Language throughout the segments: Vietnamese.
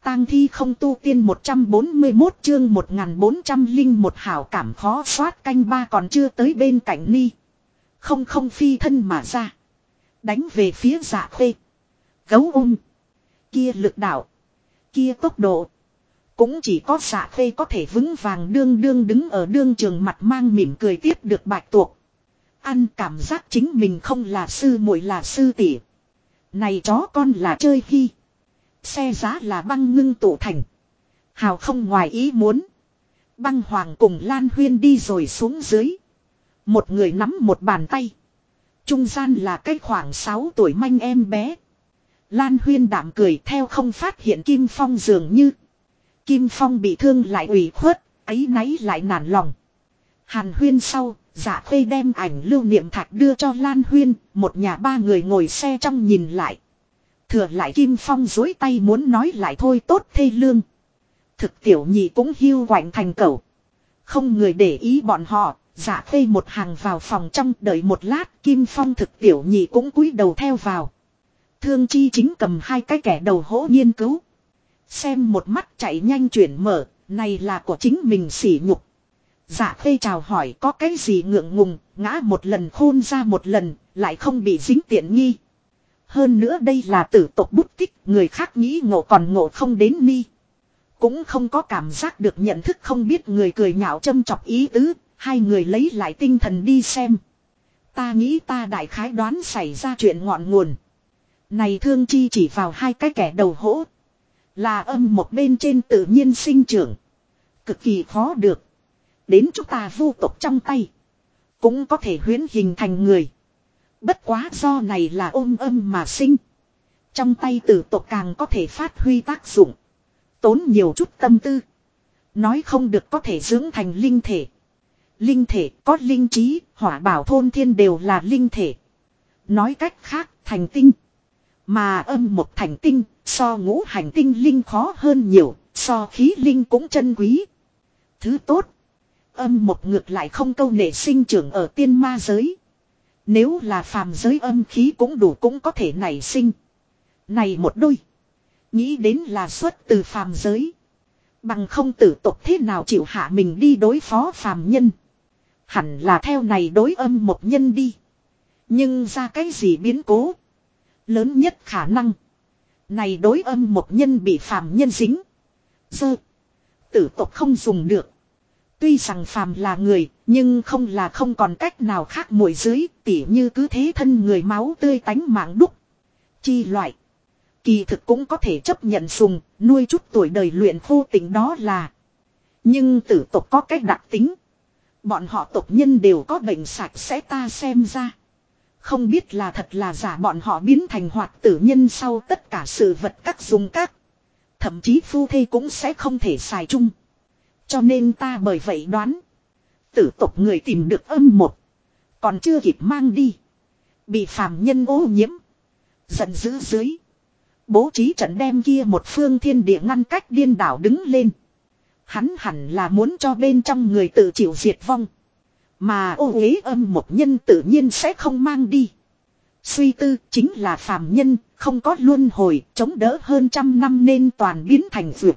tang thi không tu tiên 141 chương 1401 hảo cảm khó soát canh ba còn chưa tới bên cạnh Ni. Không phi thân mà ra. Đánh về phía Dạ Khê. Gấu kia lực đạo. Kia tốc độ. Cũng chỉ có Dạ Khê có thể vững vàng đương đứng ở đương trường mặt mang mỉm cười tiếp được bạch tuộc. Ăn cảm giác chính mình không là sư muội là sư tỷ. Này chó con là chơi khi. Xe giá là băng ngưng tụ thành. Hào không ngoài ý muốn. Băng hoàng cùng Lan Huyên đi rồi xuống dưới. Một người nắm một bàn tay. Trung gian là cái khoảng 6 tuổi manh em bé. Lan Huyên đạm cười theo không phát hiện Kim Phong dường như. Kim Phong bị thương lại ủy khuất, áy náy lại nản lòng. Hàn Huyên sau, Dạ Khê đem ảnh lưu niệm thạch đưa cho Lan Huyên, một nhà ba người ngồi xe trong nhìn lại. Thừa lại Kim Phong dối tay muốn nói lại thôi tốt thê lương. Thực tiểu nhị cũng hiu quạnh thành cẩu. Không người để ý bọn họ, Dạ Khê một hàng vào phòng trong đợi một lát Kim Phong thực tiểu nhị cũng cúi đầu theo vào. Thương Chi chính cầm hai cái kẻ đầu hỗ nghiên cứu. Xem một mắt chạy nhanh chuyển mở, này là của chính mình sỉ nhục. Dạ Khê chào hỏi có cái gì ngượng ngùng, ngã một lần khôn ra một lần, lại không bị dính tiện nghi. Hơn nữa đây là tử tộc bút tích, người khác nghĩ ngộ còn ngộ không đến Ni. Cũng không có cảm giác được nhận thức không biết người cười nhạo châm chọc ý tứ, hai người lấy lại tinh thần đi xem. Ta nghĩ ta đại khái đoán xảy ra chuyện ngọn nguồn. Này Thương Chi chỉ vào hai cái kẻ đầu hỗ. Là âm một bên trên tự nhiên sinh trưởng. Cực kỳ khó được. Đến chúng ta vu tộc trong tay. Cũng có thể huyễn hình thành người. Bất quá do này là ôm âm mà sinh. Trong tay tử tộc càng có thể phát huy tác dụng. Tốn nhiều chút tâm tư. Nói không được có thể dưỡng thành linh thể. Linh thể có linh trí, hỏa bảo thôn thiên đều là linh thể. Nói cách khác thành tinh. Mà âm một thành tinh, so ngũ hành tinh linh khó hơn nhiều, so khí linh cũng chân quý. Thứ tốt. Âm một ngược lại không câu nệ sinh trưởng ở tiên ma giới. Nếu là phàm giới âm khí cũng đủ cũng có thể nảy sinh. Này một đôi. Nghĩ đến là xuất từ phàm giới. Bằng không tử tộc thế nào chịu hạ mình đi đối phó phàm nhân. Hẳn là theo này đối âm một nhân đi. Nhưng ra cái gì biến cố. Lớn nhất khả năng. Này đối âm một nhân bị phàm nhân dính. Tử tộc không dùng được. Tuy rằng phàm là người, nhưng không là không còn cách nào khác muội dưới, tỉ như cứ thế thân người máu tươi tánh mạng đúc. Chi loại. Kỳ thực cũng có thể chấp nhận dùng, nuôi chút tuổi đời luyện khô tính đó là. Nhưng tử tộc có cách đặc tính. Bọn họ tộc nhân đều có bệnh sạch sẽ ta xem ra. Không biết là thật là giả bọn họ biến thành hoạt tử nhân sau tất cả sự vật các dùng các. Thậm chí phu thê cũng sẽ không thể xài chung. Cho nên ta bởi vậy đoán. Tử tộc người tìm được âm một. Còn chưa kịp mang đi. Bị phàm nhân ô nhiễm. Giận dữ dưới. Bố trí trận đem kia một phương thiên địa ngăn cách điên đảo đứng lên. Hắn hẳn là muốn cho bên trong người tự chịu diệt vong. Mà ô uế âm một nhân tự nhiên sẽ không mang đi. Suy tư chính là phàm nhân, không có luân hồi, chống đỡ hơn 100 năm nên toàn biến thành vượt.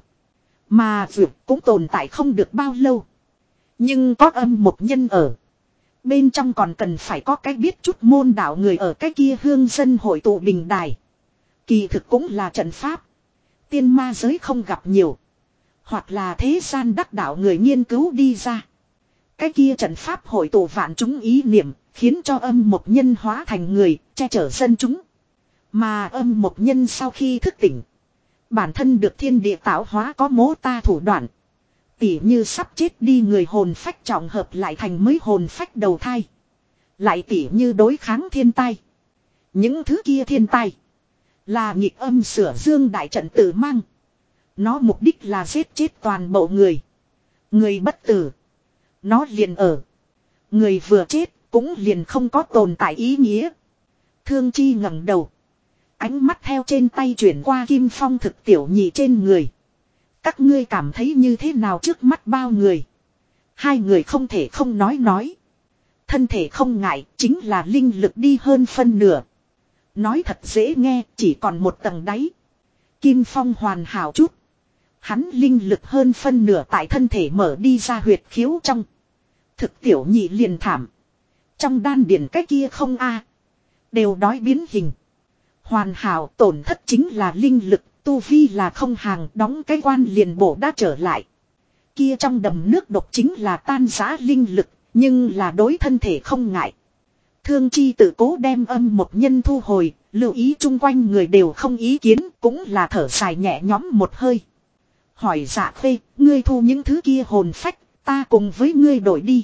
Mà vượt cũng tồn tại không được bao lâu. Nhưng có âm một nhân ở. Bên trong còn cần phải có cái biết chút môn đạo người ở cái kia hương dân hội tụ bình đài. Kỳ thực cũng là trận pháp. Tiên ma giới không gặp nhiều. Hoặc là thế gian đắc đạo người nghiên cứu đi ra. Cái kia trận pháp hội tụ vạn chúng ý niệm, khiến cho âm một nhân hóa thành người, che chở dân chúng. Mà âm một nhân sau khi thức tỉnh. Bản thân được thiên địa tạo hóa có mố ta thủ đoạn. Tỉ như sắp chết đi người hồn phách trọng hợp lại thành mới hồn phách đầu thai. Lại tỉ như đối kháng thiên tai. Những thứ kia thiên tai. Là nghịch âm sửa dương đại trận tự mang. Nó mục đích là giết chết toàn bộ người. Người bất tử. Nó liền ở. Người vừa chết cũng liền không có tồn tại ý nghĩa. Thương Chi ngẩng đầu. Ánh mắt theo trên tay chuyển qua Kim Phong thực tiểu nhị trên người. Các ngươi cảm thấy như thế nào trước mắt bao người. Hai người không thể không nói. Thân thể không ngại chính là linh lực đi hơn phân nửa. Nói thật dễ nghe chỉ còn một tầng đáy. Kim Phong hoàn hảo chút. Hắn linh lực hơn phân nửa tại thân thể mở đi ra huyệt khiếu trong. Thực tiểu nhị liền thảm. Trong đan điền cái kia không a đều đói biến hình. Hoàn hảo tổn thất chính là linh lực, tu vi là không hàng, đóng cái quan liền bổ đã trở lại. Kia trong đầm nước độc chính là tan rã linh lực, nhưng là đối thân thể không ngại. Thương Chi tự cố đem âm một nhân thu hồi, lưu ý chung quanh người đều không ý kiến, cũng là thở dài nhẹ nhõm một hơi. Hỏi Dạ Khê, ngươi thu những thứ kia hồn phách, ta cùng với ngươi đổi đi.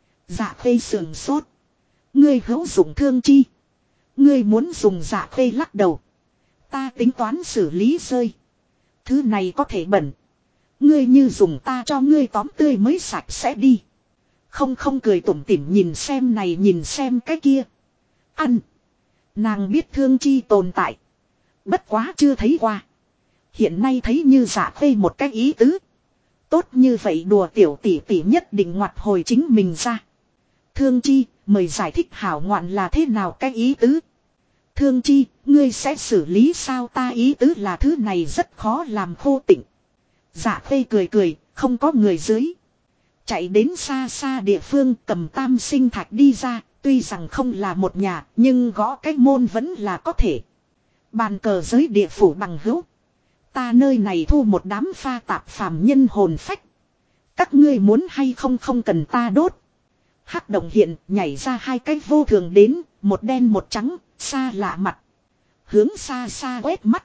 Dạ Khê sườn sốt. Ngươi hữu dụng Thương Chi. Ngươi muốn dùng Dạ Khê lắc đầu. Ta tính toán xử lý rơi. Thứ này có thể bẩn. Ngươi như dùng ta cho ngươi tóm tươi mới sạch sẽ đi. Không cười tủm tỉm nhìn xem này nhìn xem cái kia. Ăn. Nàng biết Thương Chi tồn tại. Bất quá chưa thấy qua. Hiện nay thấy như Dạ Khê một cái ý tứ. Tốt như vậy đùa tiểu tỷ tỷ nhất định ngoặt hồi chính mình ra. Thương Chi, mời giải thích hảo ngoạn là thế nào cái ý tứ. Thương Chi, ngươi sẽ xử lý sao ta ý tứ là thứ này rất khó làm khô tịnh. Dạ Khê cười, không có người dưới. Chạy đến xa xa địa phương cầm tam sinh thạch đi ra, tuy rằng không là một nhà, nhưng gõ cái môn vẫn là có thể. Bàn cờ giới địa phủ bằng hữu. Ta nơi này thu một đám pha tạp phàm nhân hồn phách. Các ngươi muốn hay không cần ta đốt. Hắc động hiện nhảy ra hai cái vô thường đến, một đen một trắng, xa lạ mặt. Hướng xa xa quét mắt.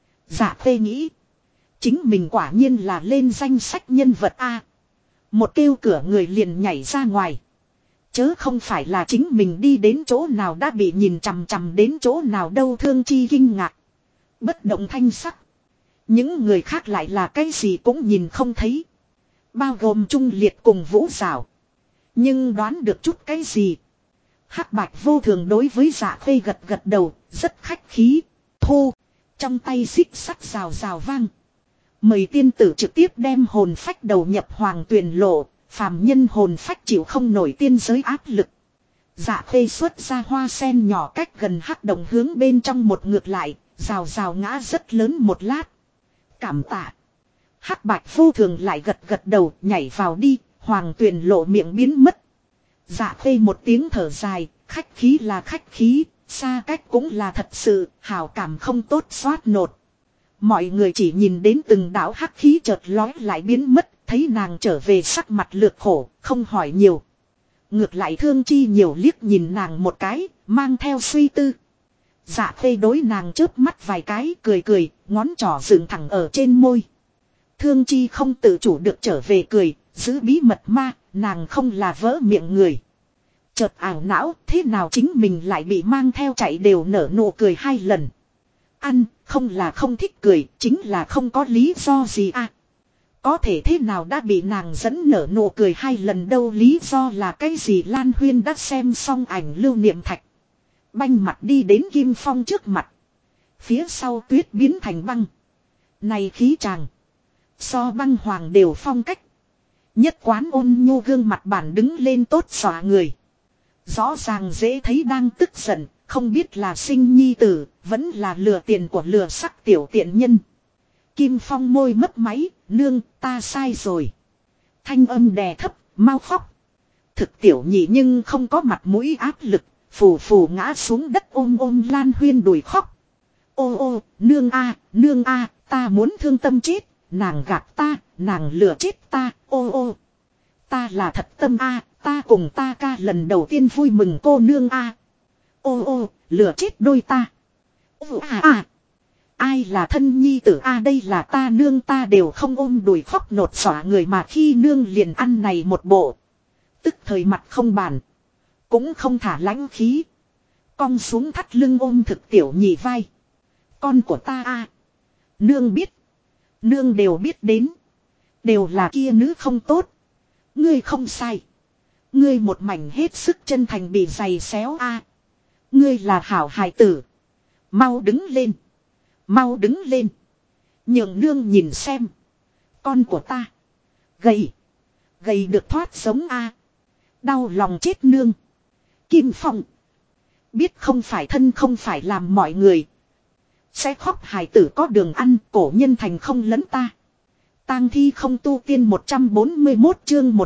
Dạ Khê nghĩ. Chính mình quả nhiên là lên danh sách nhân vật A. Một kêu cửa người liền nhảy ra ngoài. Chớ không phải là chính mình đi đến chỗ nào đã bị nhìn chằm chằm đến chỗ nào đâu. Thương Chi kinh ngạc. Bất động thanh sắc. Những người khác lại là cái gì cũng nhìn không thấy. Bao gồm Trung Liệt cùng Vũ Giảo. Nhưng đoán được chút cái gì. Hắc Bạch vô thường đối với Dạ Khê gật đầu. Rất khách khí. Thu. Trong tay xích sắt rào rào vang. Mời tiên tử trực tiếp đem hồn phách đầu nhập hoàng tuyền lộ. Phàm nhân hồn phách chịu không nổi tiên giới áp lực. Dạ Khê xuất ra hoa sen nhỏ cách gần hắc động hướng bên trong một ngược lại. Rào rào ngã rất lớn một lát. Cảm tạ. Hắc Bạch vô thường lại gật đầu nhảy vào đi. Hoàng tuyền lộ miệng biến mất. Dạ Khê một tiếng thở dài. Khách khí là khách khí. Xa cách cũng là thật sự. Hảo cảm không tốt xoát nột. Mọi người chỉ nhìn đến từng đạo hắc khí chợt lói lại biến mất. Thấy nàng trở về sắc mặt lược khổ. Không hỏi nhiều. Ngược lại Thương Chi nhiều liếc nhìn nàng một cái. Mang theo suy tư. Dạ Khê đối nàng chớp mắt vài cái cười. Ngón trỏ dựng thẳng ở trên môi. Thương Chi không tự chủ được trở về cười. Giữ bí mật ma. Nàng không là vỡ miệng người. Chợt ảo não thế nào chính mình lại bị mang theo chạy đều nở nụ cười hai lần. Ăn không là không thích cười. Chính là không có lý do gì à. Có thể thế nào đã bị nàng dẫn nở nụ cười hai lần đâu. Lý do là cái gì. Lan Huyên đã xem xong ảnh lưu niệm thạch. Banh mặt đi đến Kim Phong trước mặt. Phía sau tuyết biến thành băng. Này khí chàng. So băng hoàng đều phong cách. Nhất quán ôn nhu gương mặt bản đứng lên tốt xòa người. Rõ ràng dễ thấy đang tức giận. Không biết là sinh nhi tử. Vẫn là lừa tiền của lừa sắc tiểu tiện nhân. Kim Phong môi mấp máy. Nương ta sai rồi. Thanh âm đè thấp. Mau khóc. Thực tiểu nhị nhưng không có mặt mũi áp lực. Phù ngã xuống đất ôm Lan Huyên đùi khóc. Ô nương a, ta muốn thương tâm chết. Nàng gạt ta, nàng lừa chết ta. Ô ta là thật tâm a, ta cùng ta ca lần đầu tiên vui mừng cô nương a. Ô lừa chết đôi ta. Ai là thân nhi tử a, đây là ta nương ta đều không ôm đùi khóc nột xỏa người mà khi nương liền ăn này một bộ. Tức thời mặt không bàn. Cũng không thả lãnh khí. Cong xuống thắt lưng ôm thực tiểu nhị vai. Con của ta a, nương biết. Nương đều biết đến. Đều là kia nữ không tốt. Ngươi không sai. Ngươi một mảnh hết sức chân thành bị giày xéo a. Ngươi là hảo hài tử. Mau đứng lên. Mau đứng lên. Nhường nương nhìn xem. Con của ta. Gầy. Gầy được thoát sống a. Đau lòng chết nương. Kim Phong. Biết không phải thân không phải làm mọi người. Sẽ khóc hài tử có đường ăn cổ nhân thành không lấn ta. Tang thi không tu tiên 141 chương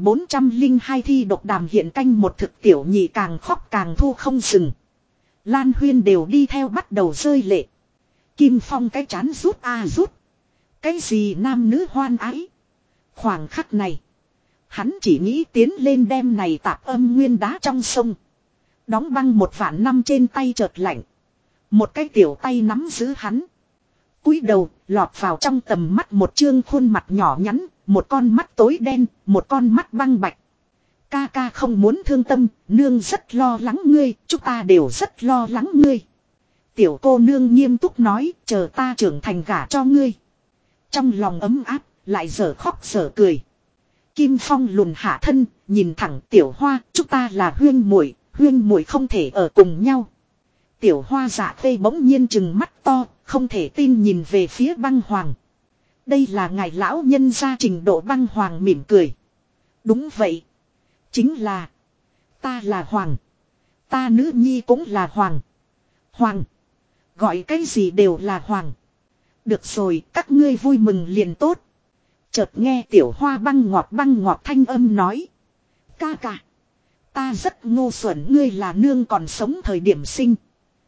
1402 thi độc đàm hiện canh một thực tiểu nhị càng khóc càng thu không dừng. Lan Huyên đều đi theo bắt đầu rơi lệ. Kim Phong cái chán rút rút. Cái gì nam nữ hoan ái. Khoảng khắc này. Hắn chỉ nghĩ tiến lên đem này tạp âm nguyên đá trong sông. Đóng băng một vạn năm trên tay chợt lạnh. Một cái tiểu tay nắm giữ hắn. Cúi đầu lọt vào trong tầm mắt một trương khuôn mặt nhỏ nhắn. Một con mắt tối đen. Một con mắt băng bạch. Ca ca không muốn thương tâm. Nương rất lo lắng ngươi. Chúng ta đều rất lo lắng ngươi. Tiểu cô nương nghiêm túc nói. Chờ ta trưởng thành gả cho ngươi. Trong lòng ấm áp. Lại dở khóc dở cười. Kim Phong lùn hạ thân. Nhìn thẳng Tiểu Hoa. Chúng ta là huyên muội. Huyên muội không thể ở cùng nhau. Tiểu Hoa dạ vây bỗng nhiên chừng mắt to. Không thể tin nhìn về phía băng hoàng. Đây là ngài lão nhân gia trình độ. Băng hoàng mỉm cười. Đúng vậy. Chính là. Ta là hoàng. Ta nữ nhi cũng là hoàng. Hoàng. Gọi cái gì đều là hoàng. Được rồi, các ngươi vui mừng liền tốt. Chợt nghe Tiểu Hoa băng ngọt thanh âm nói. Ca ca. Ta rất ngu xuẩn, ngươi là nương còn sống thời điểm sinh.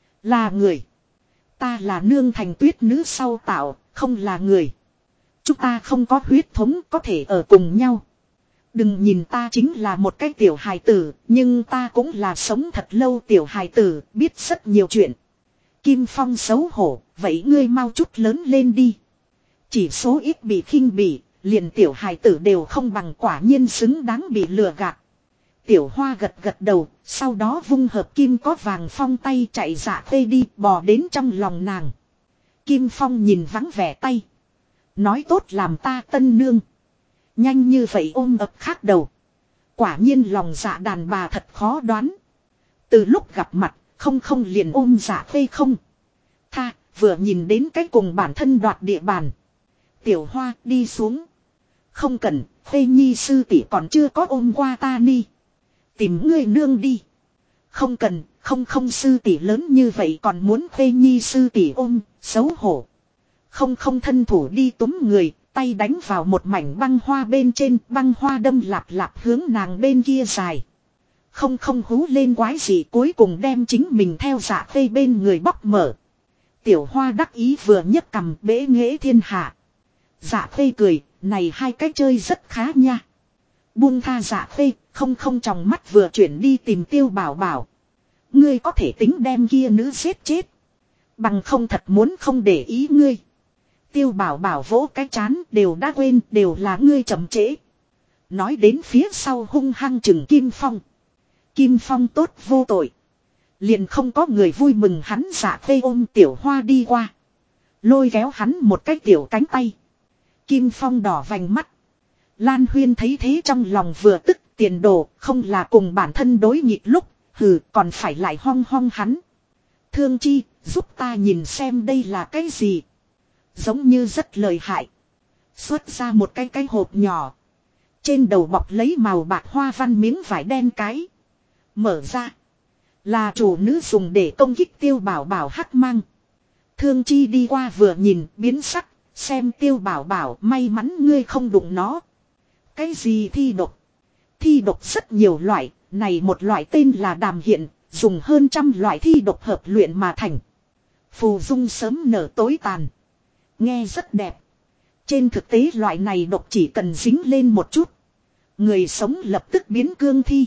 Là người. Ta là nương thành tuyết nữ sau tạo, không là người. Chúng ta không có huyết thống có thể ở cùng nhau. Đừng nhìn ta chính là một cái tiểu hài tử, nhưng ta cũng là sống thật lâu tiểu hài tử, biết rất nhiều chuyện. Kim Phong xấu hổ, vậy ngươi mau chút lớn lên đi. Chỉ số ít bị khinh bỉ, liền tiểu hài tử đều không bằng, quả nhiên xứng đáng bị lừa gạt. Tiểu Hoa gật gật đầu, sau đó vung hợp kim có vàng phong tay chạy dạ tê đi, bò đến trong lòng nàng. Kim Phong nhìn vắng vẻ tay. Nói tốt làm ta tân nương. Nhanh như vậy ôm ập khác đầu. Quả nhiên lòng dạ đàn bà thật khó đoán. Từ lúc gặp mặt, không liền ôm dạ tê không. Tha, vừa nhìn đến cái cùng bản thân đoạt địa bàn. Tiểu Hoa đi xuống. Không cần, Phê Nhi sư tỷ còn chưa có ôm qua ta ni. Tìm ngươi nương đi. Không cần, không sư tỷ lớn như vậy còn muốn Phê Nhi sư tỷ ôm, xấu hổ. Không thân thủ đi túm người, tay đánh vào một mảnh băng hoa bên trên, băng hoa đâm lạp hướng nàng bên kia dài. Không hú lên quái gì, cuối cùng đem chính mình theo dạ Phê bên người bóc mở. Tiểu Hoa đắc ý vừa nhấc cầm bế nghễ thiên hạ. Dạ Phê cười, này hai cái chơi rất khá nha. Buông tha dạ Phê, không trong mắt vừa chuyển đi tìm Tiêu Bảo Bảo. Ngươi có thể tính đem kia nữ giết chết. Bằng không thật muốn không để ý ngươi. Tiêu Bảo Bảo vỗ cái chán, đều đã quên, đều là ngươi chậm trễ. Nói đến phía sau hung hăng chừng Kim Phong. Kim Phong tốt vô tội. Liền không có người vui mừng hắn. Dạ Phê ôm Tiểu Hoa đi qua. Lôi kéo hắn một cái tiểu cánh tay. Kim Phong đỏ vành mắt. Lan Huyên thấy thế trong lòng vừa tức, tiền đồ không là cùng bản thân đối nghịch lúc, hừ còn phải lại hong hắn. Thương Chi, giúp ta nhìn xem đây là cái gì. Giống như rất lợi hại. Xuất ra một cái hộp nhỏ. Trên đầu bọc lấy màu bạc hoa văn miếng vải đen cái. Mở ra. Là chủ nữ dùng để công kích Tiêu Bảo Bảo hắc mang. Thương Chi đi qua vừa nhìn biến sắc. Xem Tiêu Bảo Bảo, may mắn ngươi không đụng nó. Cái gì thi độc? Thi độc rất nhiều loại, này một loại tên là đàm hiện, dùng hơn 100 loại thi độc hợp luyện mà thành. Phù dung sớm nở tối tàn. Nghe rất đẹp. Trên thực tế loại này độc chỉ cần dính lên một chút. Người sống lập tức biến cương thi.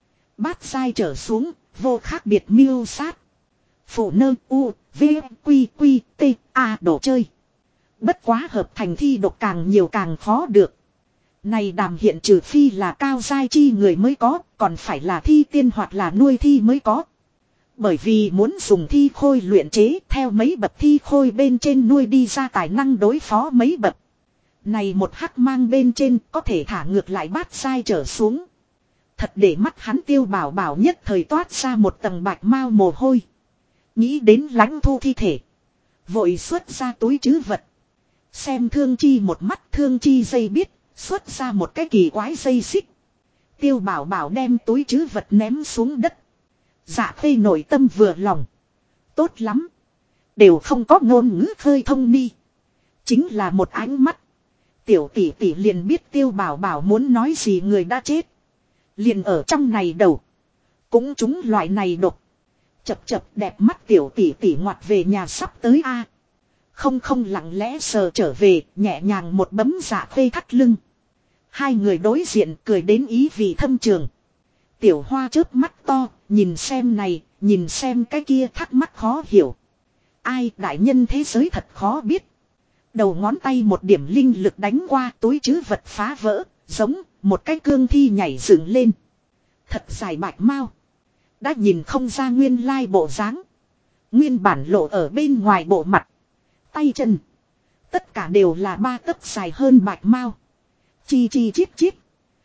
Bát giai trở xuống, vô khác biệt miêu sát. Phụ nơ u, v, quy, t, a đồ chơi. Bất quá hợp thành thi độc càng nhiều càng khó được. Này đàm hiện trừ phi là cao giai chi người mới có, còn phải là thi tiên hoặc là nuôi thi mới có. Bởi vì muốn dùng thi khôi luyện chế theo mấy bậc thi khôi bên trên nuôi đi ra tài năng đối phó mấy bậc. Này một hắc mang bên trên có thể thả ngược lại bát giai trở xuống. Thật để mắt hắn Tiêu Bảo Bảo nhất thời toát ra một tầng bạch mau mồ hôi. Nghĩ đến Lãnh Thu thi thể. Vội xuất ra túi trữ vật. Xem Thương Chi một mắt, Thương Chi dây biết, xuất ra một cái kỳ quái dây xích. Tiêu Bảo Bảo đem túi trữ vật ném xuống đất. Dạ Phê nội tâm vừa lòng. Tốt lắm. Đều không có ngôn ngữ khơi thông ni. Chính là một ánh mắt. Tiểu tỷ tỷ liền biết Tiêu Bảo Bảo muốn nói gì, người đã chết. Liền ở trong này đầu. Cũng chúng loại này độc. Chập chập đẹp mắt tiểu tỷ tỷ ngoặt về nhà sắp tới a. Không không lặng lẽ sờ trở về, nhẹ nhàng một bấm Dạ Khê thắt lưng. Hai người đối diện cười đến ý vị thâm trường. Tiểu Hoa chớp mắt to, nhìn xem này, nhìn xem cái kia, thắc mắc khó hiểu. Ai, đại nhân thế giới thật khó biết. Đầu ngón tay một điểm linh lực đánh qua, túi trữ vật phá vỡ, giống một cái cương thi nhảy dựng lên. Thật dài bạch mau. Đã nhìn không ra nguyên lai bộ dáng. Nguyên bản lộ ở bên ngoài bộ mặt. Tay chân. Tất cả đều là 3 tấc dài hơn bạch mau. Chi chi chít chít.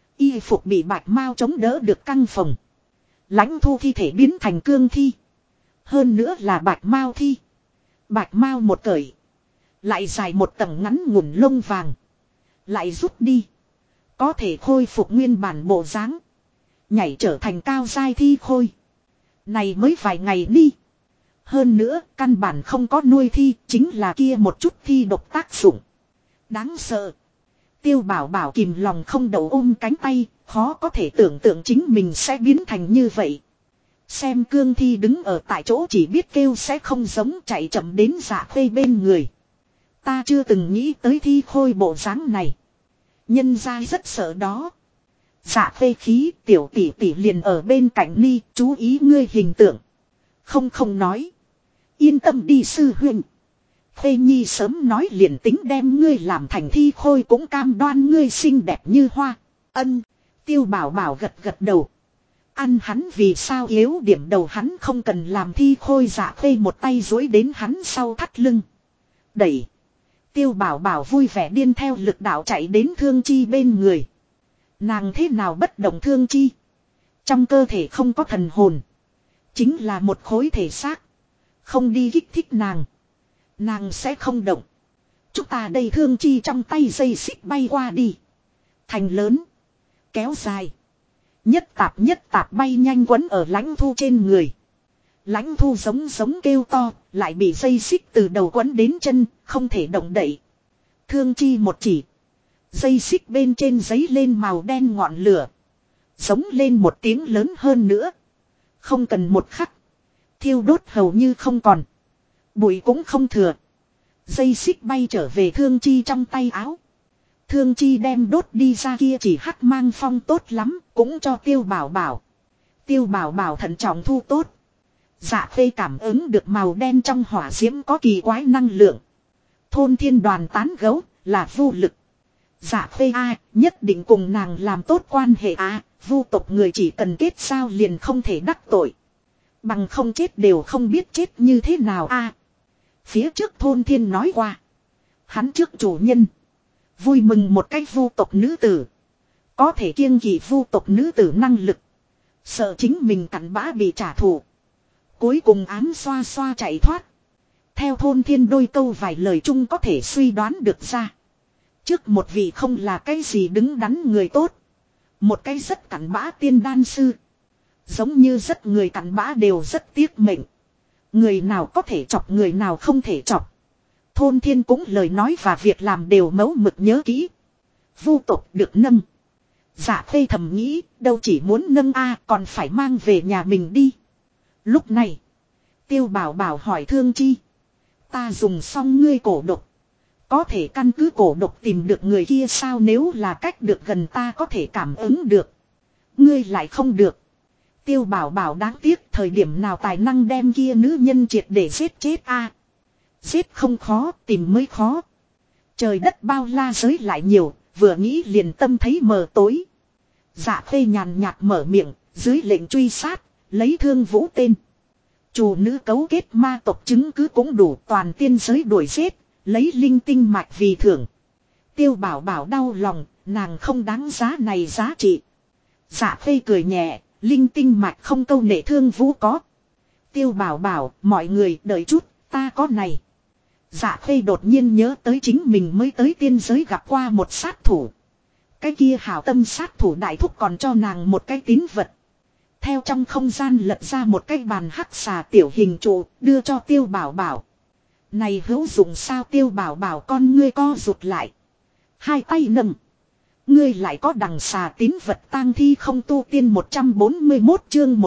Y phục bị bạch mau chống đỡ được căng phồng. Lãnh Thu thi thể biến thành cương thi. Hơn nữa là bạch mau thi. Bạch mau một cởi. Lại dài một tầng ngắn ngủn lông vàng. Lại rút đi. Có thể khôi phục nguyên bản bộ dáng. Nhảy trở thành cao giai thi khôi. Này mới vài ngày đi. Hơn nữa căn bản không có nuôi thi. Chính là kia một chút thi độc tác dụng. Đáng sợ. Tiêu Bảo Bảo kìm lòng không đậu ôm cánh tay. Khó có thể tưởng tượng chính mình sẽ biến thành như vậy. Xem cương thi đứng ở tại chỗ chỉ biết kêu sẽ không giống, chạy chậm đến Dạ Khê bên người. Ta chưa từng nghĩ tới thi khôi bộ dáng này. Nhân gia rất sợ đó. Dạ Khê khí, tiểu tỷ tỷ liền ở bên cạnh Ni, chú ý ngươi hình tượng. Không không nói. Yên tâm đi sư huynh. Khê Nhi sớm nói liền tính đem ngươi làm thành thi khôi cũng cam đoan ngươi xinh đẹp như hoa. Ân. Tiêu Bảo Bảo gật gật đầu. Ăn hắn vì sao yếu điểm đầu, hắn không cần làm thi khôi. Dạ Khê một tay duỗi đến hắn sau thắt lưng. Đẩy. Tiêu Bảo Bảo vui vẻ điên theo lực đạo chạy đến Thương Chi bên người. Nàng thế nào bất động Thương Chi? Trong cơ thể không có thần hồn. Chính là một khối thể xác. Không đi kích thích nàng. Nàng sẽ không động. Chúng ta đây Thương Chi trong tay dây xích bay qua đi. Thành lớn. Kéo dài. Nhất tạp bay nhanh quấn ở Lãnh Thu trên người. Lãnh Thu giống kêu to, lại bị dây xích từ đầu quấn đến chân, không thể động đậy. Thương Chi một chỉ. Dây xích bên trên giấy lên màu đen ngọn lửa. Giống lên một tiếng lớn hơn nữa. Không cần một khắc. Thiêu đốt hầu như không còn. Bụi cũng không thừa. Dây xích bay trở về Thương Chi trong tay áo. Thương Chi đem đốt đi ra kia chỉ hắc mang phong tốt lắm, cũng cho Tiêu Bảo Bảo. Tiêu Bảo Bảo thận trọng thu tốt. Dạ Khê cảm ứng được màu đen trong hỏa diễm có kỳ quái năng lượng. Thôn Thiên Đoàn tán gấu là vô lực. Dạ Khê nhất định cùng nàng làm tốt quan hệ vu tộc người chỉ cần kết giao liền không thể đắc tội. Bằng không chết đều không biết chết như thế nào Phía trước Thôn Thiên nói qua. Hắn trước chủ nhân. Vui mừng một cách vu tộc nữ tử. Có thể kiêng kỵ vu tộc nữ tử năng lực. Sợ chính mình cặn bã bị trả thù. Cuối cùng ám xoa xoa chạy thoát. Theo Thôn Thiên đôi câu vài lời chung có thể suy đoán được ra. Trước một vị không là cái gì đứng đắn người tốt. Một cái rất cặn bã tiên đan sư. Giống như rất người cặn bã đều rất tiếc mệnh. Người nào có thể chọc, người nào không thể chọc. Thôn Thiên cũng lời nói và việc làm đều mẫu mực nhớ kỹ. Vu tộc được nâng. Dạ Khê thầm nghĩ, đâu chỉ muốn nâng còn phải mang về nhà mình đi. Lúc này, Tiêu Bảo Bảo hỏi Thương Chi. Ta dùng xong ngươi cổ độc. Có thể căn cứ cổ độc tìm được người kia sao? Nếu là cách được gần ta có thể cảm ứng được. Ngươi lại không được. Tiêu Bảo Bảo đáng tiếc, thời điểm nào tài năng đem kia nữ nhân triệt để giết chết Giết không khó, tìm mới khó. Trời đất bao la giới lại nhiều, vừa nghĩ liền tâm thấy mờ tối. Dạ Khê nhàn nhạt mở miệng, dưới lệnh truy sát, lấy Thương Vũ tên. Chủ nữ cấu kết ma tộc chứng cứ cũng đủ, toàn tiên giới đuổi giết, lấy linh tinh mạch vì thưởng. Tiêu Bảo Bảo đau lòng, nàng không đáng giá này giá trị. Dạ Khê cười nhẹ, linh tinh mạch không câu nệ Thương Vũ có. Tiêu Bảo Bảo, mọi người đợi chút, ta có này. Dạ Khê đột nhiên nhớ tới chính mình mới tới tiên giới gặp qua một sát thủ. Cái kia hảo tâm sát thủ đại thúc còn cho nàng một cái tín vật. Theo trong không gian lật ra một cái bàn hắc xà tiểu hình trụ, đưa cho Tiêu Bảo Bảo. Này hữu dụng sao? Tiêu Bảo Bảo con ngươi co rụt lại. Hai tay nâng. Ngươi lại có đằng xà tín vật tang thi không tu tiên 141 chương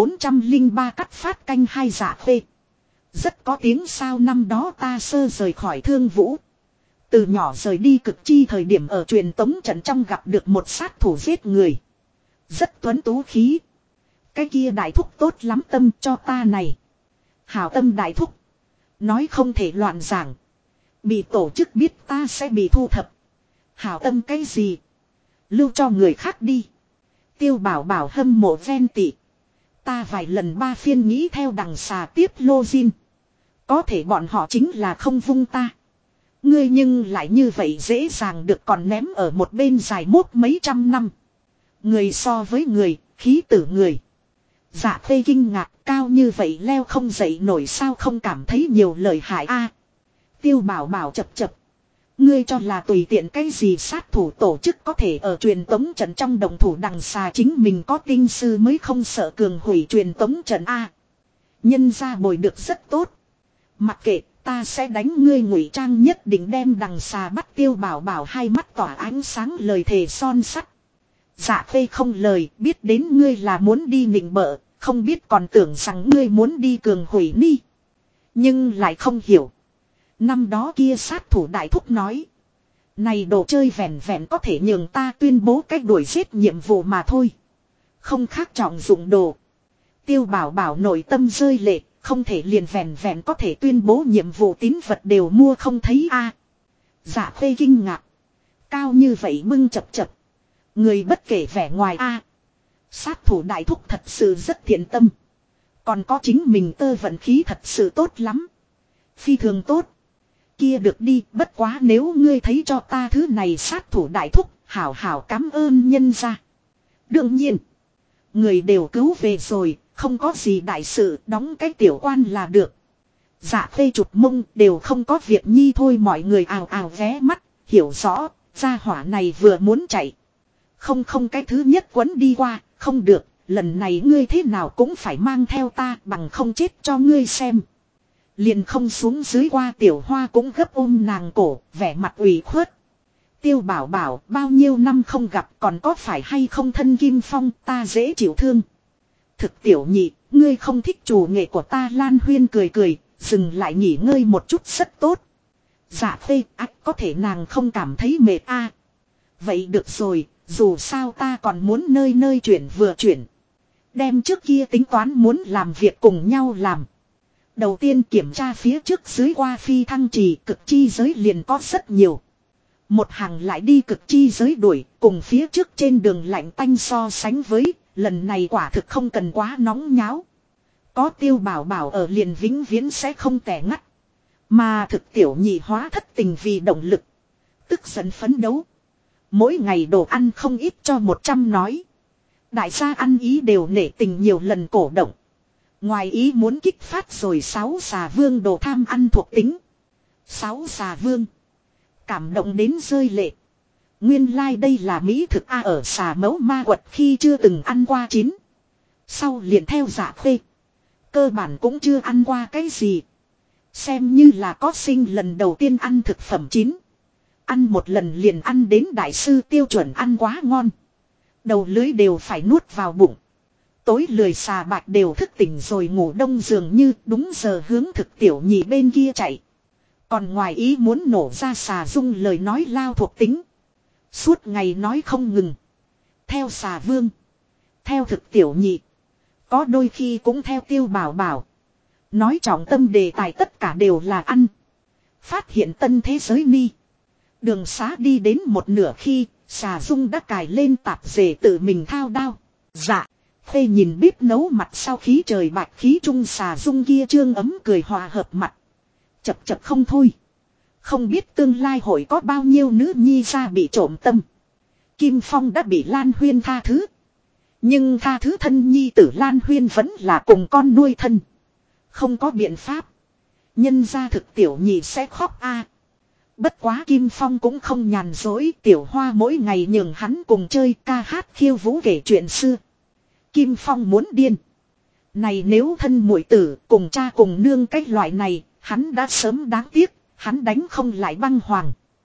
1403 cắt phát canh hai dạ phê. Rất có tiếng sao năm đó ta sơ rời khỏi Thương Vũ. Từ nhỏ rời đi cực chi thời điểm ở truyền tống trận trong gặp được một sát thủ giết người. Rất tuấn tú khí. Cái kia đại thúc tốt lắm tâm cho ta này. Hảo tâm đại thúc. Nói không thể loạn giảng. Bị tổ chức biết ta sẽ bị thu thập. Hảo tâm cái gì? Lưu cho người khác đi. Tiêu bảo bảo hâm mộ ven tị. Ta vài lần ba phiên nghĩ theo đằng xà tiếp lô zin. Có thể bọn họ chính là không vung ta. Ngươi nhưng lại như vậy dễ dàng được còn ném ở một bên dài mốt mấy trăm năm. Người so với người, khí tử người. Dạ phê kinh ngạc cao như vậy leo không dậy nổi sao không cảm thấy nhiều lời hại a. Tiêu bảo bảo chập chập. Ngươi cho là tùy tiện cái gì sát thủ tổ chức có thể ở truyền tống trận trong đồng thủ đằng xà chính mình có tinh sư mới không sợ cường hủy truyền tống trận a. Nhân ra bồi được rất tốt. Mặc kệ ta sẽ đánh ngươi ngụy trang nhất định đem đằng xà bắt. Tiêu bảo bảo hai mắt tỏa ánh sáng lời thề son sắt. Dạ phê không lời biết đến ngươi là muốn đi nịnh bợ. Không biết còn tưởng rằng ngươi muốn đi cường hủy ni. Nhưng lại không hiểu. Năm đó kia sát thủ đại thúc nói. Này đồ chơi vẹn vẹn có thể nhường ta tuyên bố cách đuổi giết nhiệm vụ mà thôi. Không khác trọng dụng đồ. Tiêu bảo bảo nội tâm rơi lệ. Không thể liền vẹn vẹn có thể tuyên bố nhiệm vụ tín vật đều mua không thấy a. Dạ phê kinh ngạc. Cao như vậy bưng chập chập. Người bất kể vẻ ngoài a. Sát thủ đại thúc thật sự rất thiện tâm. Còn có chính mình tơ vận khí thật sự tốt lắm. Phi thường tốt. Kia được đi, bất quá nếu ngươi thấy cho ta thứ này sát thủ đại thúc, hảo hảo cảm ơn nhân ra. Đương nhiên, người đều cứu về rồi, không có gì đại sự, đóng cái tiểu quan là được. Dạ phê chụp mông đều không có việc nhi thôi, mọi người ào ào ghé mắt, hiểu rõ, gia hỏa này vừa muốn chạy. Không cái thứ nhất quấn đi qua, không được, lần này ngươi thế nào cũng phải mang theo ta bằng không chết cho ngươi xem. Liền không xuống dưới qua tiểu hoa cũng gấp ôm nàng cổ, vẻ mặt ủy khuất. Tiêu bảo bảo bao nhiêu năm không gặp còn có phải hay không thân Kim Phong ta dễ chịu thương. Thực tiểu nhị, ngươi không thích chủ nghệ của ta. Lan Huyên cười cười, dừng lại nghỉ ngơi một chút rất tốt. Dạ phê, có thể nàng không cảm thấy mệt a. Vậy được rồi, dù sao ta còn muốn nơi nơi chuyển vừa chuyển. Đem trước kia tính toán muốn làm việc cùng nhau làm. Đầu tiên kiểm tra phía trước dưới qua phi thăng trì cực chi giới liền có rất nhiều. Một hàng lại đi cực chi giới đuổi cùng phía trước trên đường lạnh tanh so sánh với, lần này quả thực không cần quá nóng nháo. Có tiêu bảo bảo ở liền vĩnh viễn sẽ không tẻ ngắt. Mà thực tiểu nhị hóa thất tình vì động lực. Tức giận phấn đấu. Mỗi ngày đồ ăn không ít cho 100 nói. Đại gia ăn ý đều nể tình nhiều lần cổ động. Ngoài ý muốn kích phát rồi 6 xà vương đồ tham ăn thuộc tính. 6 xà vương. Cảm động đến rơi lệ. Nguyên lai đây là mỹ thực a. Ở xà mẫu ma quật khi chưa từng ăn qua chín. Sau liền theo dạ phê. Cơ bản cũng chưa ăn qua cái gì. Xem như là có sinh lần đầu tiên ăn thực phẩm chín. Ăn một lần liền ăn đến đại sư tiêu chuẩn ăn quá ngon. Đầu lưới đều phải nuốt vào bụng. Tối lười xà bạch đều thức tỉnh rồi ngủ đông dường như đúng giờ hướng thực tiểu nhị bên kia chạy. Còn ngoài ý muốn nổ ra xà dung lời nói lao thuộc tính. Suốt ngày nói không ngừng. Theo xà vương. Theo thực tiểu nhị. Có đôi khi cũng theo tiêu bảo bảo. Nói trọng tâm đề tài tất cả đều là ăn. Phát hiện tân thế giới ni. Đường xá đi đến một nửa khi xà dung đã cài lên tạp dề tự mình thao đao. Dạ. Phê nhìn bếp nấu mặt sau khí trời bạch khí trung xà dung kia trương ấm cười hòa hợp mặt. Chập chập không thôi. Không biết tương lai hội có bao nhiêu nữ nhi ra bị trộm tâm. Kim Phong đã bị Lan Huyên tha thứ. Nhưng tha thứ thân nhi tử Lan Huyên vẫn là cùng con nuôi thân. Không có biện pháp. Nhân ra thực tiểu nhị sẽ khóc a. Bất quá Kim Phong cũng không nhàn dối. Tiểu Hoa mỗi ngày nhường hắn cùng chơi ca hát khiêu vũ kể chuyện xưa. Kim Phong muốn điên. Này nếu thân muội tử cùng cha cùng nương cái loại này, hắn đã sớm đáng tiếc, hắn đánh không lại băng hoàng.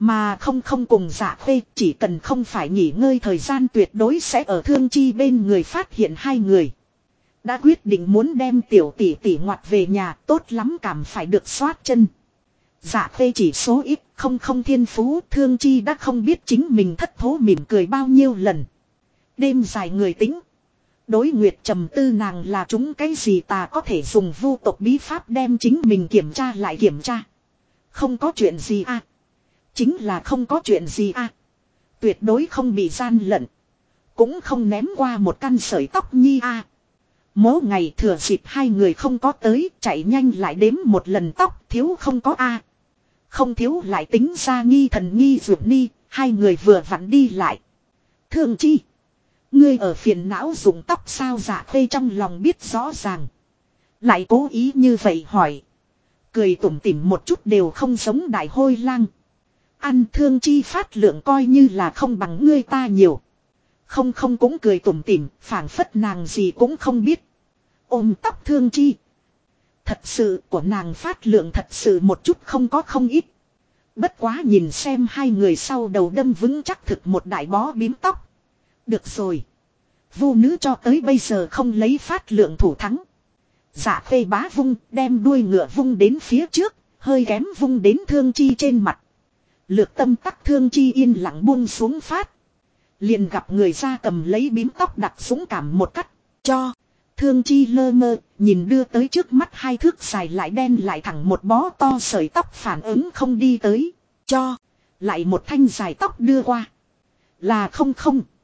Mà không cùng Dạ Khê, chỉ cần không phải nghỉ ngơi thời gian tuyệt đối sẽ ở Thương Chi bên người phát hiện hai người. Đã quyết định muốn đem tiểu tỷ tỷ ngoặt về nhà, tốt lắm cảm phải được xoát chân. Dạ Khê chỉ số ít, không thiên phú, Thương Chi đã không biết chính mình thất thố mỉm cười bao nhiêu lần. Đêm dài người tính. Đối Nguyệt trầm tư nàng là chúng cái gì ta có thể dùng vu tộc bí pháp đem chính mình kiểm tra lại kiểm tra. Không có chuyện gì à. Chính là không có chuyện gì à. Tuyệt đối không bị gian lận. Cũng không ném qua một căn sợi tóc nhi à. Mỗi ngày thừa dịp hai người không có tới, chạy nhanh lại đếm một lần tóc, thiếu không có a. Không thiếu lại tính ra nghi thần nghi dược ni, hai người vừa vặn đi lại. Thương Chi, ngươi ở phiền não dùng tóc sao? Dạ Khê trong lòng biết rõ ràng. Lại cố ý như vậy hỏi. Cười tủm tỉm một chút đều không giống đại hôi lang. Ăn Thương Chi phát lượng coi như là không bằng ngươi ta nhiều. Không cũng cười tủm tỉm, phảng phất nàng gì cũng không biết. Ôm tóc Thương Chi. Thật sự của nàng phát lượng thật sự một chút không có không ít. Bất quá nhìn xem hai người sau đầu đâm vững chắc thực một đại bó bím tóc. Được rồi. Vu nữ cho tới bây giờ không lấy phát lượng thủ thắng. Dạ Khê bá vung, đem đuôi ngựa vung đến phía trước, hơi kém vung đến Thương Chi trên mặt. Lược tâm tắc Thương Chi yên lặng buông xuống phát. Liền gặp người ra cầm lấy bím tóc đặt dũng cảm một cắt, cho. Thương Chi lơ mơ, nhìn đưa tới trước mắt hai thước dài lại đen lại thẳng một bó to sợi tóc phản ứng không đi tới, cho. Lại một thanh dài tóc đưa qua. Là không.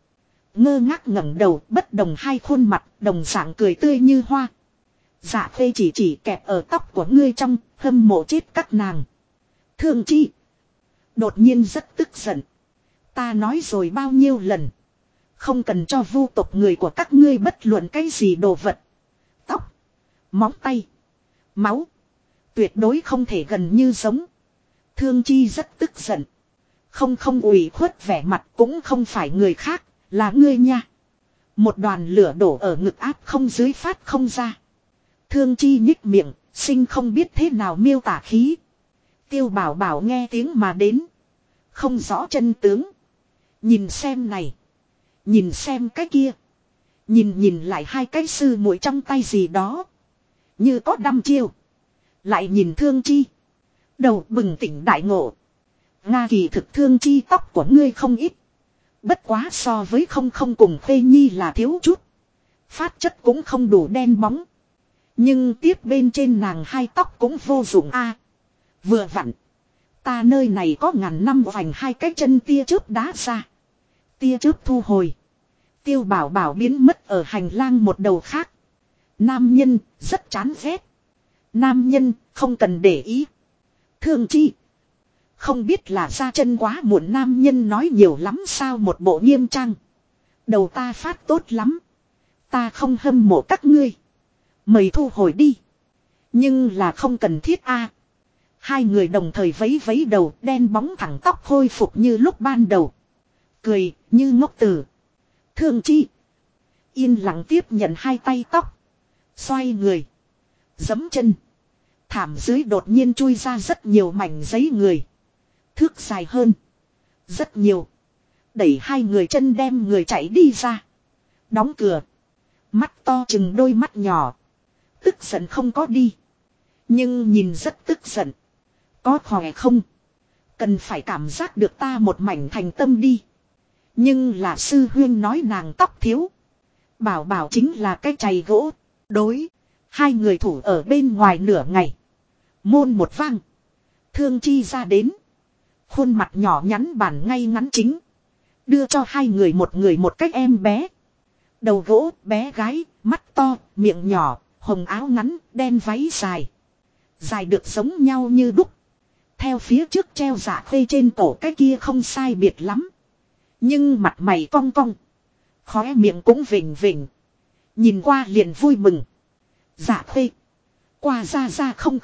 Ngơ ngác ngẩng đầu, bất đồng hai khuôn mặt, đồng dạng cười tươi như hoa. Dạ Khê chỉ kẹp ở tóc của ngươi trong, hâm mộ chết các nàng. Thương Chi đột nhiên rất tức giận. Ta nói rồi bao nhiêu lần. Không cần cho vu tộc người của các ngươi bất luận cái gì đồ vật. Tóc, móng tay, máu. Tuyệt đối không thể gần như giống. Thương Chi rất tức giận. Không ủy khuất vẻ mặt cũng không phải người khác, là ngươi nha. Một đoàn lửa đổ ở ngực áp không dưới phát không ra. Thương Chi nhích miệng, sinh không biết thế nào miêu tả khí. Tiêu Bảo Bảo nghe tiếng mà đến. Không rõ chân tướng. Nhìn xem này. Nhìn xem cái kia. Nhìn lại hai cái sư muội trong tay gì đó. Như có đăm chiêu. Lại nhìn Thương Chi. Đầu bừng tỉnh đại ngộ. Nga kỳ thực Thương Chi tóc của ngươi không ít. Bất quá so với không cùng Khê Nhi là thiếu chút. Phát chất cũng không đủ đen bóng. Nhưng tiếp bên trên nàng hai tóc cũng vô dụng a. Vừa vặn. Ta nơi này có ngàn năm vành hai cái chân tia chớp đá ra. Tia chớp thu hồi. Tiêu Bảo Bảo biến mất ở hành lang một đầu khác. Nam nhân rất chán ghét. Nam nhân không cần để ý. Thương Chi. Không biết là ra chân quá muộn, nam nhân nói nhiều lắm sao, một bộ nghiêm trang. Đầu ta phát tốt lắm. Ta không hâm mộ các ngươi. Mời thu hồi đi. Nhưng là không cần thiết a. Hai người đồng thời vấy vấy đầu, đen bóng thẳng tóc khôi phục như lúc ban đầu. Cười như ngốc tử. Thương Chi yên lặng tiếp nhận hai tay tóc. Xoay người. Giẫm chân. Thảm dưới đột nhiên chui ra rất nhiều mảnh giấy người. Thước dài hơn. Rất nhiều. Đẩy hai người chân đem người chạy đi ra. Đóng cửa. Mắt to chừng đôi mắt nhỏ. Tức giận không có đi. Nhưng nhìn rất tức giận. Có khỏe không? Cần phải cảm giác được ta một mảnh thành tâm đi. Nhưng là sư huyên nói nàng tóc thiếu. Bảo Bảo chính là cái chày gỗ. Đối. Hai người thủ ở bên ngoài nửa ngày. Môn một vang. Thương Chi ra đến. Khuôn mặt nhỏ nhắn bản ngay ngắn chính. Đưa cho hai người một cách em bé. Đầu gỗ, bé gái, mắt to, miệng nhỏ, hồng áo ngắn, đen váy dài. Dài được giống nhau như đúc. Theo phía trước treo Dạ Khê trên cổ cái kia không sai biệt lắm. Nhưng mặt mày cong cong. Khóe miệng cũng vỉnh vỉnh. Nhìn qua liền vui mừng. Dạ Khê. Qua ra không.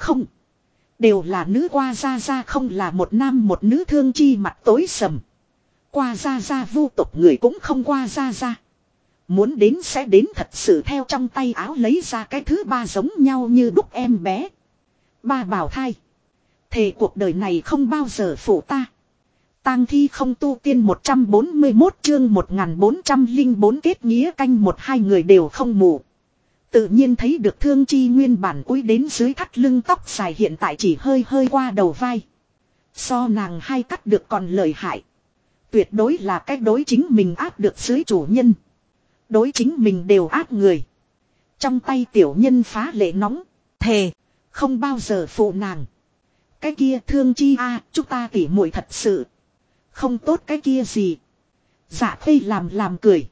Đều là nữ qua ra không là một nam một nữ. Thương Chi mặt tối sầm. Qua ra vu tộc người cũng không qua ra. Muốn đến sẽ đến thật sự, theo trong tay áo lấy ra cái thứ ba giống nhau như đúc em bé. Ba bảo thai. Thề cuộc đời này không bao giờ phụ ta. Tang thi không tu tiên 141 chương 1404 kết nghĩa canh một hai người đều không mù. Tự nhiên thấy được Thương Chi nguyên bản cúi đến dưới thắt lưng tóc dài hiện tại chỉ hơi hơi qua đầu vai. So nàng hai cắt được còn lợi hại. Tuyệt đối là cách đối chính mình áp được dưới chủ nhân. Đối chính mình đều áp người. Trong tay tiểu nhân phá lệ nóng. Thề. Không bao giờ phụ nàng. Cái kia Thương Chi a, chúng ta tỉ muội thật sự. Không tốt cái kia gì. Dạ Khê làm cười.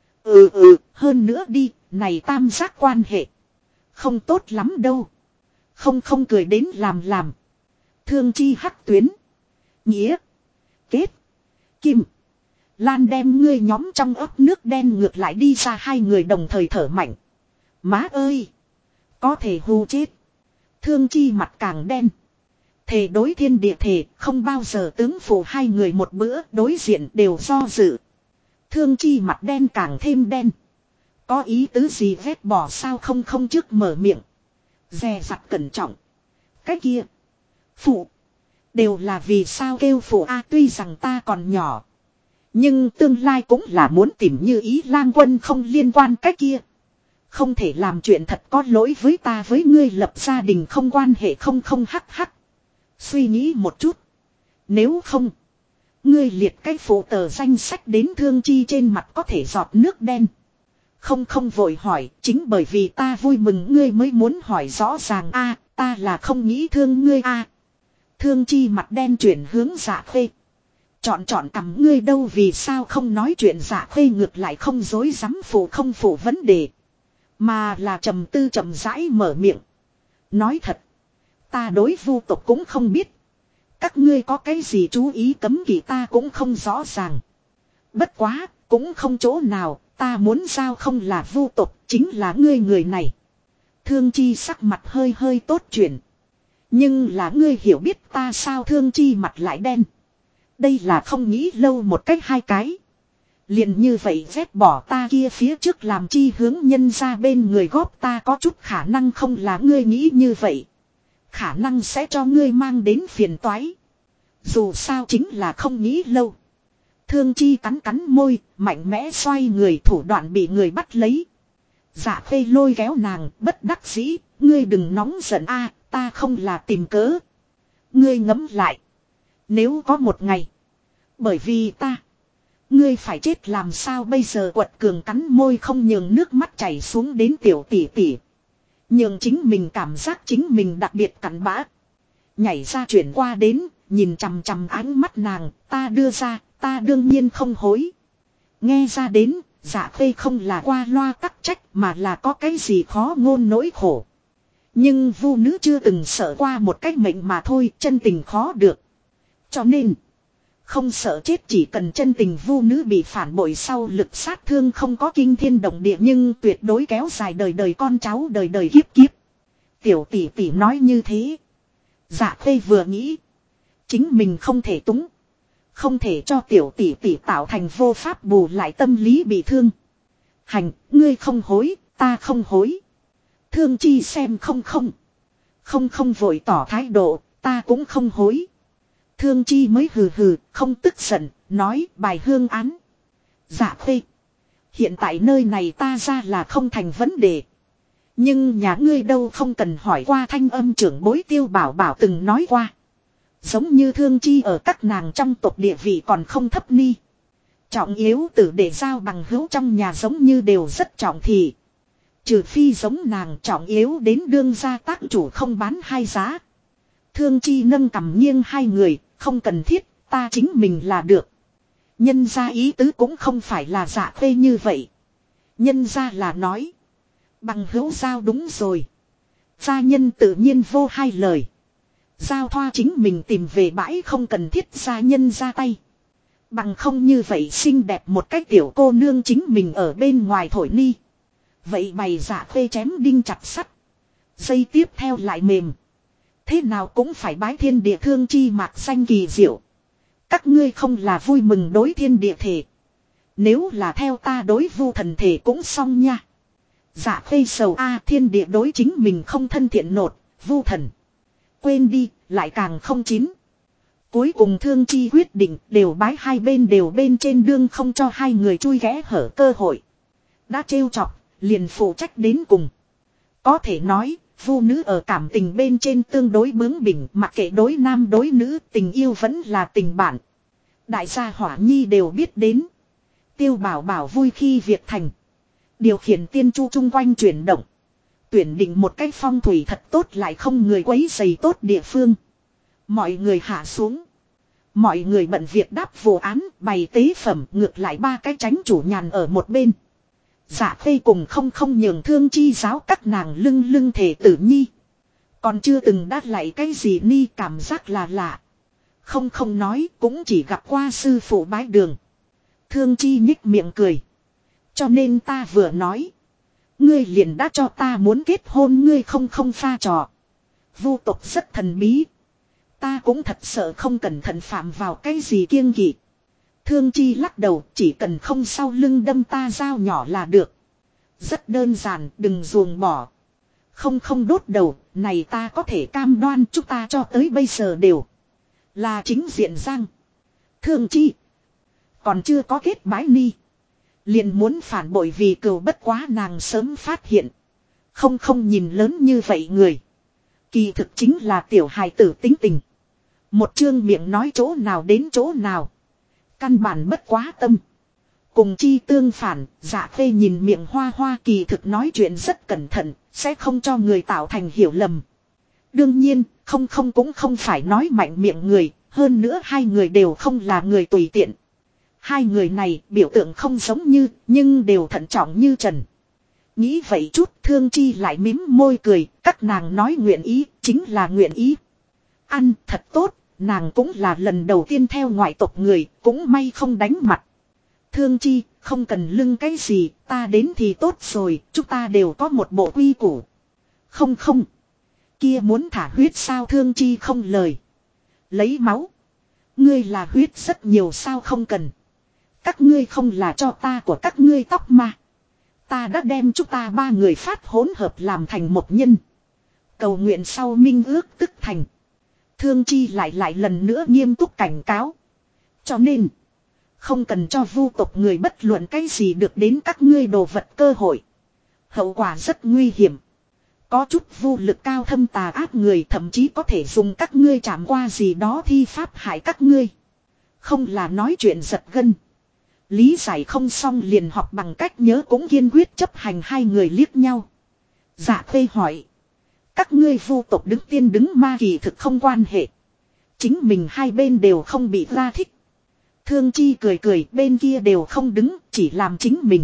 Hơn nữa đi, này tam giác quan hệ. Không tốt lắm đâu. Không cười đến làm. Thương Chi hắc tuyến. Nghĩa. Kết. Kim. Lan đem ngươi nhóm trong ấp nước đen ngược lại đi ra, hai người đồng thời thở mạnh. Má ơi. Có thể hù chết. Thương Chi mặt càng đen. Thề đối thiên địa thề không bao giờ tướng phụ hai người một bữa đối diện đều do dự. Thương Chi mặt đen càng thêm đen. Có ý tứ gì vét bỏ sao không trước mở miệng. Dè dặt cẩn trọng. Cái kia. Phụ. Đều là vì sao kêu phụ a, tuy rằng ta còn nhỏ. Nhưng tương lai cũng là muốn tìm Như Ý Lang Quân không liên quan cái kia. Không thể làm chuyện thật có lỗi với ta với ngươi lập gia đình không quan hệ không hắc. Suy nghĩ một chút. Nếu không. Ngươi liệt cái phụ tờ danh sách đến Thương Chi trên mặt có thể giọt nước đen. Không vội hỏi. Chính bởi vì ta vui mừng ngươi mới muốn hỏi rõ ràng a, ta là không nghĩ thương ngươi a. Thương Chi mặt đen chuyển hướng Dạ Khê. Chọn cầm ngươi đâu vì sao không nói chuyện. Dạ Khê ngược lại không dối dám không phụ vấn đề. Mà là trầm tư chậm rãi mở miệng. Nói thật. Ta đối vu tộc cũng không biết. Các ngươi có cái gì chú ý cấm kỵ ta cũng không rõ ràng. Bất quá, cũng không chỗ nào, ta muốn giao không là vu tộc, chính là ngươi người này. Thương Chi sắc mặt hơi tốt chuyển. Nhưng là ngươi hiểu biết ta sao? Thương Chi mặt lại đen. Đây là không nghĩ lâu một cách hai cái. Liền như vậy vét bỏ ta kia phía trước làm chi hướng nhân ra bên người góp ta có chút khả năng không là ngươi nghĩ như vậy. Khả năng sẽ cho ngươi mang đến phiền toái. Dù sao chính là không nghĩ lâu. Thương Chi cắn môi, mạnh mẽ xoay người, thủ đoạn bị người bắt lấy. Dạ Khê lôi kéo nàng, bất đắc dĩ, ngươi đừng nóng giận a, ta không là tìm cớ. Ngươi ngẫm lại. Nếu có một ngày. Bởi vì ta. Ngươi phải chết làm sao bây giờ? Quật cường cắn môi không nhường nước mắt chảy xuống đến tiểu tỷ. Nhưng chính mình cảm giác chính mình đặc biệt cặn bã. Nhảy ra chuyển qua đến, nhìn chằm ánh mắt nàng, ta đưa ra, ta đương nhiên không hối. Nghe ra đến, Dạ Khê không là qua loa tắc trách mà là có cái gì khó ngôn nỗi khổ. Nhưng vu nữ chưa từng sợ qua một cách mệnh mà thôi, chân tình khó được. Cho nên, không sợ chết, chỉ cần chân tình vu nữ bị phản bội sau lực sát thương không có kinh thiên động địa nhưng tuyệt đối kéo dài đời con cháu đời kiếp. Tiểu tỷ nói như thế. Dạ Khê vừa nghĩ. Chính mình không thể túng. Không thể cho tiểu tỷ tạo thành vô pháp bù lại tâm lý bị thương. Hành, ngươi không hối, ta không hối. Thương Chi xem không vội tỏ thái độ, ta cũng không hối. Thương Chi mới hừ, không tức giận, nói bài hương án. Dạ Khê. Hiện tại nơi này ta ra là không thành vấn đề. Nhưng nhà ngươi đâu không cần hỏi qua. Thanh âm trưởng bối Tiêu Bảo từng nói qua. Giống như Thương Chi ở các nàng trong tộc địa vị còn không thấp ni. Trọng yếu tử để giao bằng hữu trong nhà giống như đều rất trọng thì. Trừ phi giống nàng trọng yếu đến đương gia tác chủ không bán hai giá. Thương Chi nâng cằm nghiêng hai người, không cần thiết, ta chính mình là được. Nhân gia ý tứ cũng không phải là Dạ Khê như vậy. Nhân gia là nói. Bằng hữu giao đúng rồi. Gia nhân tự nhiên vô hai lời. Giao thoa chính mình tìm về bãi không cần thiết gia nhân ra tay. Bằng không như vậy xinh đẹp một cách tiểu cô nương chính mình ở bên ngoài thổi ni. Vậy bày Dạ Khê chém đinh chặt sắt. Dây tiếp theo lại mềm. Thế nào cũng phải bái thiên địa. Thương Chi mạc xanh kỳ diệu. Các ngươi không là vui mừng đối thiên địa thể. Nếu là theo ta đối vu thần thể cũng xong nha. Dạ Khê sầu a, thiên địa đối chính mình không thân thiện nột, vu thần. Quên đi, lại càng không chín. Cuối cùng Thương Chi quyết định đều bái hai bên đều bên trên đương không cho hai người chui ghé hở cơ hội. Đã trêu chọc, liền phụ trách đến cùng. Có thể nói, Vu nữ ở cảm tình bên trên tương đối bướng bỉnh, mặc kệ đối nam đối nữ, tình yêu vẫn là tình bạn. Đại gia Hỏa Nhi đều biết đến. Tiêu Bảo Bảo vui khi việc thành. Điều khiển tiên chu chung quanh chuyển động. Tuyển định một cách phong thủy thật tốt lại không người quấy rầy tốt địa phương. Mọi người hạ xuống. Mọi người bận việc đáp vụ án, bày tế phẩm, ngược lại ba cái tránh chủ nhàn ở một bên. Dạ Khê cùng không nhường Thương Chi giáo các nàng lưng thể tử nhi. Còn chưa từng đát lại cái gì ni, cảm giác là lạ. Không nói, cũng chỉ gặp qua sư phụ bái đường. Thương Chi nhích miệng cười. Cho nên ta vừa nói. Ngươi liền đã cho ta muốn kết hôn, ngươi không pha trò. Vu tộc rất thần bí. Ta cũng thật sợ không cẩn thận phạm vào cái gì kiêng kỵ. Thương Chi lắc đầu, chỉ cần không sau lưng đâm ta dao nhỏ là được. Rất đơn giản, đừng ruồng bỏ. Không đốt đầu, này ta có thể cam đoan, chúng ta cho tới bây giờ đều là chính diện giang. Thương Chi còn chưa có kết bái ni, liền muốn phản bội vì cừu, bất quá nàng sớm phát hiện. Không nhìn lớn như vậy người. Kỳ thực chính là tiểu hài tử tính tình. Một chương miệng nói chỗ nào đến chỗ nào. Căn bản bất quá tâm. Cùng chi tương phản, Dạ Khê nhìn miệng hoa hoa kỳ thực nói chuyện rất cẩn thận, sẽ không cho người tạo thành hiểu lầm. Đương nhiên, không cũng không phải nói mạnh miệng người, hơn nữa hai người đều không là người tùy tiện. Hai người này biểu tượng không giống như, nhưng đều thận trọng như trần. Nghĩ vậy chút, Thương Chi lại mím môi cười, các nàng nói nguyện ý, chính là nguyện ý. Ăn thật tốt, nàng cũng là lần đầu tiên theo ngoại tộc người, cũng may không đánh mặt. Thương Chi, không cần lưng cái gì, ta đến thì tốt rồi, chúng ta đều có một bộ quy củ. Không, kia muốn thả huyết sao? Thương Chi không lời. Lấy máu. Ngươi là huyết rất nhiều sao? Không cần. Các ngươi không là cho ta của các ngươi tóc mà. Ta đã đem chúng ta ba người phát hỗn hợp làm thành một nhân. Cầu nguyện sau minh ước tức thành. Thương Chi lại lần nữa nghiêm túc cảnh cáo. Cho nên, không cần cho Vu tộc người bất luận cái gì được đến các ngươi đồ vật cơ hội. Hậu quả rất nguy hiểm. Có chút vu lực cao thâm tà ác người thậm chí có thể dùng các ngươi chạm qua gì đó thi pháp hại các ngươi. Không là nói chuyện giật gân. Lý giải không xong liền học bằng cách nhớ cũng kiên quyết chấp hành. Hai người liếc nhau. Dạ Khê hỏi. Các ngươi vu tộc đứng tiên đứng ma kỳ thực không quan hệ. Chính mình hai bên đều không bị ra thích. Thương Chi cười bên kia đều không đứng, chỉ làm chính mình.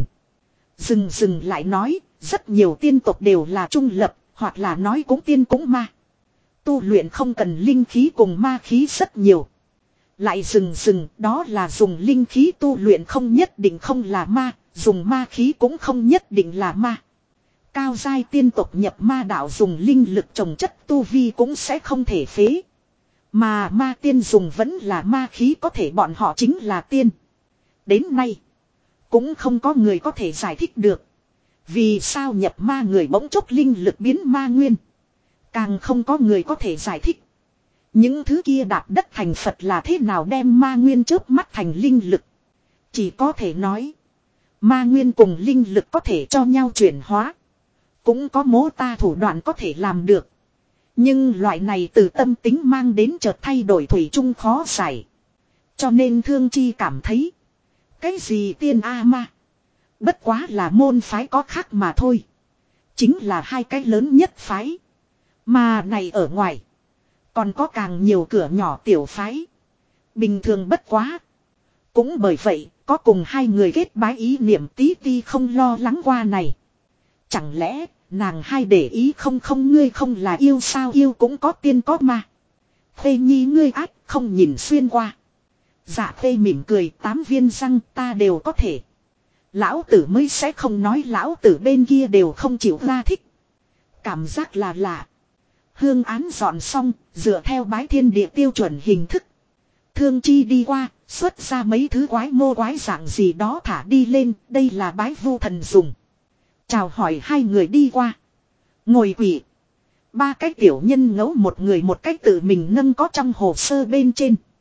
Dừng lại nói, rất nhiều tiên tộc đều là trung lập, hoặc là nói cũng tiên cũng ma. Tu luyện không cần linh khí cùng ma khí rất nhiều. Lại dừng, đó là dùng linh khí tu luyện không nhất định không là ma, dùng ma khí cũng không nhất định là ma. Cao giai tiên tộc nhập ma đạo dùng linh lực trồng chất tu vi cũng sẽ không thể phế. Mà ma tiên dùng vẫn là ma khí, có thể bọn họ chính là tiên. Đến nay, cũng không có người có thể giải thích được. Vì sao nhập ma người bỗng chốc linh lực biến ma nguyên. Càng không có người có thể giải thích. Những thứ kia đạp đất thành Phật là thế nào đem ma nguyên chớp mắt thành linh lực. Chỉ có thể nói, ma nguyên cùng linh lực có thể cho nhau chuyển hóa. Cũng có mô ta thủ đoạn có thể làm được. Nhưng loại này từ tâm tính mang đến chợt thay đổi thủy chung khó giải. Cho nên Thương Chi cảm thấy, cái gì tiên a ma, bất quá là môn phái có khác mà thôi. Chính là hai cái lớn nhất phái. Mà này ở ngoài, còn có càng nhiều cửa nhỏ tiểu phái. Bình thường bất quá. Cũng bởi vậy, có cùng hai người kết bái ý niệm tí ti không lo lắng qua này. Chẳng lẽ, nàng hai để ý không ngươi không là yêu sao? Yêu cũng có tiên có ma. Khê Nhi ngươi ác không nhìn xuyên qua. Dạ Khê mỉm cười, 8 viên răng ta đều có thể. Lão tử mới sẽ không nói lão tử bên kia đều không chịu ra thích. Cảm giác là lạ. Hương án dọn xong, dựa theo bái thiên địa tiêu chuẩn hình thức. Thương Chi đi qua, xuất ra mấy thứ quái mô quái dạng gì đó thả đi lên, đây là bái vu thần dùng. Chào hỏi hai người đi qua. Ngồi quỷ. Ba cái tiểu nhân ngấu một người một cách tự mình nâng có trong hồ sơ bên trên.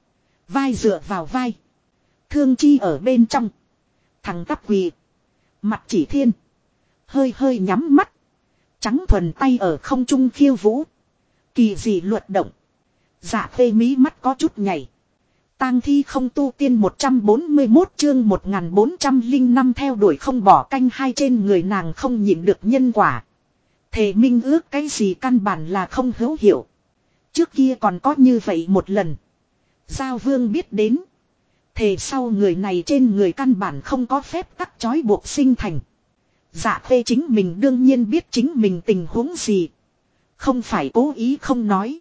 Vai dựa vào vai. Thương Chi ở bên trong. Thẳng tắp quỳ. Mặt chỉ thiên. Hơi hơi nhắm mắt. Trắng thuần tay ở không trung khiêu vũ. Kỳ dị luật động. Dạ Khê mí mắt có chút nhảy. Tang thi không tu tiên 141 chương 1405 theo đuổi không bỏ canh hai trên người nàng không nhịn được nhân quả. Thề minh ước cái gì căn bản là không hữu hiệu. Trước kia còn có như vậy một lần. Giao Vương biết đến. Thề sau người này trên người căn bản không có phép tắc trói buộc sinh thành. Dạ Khê chính mình đương nhiên biết chính mình tình huống gì. Không phải cố ý không nói.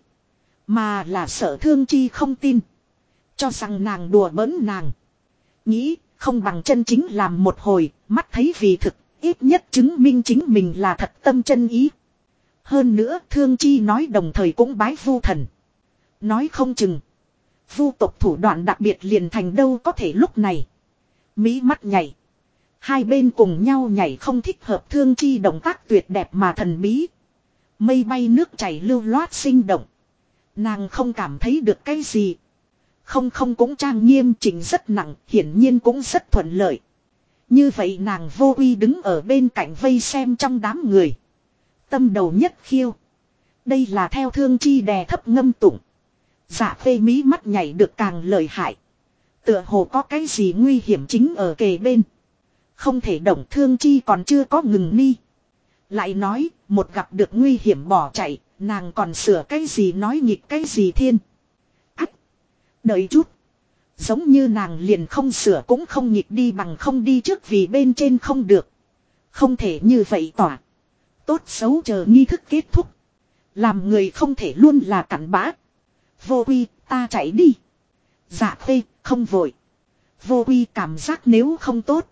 Mà là sợ Thương Chi không tin. Cho rằng nàng đùa bỡn nàng. Nghĩ không bằng chân chính làm một hồi. Mắt thấy vì thực. Ít nhất chứng minh chính mình là thật tâm chân ý. Hơn nữa Thương Chi nói đồng thời cũng bái Vu thần. Nói không chừng. Vu tộc thủ đoạn đặc biệt liền thành đâu có thể lúc này. Mí mắt nhảy. Hai bên cùng nhau nhảy không thích hợp Thương Chi động tác tuyệt đẹp mà thần bí. Mây bay nước chảy lưu loát sinh động. Nàng không cảm thấy được cái gì. Không cũng trang nghiêm chỉnh rất nặng, hiển nhiên cũng rất thuận lợi. Như vậy nàng Vô Uy đứng ở bên cạnh vây xem trong đám người. Tâm đầu nhất khiêu. Đây là theo Thương Chi đè thấp ngâm tụng. Dạ Khê mí mắt nhảy được càng lợi hại. Tựa hồ có cái gì nguy hiểm chính ở kề bên. Không thể động Thương Chi còn chưa có ngừng ni. Lại nói, một gặp được nguy hiểm bỏ chạy, nàng còn sửa cái gì nói nghịch cái gì thiên. Ách! Đợi chút! Giống như nàng liền không sửa cũng không nghịch đi bằng không đi trước vì bên trên không được. Không thể như vậy tỏa. Tốt xấu chờ nghi thức kết thúc. Làm người không thể luôn là cặn bã. Vô Uy, ta chạy đi. Dạ Khê, không vội. Vô Uy cảm giác nếu không tốt.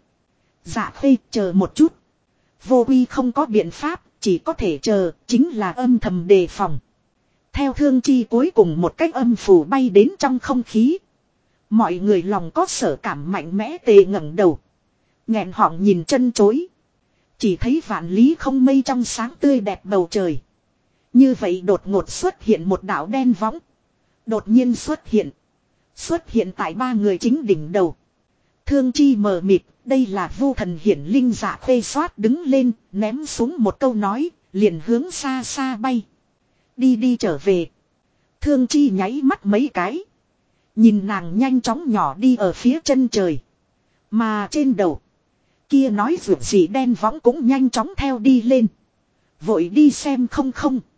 Dạ Khê, chờ một chút. Vô Uy không có biện pháp, chỉ có thể chờ, chính là âm thầm đề phòng. Theo Thương Chi cuối cùng một cách âm phù bay đến trong không khí. Mọi người lòng có sở cảm mạnh mẽ tề ngẩng đầu. Nghẹn họng nhìn chân chối. Chỉ thấy vạn lý không mây trong sáng tươi đẹp bầu trời. Như vậy đột ngột xuất hiện một đảo đen võng. Đột nhiên xuất hiện. Xuất hiện tại ba người chính đỉnh đầu. Thương Chi mờ mịt, đây là Vu thần hiển linh. Dạ Khê xoát đứng lên, ném xuống một câu nói, liền hướng xa xa bay. Đi đi trở về. Thương Chi nháy mắt mấy cái. Nhìn nàng nhanh chóng nhỏ đi ở phía chân trời. Mà trên đầu. Kia nói vượt gì đen võng cũng nhanh chóng theo đi lên. Vội đi xem không.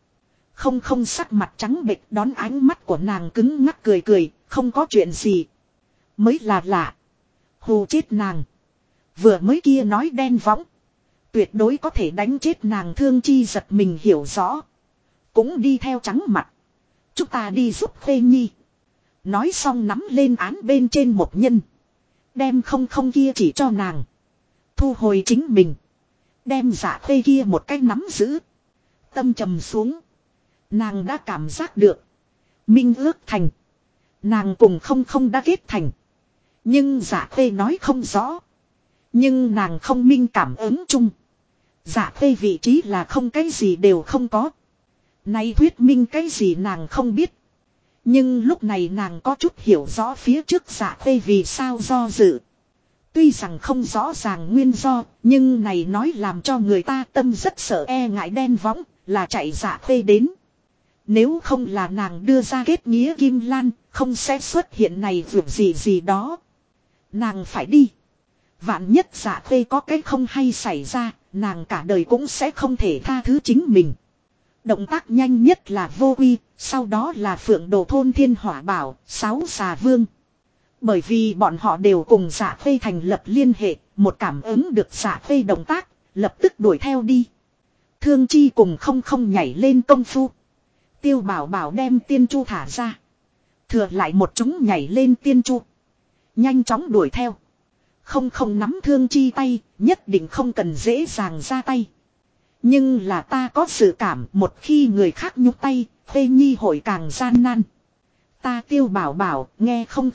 Không sắc mặt trắng bệch đón ánh mắt của nàng cứng ngắc cười, không có chuyện gì. Mới là lạ. Hù chết nàng. Vừa mới kia nói đen võng. Tuyệt đối có thể đánh chết nàng. Thương Chi giật mình hiểu rõ. Cũng đi theo trắng mặt. Chúng ta đi giúp Khê Nhi. Nói xong nắm lên án bên trên một nhân. Đem không kia chỉ cho nàng. Thu hồi chính mình. Đem Dạ Khê kia một cái nắm giữ. Tâm trầm xuống. Nàng đã cảm giác được. Minh ước thành. Nàng cùng không đã kết thành. Nhưng Dạ Khê nói không rõ. Nhưng nàng không minh cảm ứng chung. Dạ Khê vị trí là không cái gì đều không có. Nay thuyết minh cái gì nàng không biết. Nhưng lúc này nàng có chút hiểu rõ phía trước Dạ Khê vì sao do dự. Tuy rằng không rõ ràng nguyên do, nhưng này nói làm cho người ta tâm rất sợ e ngại đen võng, là chạy Dạ Khê đến. Nếu không là nàng đưa ra kết nghĩa Kim Lan, không sẽ xuất hiện này vượt gì đó. Nàng phải đi. Vạn nhất Dạ Khê có cái không hay xảy ra, nàng cả đời cũng sẽ không thể tha thứ chính mình. Động tác nhanh nhất là Vô Uy, sau đó là Phượng Đồ Thôn Thiên Hỏa Bảo, 6 xà vương. Bởi vì bọn họ đều cùng Dạ Khê thành lập liên hệ, một cảm ứng được Dạ Khê động tác, lập tức đuổi theo đi. Thương Chi cùng không nhảy lên công phu. Tiêu Bảo Bảo đem tiên chu thả ra. Thừa lại một chúng nhảy lên tiên chu. Nhanh chóng đuổi theo. Không nắm Thương Chi tay, nhất định không cần dễ dàng ra tay. Nhưng là ta có sự cảm một khi người khác nhúc tay, Khê Nhi hội càng gian nan. Ta Tiêu Bảo Bảo, nghe không.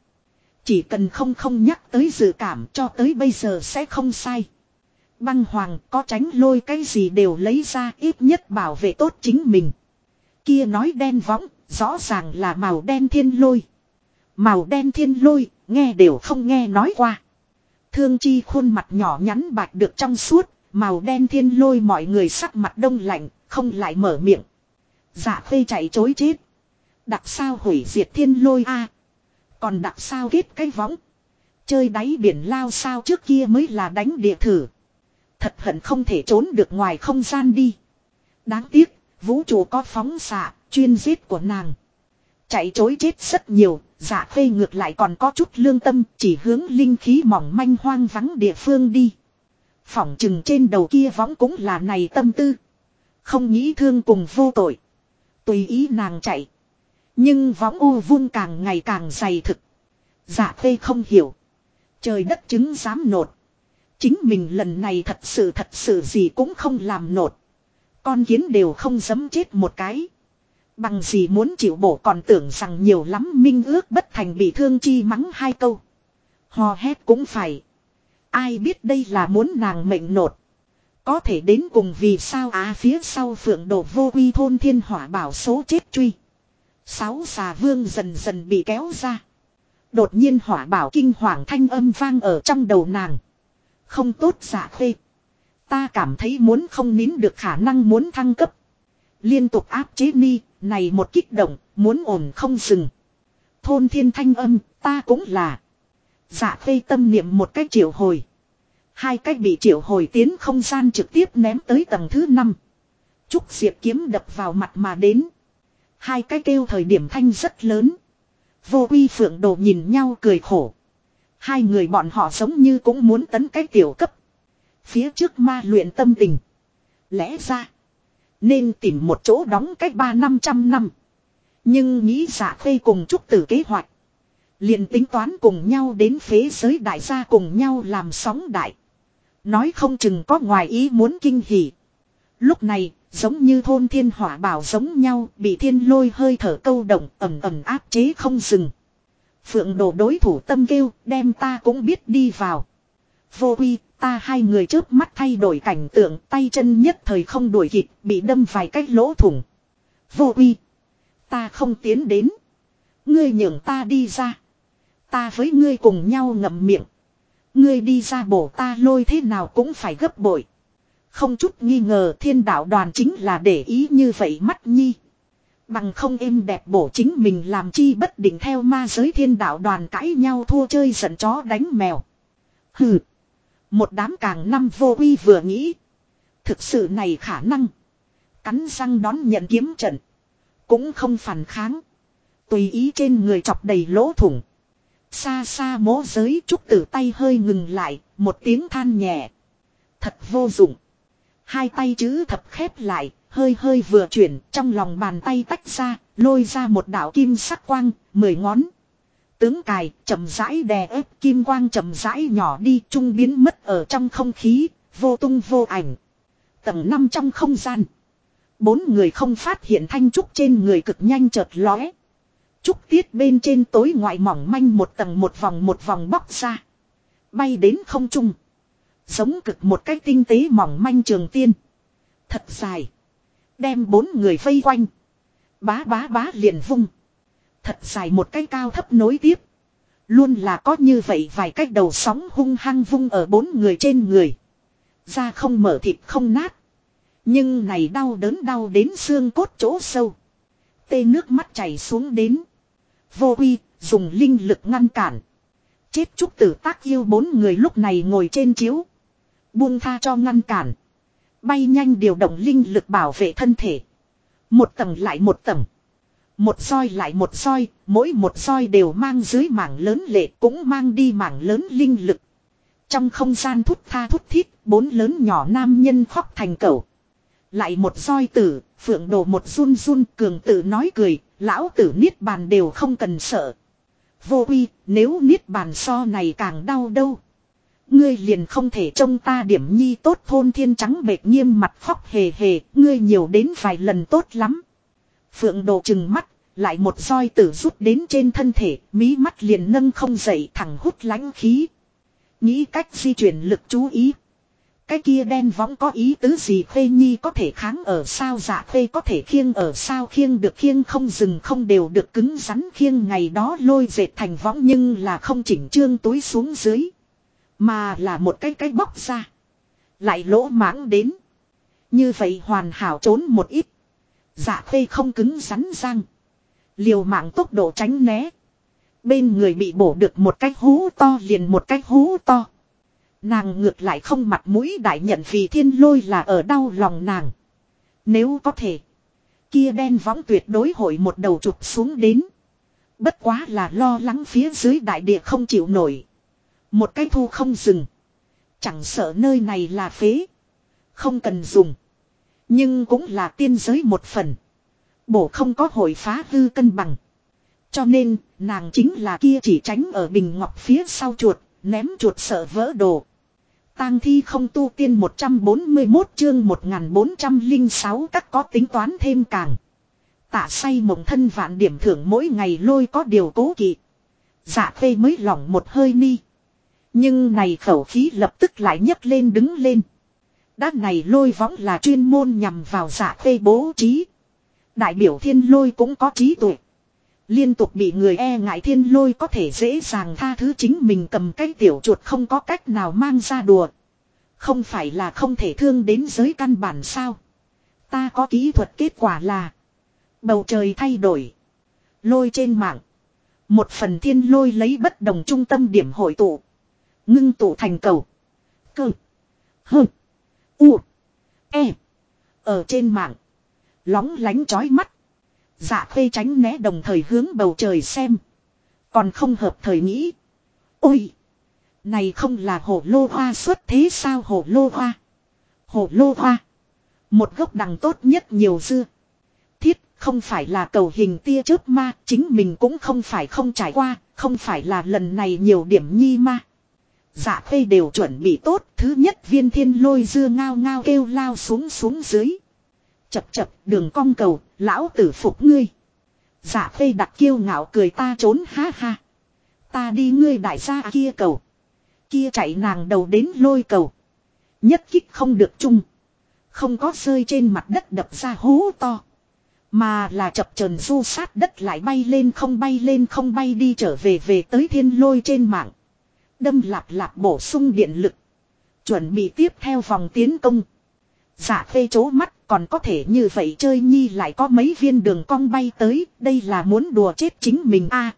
Chỉ cần không nhắc tới dự cảm cho tới bây giờ sẽ không sai. Băng Hoàng có tránh lôi cái gì đều lấy ra ít nhất bảo vệ tốt chính mình. Kia nói đen võng, rõ ràng là màu đen thiên lôi. Màu đen thiên lôi, nghe đều không nghe nói qua. Thương Chi khuôn mặt nhỏ nhắn bạch được trong suốt, màu đen thiên lôi mọi người sắc mặt đông lạnh, không lại mở miệng. Dạ Khê chạy chối chết. Đặc sao hủy diệt thiên lôi a, còn đặc sao kết cái võng. Chơi đáy biển lao sao trước kia mới là đánh địa thử. Thật hận không thể trốn được ngoài không gian đi. Đáng tiếc, vũ trụ có phóng xạ, chuyên giết của nàng. Chạy chối chết rất nhiều, Dạ Khê ngược lại còn có chút lương tâm, chỉ hướng linh khí mỏng manh hoang vắng địa phương đi. Phỏng chừng trên đầu kia võng cũng là này tâm tư. Không nghĩ thương cùng vô tội. Tùy ý nàng chạy. Nhưng võng u vung càng ngày càng dày thực. Dạ Khê không hiểu. Trời đất chứng dám nột. Chính mình lần này thật sự gì cũng không làm nột. Con kiến đều không dám chết một cái. Bằng gì muốn chịu bổ còn tưởng rằng nhiều lắm minh ước bất thành bị Thương Chi mắng 2 câu. Hò hét cũng phải. Ai biết đây là muốn nàng mệnh nột. Có thể đến cùng vì sao phía sau Phượng Đồ Vô Quy thôn thiên hỏa bảo số chết truy. 6 xà vương dần dần bị kéo ra. Đột nhiên hỏa bảo kinh hoàng thanh âm vang ở trong đầu nàng. Không tốt Dạ Khê. Ta cảm thấy muốn không nín được khả năng muốn thăng cấp. Liên tục áp chế ni, này một kích động, muốn ổn không dừng. Thôn thiên thanh âm, ta cũng là. Dạ Khê tâm niệm một cách triệu hồi. 2 cách bị triệu hồi tiến không gian trực tiếp ném tới tầng thứ 5. Trúc diệp kiếm đập vào mặt mà đến. 2 cái kêu thời điểm thanh rất lớn. Vô Quy Phượng Đồ nhìn nhau cười khổ. 2 người bọn họ giống như cũng muốn tấn cái tiểu cấp. Phía trước ma luyện tâm tình. Lẽ ra nên tìm một chỗ đóng cách 300-500 năm. Nhưng nghĩ Dạ Khê cùng Trúc Tử kế hoạch. Liền tính toán cùng nhau đến phế giới đại gia cùng nhau làm sóng đại. Nói không chừng có ngoài ý muốn kinh hỉ. Lúc này, giống như thôn thiên hỏa bảo giống nhau, bị thiên lôi hơi thở câu động ẩm áp chế không dừng. Phượng Đồ đối thủ tâm kêu, đem ta cũng biết đi vào. Vô Quy, ta 2 người chớp mắt thay đổi cảnh tượng, tay chân nhất thời không đuổi kịp, bị đâm vài cách lỗ thủng. Vô Quy, ta không tiến đến. Ngươi nhường ta đi ra. Ta với ngươi cùng nhau ngậm miệng. Ngươi đi ra bổ ta lôi thế nào cũng phải gấp bội. Không chút nghi ngờ Thiên Đạo Đoàn chính là để ý như vậy mắt nhi. Bằng không êm đẹp bổ chính mình làm chi bất định theo ma giới Thiên Đạo Đoàn cãi nhau thua chơi giận chó đánh mèo. Hừ. Một đám càng năm Vô Quy vừa nghĩ. Thực sự này khả năng. Cắn răng đón nhận kiếm trận. Cũng không phản kháng. Tùy ý trên người chọc đầy lỗ thủng. Xa xa mố giới Trúc Tử tay hơi ngừng lại. Một tiếng than nhẹ. Thật vô dụng. 2 tay chữ thập khép lại. Hơi vừa chuyển trong lòng bàn tay tách ra. Lôi ra một đạo kim sắc quang. 10 ngón. Tướng cài chậm rãi đè ép kim quang chậm rãi nhỏ đi trung biến mất ở trong không khí. Vô tung vô ảnh. Tầng 5 trong không gian. 4 người không phát hiện thanh trúc trên người cực nhanh chợt lóe. Trúc tiết bên trên tối ngoại mỏng manh một tầng một vòng bóc ra. Bay đến không trung. Giống cực một cái tinh tế mỏng manh trường tiên. Thật dài. Đem 4 người vây quanh. Bá liền vung. Thật dài một cái cao thấp nối tiếp. Luôn là có như vậy vài cách đầu sóng hung hăng vung ở 4 người trên người. Da không mở thịt không nát. Nhưng này đau đến xương cốt chỗ sâu. Tê nước mắt chảy xuống đến. Vô Quy dùng linh lực ngăn cản. Chết Trúc Tử Tác yêu 4 người lúc này ngồi trên chiếu. Buông tha cho ngăn cản. Bay nhanh điều động linh lực bảo vệ thân thể. Một tầng lại một tầng. Một roi lại một roi, mỗi một roi đều mang dưới mảng lớn lệ cũng mang đi mảng lớn linh lực. Trong không gian thút tha thút thít, 4 lớn nhỏ nam nhân khóc thành cẩu. Lại một roi tử, Phượng Đồ một run run cường tự nói cười, lão tử niết bàn đều không cần sợ. Vô Quy, nếu niết bàn so này càng đau đâu. Ngươi liền không thể trông ta điểm nhi tốt thôn thiên trắng bệch nghiêm mặt khóc hề hề, ngươi nhiều đến vài lần tốt lắm. Phượng Đồ trừng mắt, lại một roi tử rút đến trên thân thể, mí mắt liền nâng không dậy thẳng hút lãnh khí. Nghĩ cách di chuyển lực chú ý. Cái kia đen võng có ý tứ gì? Khê Nhi có thể kháng ở sao? Dạ Khê có thể khiêng ở sao? Khiêng được, khiêng không dừng không đều được, cứng rắn khiêng. Ngày đó lôi dệt thành võng nhưng là không chỉnh trương túi xuống dưới, mà là một cái bóc ra, lại lỗ mãng đến. Như vậy hoàn hảo trốn một ít. Dạ Khê không cứng rắn răng, liều mạng tốc độ tránh né. Bên người bị bổ được một cái hú to liền một cái hú to. Nàng ngược lại không mặt mũi đại nhận vì thiên lôi là ở đau lòng nàng. Nếu có thể, kia đen võng tuyệt đối hội một đầu chụp xuống đến. Bất quá là lo lắng phía dưới đại địa không chịu nổi. Một cái thu không dừng. Chẳng sợ nơi này là phế, không cần dùng, nhưng cũng là tiên giới một phần. Bổ không có hội phá hư cân bằng. Cho nên, nàng chính là kia chỉ tránh ở bình ngọc phía sau chuột, ném chuột sợ vỡ đồ. Tang thi không tu tiên 141 chương 1406 các có tính toán thêm càng. Tạ say mộng thân vạn điểm thưởng mỗi ngày lôi có điều cố kỵ. Dạ Khê mới lỏng một hơi ni. Nhưng này khẩu khí lập tức lại nhấc lên đứng lên. Đát này lôi võng là chuyên môn nhằm vào Dạ Khê bố trí. Đại biểu thiên lôi cũng có trí tuệ. Liên tục bị người e ngại thiên lôi có thể dễ dàng tha thứ chính mình cầm cái tiểu chuột không có cách nào mang ra đùa. Không phải là không thể thương đến giới căn bản sao. Ta có kỹ thuật, kết quả là bầu trời thay đổi. Lôi trên mạng, một phần thiên lôi lấy bất đồng trung tâm điểm hội tụ, ngưng tụ thành cầu, cơ, hơ, u, e. Ở trên mạng lóng lánh chói mắt. Dạ Khê tránh né đồng thời hướng bầu trời xem. Còn không hợp thời nghĩ. Ôi! Này không là hổ lô hoa xuất thế sao? Hổ lô hoa. Hổ lô hoa. Một gốc đằng tốt nhất nhiều dưa. Thiết không phải là cầu hình tia chớp ma. Chính mình cũng không phải không trải qua. Không phải là lần này nhiều điểm nhi ma. Dạ Khê đều chuẩn bị tốt. Thứ nhất viên thiên lôi dưa ngao ngao kêu lao xuống dưới. Chập chập đường cong cầu, lão tử phục ngươi. Dạ Khê đặt kiêu ngạo cười, ta trốn ha ha. Ta đi ngươi đại gia kia cầu. Kia chạy nàng đầu đến lôi cầu. Nhất kích không được chung. Không có rơi trên mặt đất đập ra hố to. Mà là chập chờn du sát đất lại bay lên không bay đi trở về tới thiên lôi trên mạng. Đâm lạp lạp bổ sung điện lực. Chuẩn bị tiếp theo vòng tiến công. Dạ Khê chố mắt, còn có thể như vậy chơi nhi, lại có mấy viên đường cong bay tới, đây là muốn đùa chết chính mình a.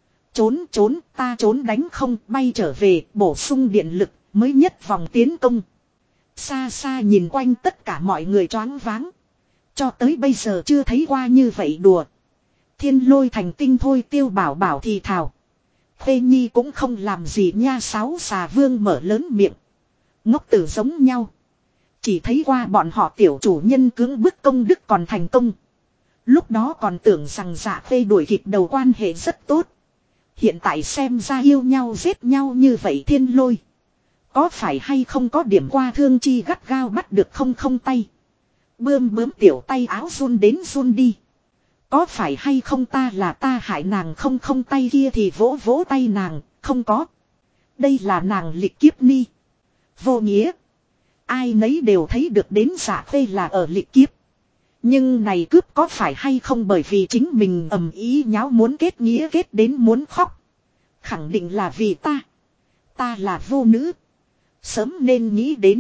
Trốn ta trốn đánh không, bay trở về, bổ sung điện lực, mới nhất vòng tiến công. Xa xa nhìn quanh tất cả mọi người choáng váng. Cho tới bây giờ chưa thấy qua như vậy đùa. Thiên lôi thành tinh thôi, Tiêu Bảo Bảo thì thào. Khê Nhi cũng không làm gì nha. Sáu xà vương mở lớn miệng. Ngốc tử giống nhau. Chỉ thấy qua bọn họ tiểu chủ nhân cưỡng bức công đức còn thành công. Lúc đó còn tưởng rằng Dạ Khê đuổi kịp đầu quan hệ rất tốt. Hiện tại xem ra yêu nhau giết nhau như vậy thiên lôi. Có phải hay không có điểm qua thương chi gắt gao bắt được không tay. Bướm tiểu tay áo run đến run đi. Có phải hay không ta là ta hại nàng không tay kia thì vỗ vỗ tay nàng, không có. Đây là nàng lịch kiếp ni. Vô nghĩa. Ai nấy đều thấy được đến Dạ Khê là ở lịch kiếp. Nhưng này cướp có phải hay không bởi vì chính mình ầm ý nháo muốn kết nghĩa kết đến muốn khóc. Khẳng định là vì ta. Ta là vô nữ. Sớm nên nghĩ đến.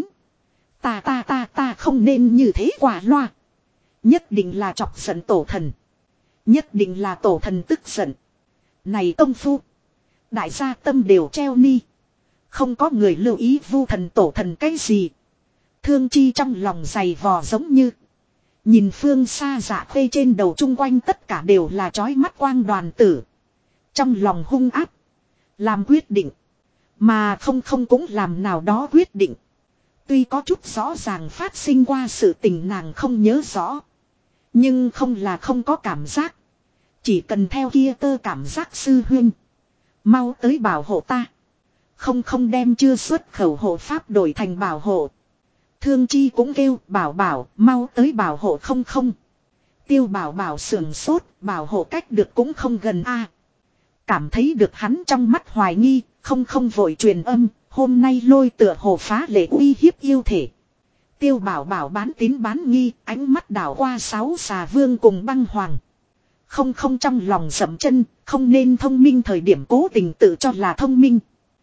Ta không nên như thế quả loa. Nhất định là chọc giận tổ thần. Nhất định là tổ thần tức giận. Này công phu. Đại gia tâm đều treo ni. Không có người lưu ý vu thần tổ thần cái gì. Thương chi trong lòng dày vò giống như. Nhìn phương xa Dạ Khê trên đầu chung quanh tất cả đều là chói mắt quang đoàn tử. Trong lòng hung áp. Làm quyết định. Mà không cũng làm nào đó quyết định. Tuy có chút rõ ràng phát sinh qua sự tình nàng không nhớ rõ. Nhưng không là không có cảm giác. Chỉ cần theo kia tơ cảm giác sư huynh. Mau tới bảo hộ ta. Không đem chưa xuất khẩu hộ pháp đổi thành bảo hộ. Thương chi cũng kêu bảo mau tới bảo hộ không. Tiêu bảo sườn sốt, bảo hộ cách được cũng không gần a. Cảm thấy được hắn trong mắt hoài nghi, không vội truyền âm, Hôm nay lôi tựa hồ phá lệ uy hiếp yêu thể. Tiêu bảo bảo bán tín bán nghi, ánh mắt đảo qua 6 xà vương cùng băng hoàng. Không trong lòng dậm chân, không nên thông minh thời điểm cố tình tự cho là thông minh.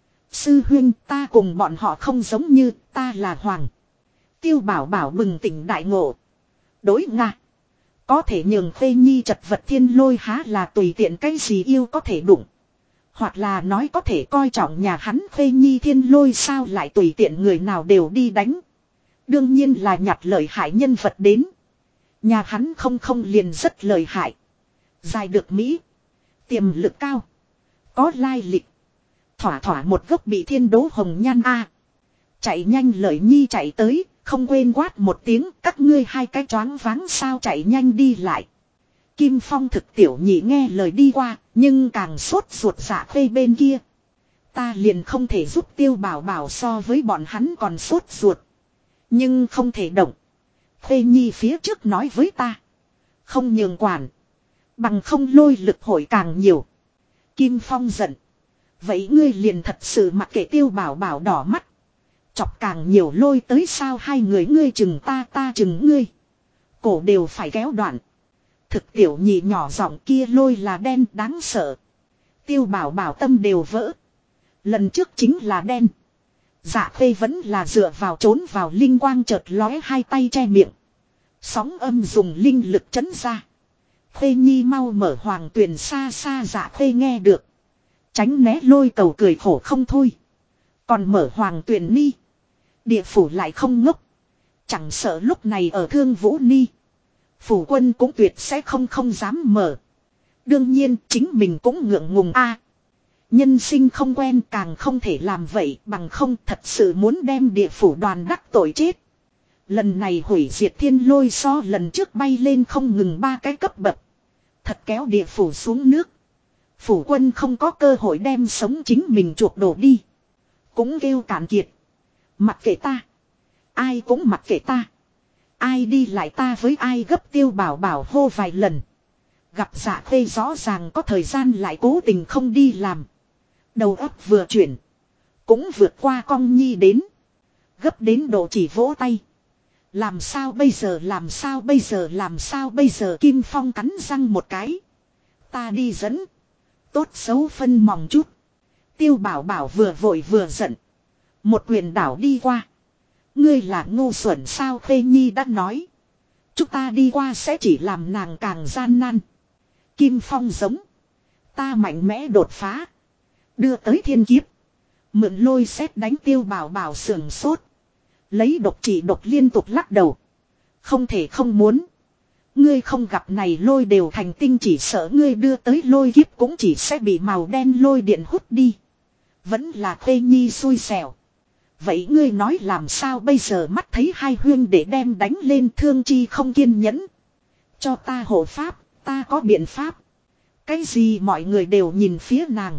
Sư huynh, ta cùng bọn họ không giống như, ta là hoàng. Tiêu bảo bảo bừng tỉnh đại ngộ. Đối Nga. Có thể nhường Khê Nhi chật vật thiên lôi há là tùy tiện cái gì yêu có thể đụng. Hoặc là nói có thể coi trọng nhà hắn Khê Nhi thiên lôi sao lại tùy tiện người nào đều đi đánh. Đương nhiên là nhặt lợi hại nhân vật đến. Nhà hắn không liền rất lợi hại. Dài được Mỹ. Tiềm lực cao. Có lai lịch. Thỏa thỏa một gốc bị thiên đố hồng nhan a. Chạy nhanh Lợi Nhi chạy tới. Không quên quát một tiếng, các ngươi hai cái choáng váng sao chạy nhanh đi lại. Kim Phong thực tiểu nhị nghe lời đi qua, nhưng càng sốt ruột dạ Khê bên kia. Ta liền không thể giúp Tiêu bảo bảo so với bọn hắn còn sốt ruột. Nhưng không thể động. Khê Nhi phía trước nói với ta. Không nhường quản. Bằng không lôi lực hội càng nhiều. Kim Phong giận. Vậy ngươi liền thật sự mặc kệ Tiêu bảo bảo đỏ mắt. Chọc càng nhiều lôi tới sao hai người ngươi chừng ta chừng ngươi. Cổ đều phải kéo đoạn. Thực tiểu nhị nhỏ giọng kia lôi là đen đáng sợ. Tiêu bảo bảo tâm đều vỡ. Lần trước chính là đen. Dạ Khê vẫn là dựa vào trốn vào linh quang chợt lóe hai tay che miệng. Sóng âm dùng linh lực chấn ra. Khê Nhi mau mở hoàng tuyền xa xa Dạ Khê nghe được. Tránh né lôi cầu cười khổ không thôi. Còn mở hoàng tuyền ni. Địa phủ lại không ngốc. Chẳng sợ lúc này ở Thương Vũ Ni. Phủ quân cũng tuyệt sẽ không dám mở. Đương nhiên chính mình cũng ngượng ngùng a. Nhân sinh không quen càng không thể làm vậy bằng không thật sự muốn đem địa phủ đoàn đắc tội chết. Lần này hủy diệt thiên lôi so lần trước bay lên không ngừng 3 cái cấp bậc. Thật kéo địa phủ xuống nước. Phủ quân không có cơ hội đem sống chính mình chuộc đổ đi. Cũng kêu cạn kiệt. Mặc kệ ta. Ai cũng mặc kệ ta. Ai đi lại ta với ai gấp Tiêu bảo bảo hô vài lần. Gặp Dạ Khê rõ ràng có thời gian lại cố tình không đi làm. Đầu óc vừa chuyển. Cũng vượt qua Cong Nhi đến. Gấp đến độ chỉ vỗ tay. Làm sao bây giờ làm sao bây giờ làm sao bây giờ Kim Phong cắn răng một cái. Ta đi dẫn. Tốt xấu phân mỏng chút. Tiêu bảo bảo vừa vội vừa giận. Một quyền đảo đi qua. Ngươi là ngu xuẩn sao Khê Nhi đã nói. Chúng ta đi qua sẽ chỉ làm nàng càng gian nan. Kim Phong giống. Ta mạnh mẽ đột phá. Đưa tới thiên kiếp. Mượn lôi xét đánh Tiêu bảo bảo sườn sốt. Lấy độc chỉ độc liên tục lắc đầu. Không thể không muốn. Ngươi không gặp này lôi đều thành tinh chỉ sợ ngươi đưa tới lôi kiếp cũng chỉ sẽ bị màu đen lôi điện hút đi. Vẫn là Khê Nhi xui xẻo. Vậy ngươi nói làm sao bây giờ mắt thấy hai huyên để đem đánh lên Thương Chi không kiên nhẫn. Cho ta hộ pháp, ta có biện pháp. Cái gì mọi người đều nhìn phía nàng.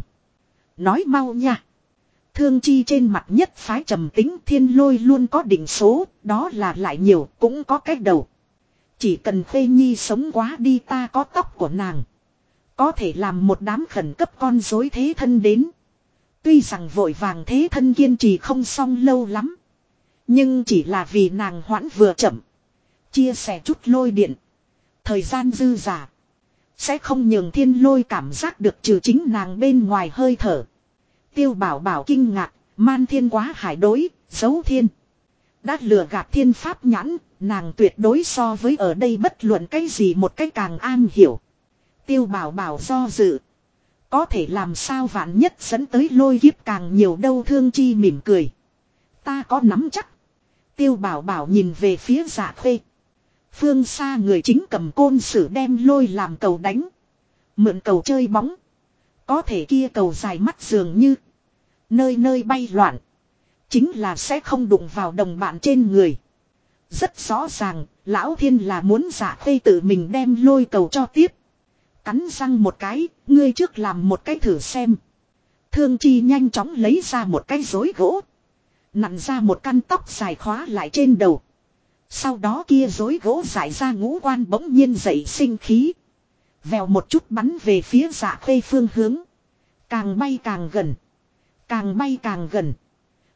Nói mau nha. Thương Chi trên mặt nhất phái trầm tính thiên lôi luôn có định số, đó là lại nhiều cũng có cách đầu. Chỉ cần Khê Nhi sống quá đi ta có tóc của nàng. Có thể làm một đám khẩn cấp con rối thế thân đến. Tuy rằng vội vàng thế thân kiên trì không xong lâu lắm. Nhưng chỉ là vì nàng hoãn vừa chậm. Chia sẻ chút lôi điện. Thời gian dư giả. Sẽ không nhường thiên lôi cảm giác được trừ chính nàng bên ngoài hơi thở. Tiêu bảo bảo kinh ngạc. Man thiên quá hải đối. Giấu thiên. Đã lừa gạt thiên pháp nhãn. Nàng tuyệt đối so với ở đây bất luận cái gì một cách càng an hiểu. Tiêu bảo bảo do dự. Có thể làm sao vạn nhất dẫn tới lôi kiếp càng nhiều đâu Thương Chi mỉm cười. Ta có nắm chắc. Tiêu bảo bảo nhìn về phía Dạ Khê. Phương xa người chính cầm côn sử đem lôi làm cầu đánh. Mượn cầu chơi bóng. Có thể kia cầu dài mắt dường như. Nơi nơi bay loạn. Chính là sẽ không đụng vào đồng bạn trên người. Rất rõ ràng, Lão Thiên là muốn Dạ Khê tự mình đem lôi cầu cho tiếp. Cắn răng một cái, ngươi trước làm một cái thử xem. Thương Chi nhanh chóng lấy ra một cái rối gỗ. Nặn ra một căn tóc dài khóa lại trên đầu. Sau đó kia rối gỗ giải ra ngũ quan bỗng nhiên dậy sinh khí. Vèo một chút bắn về phía Dạ Khê phương hướng. Càng bay càng gần. Càng bay càng gần.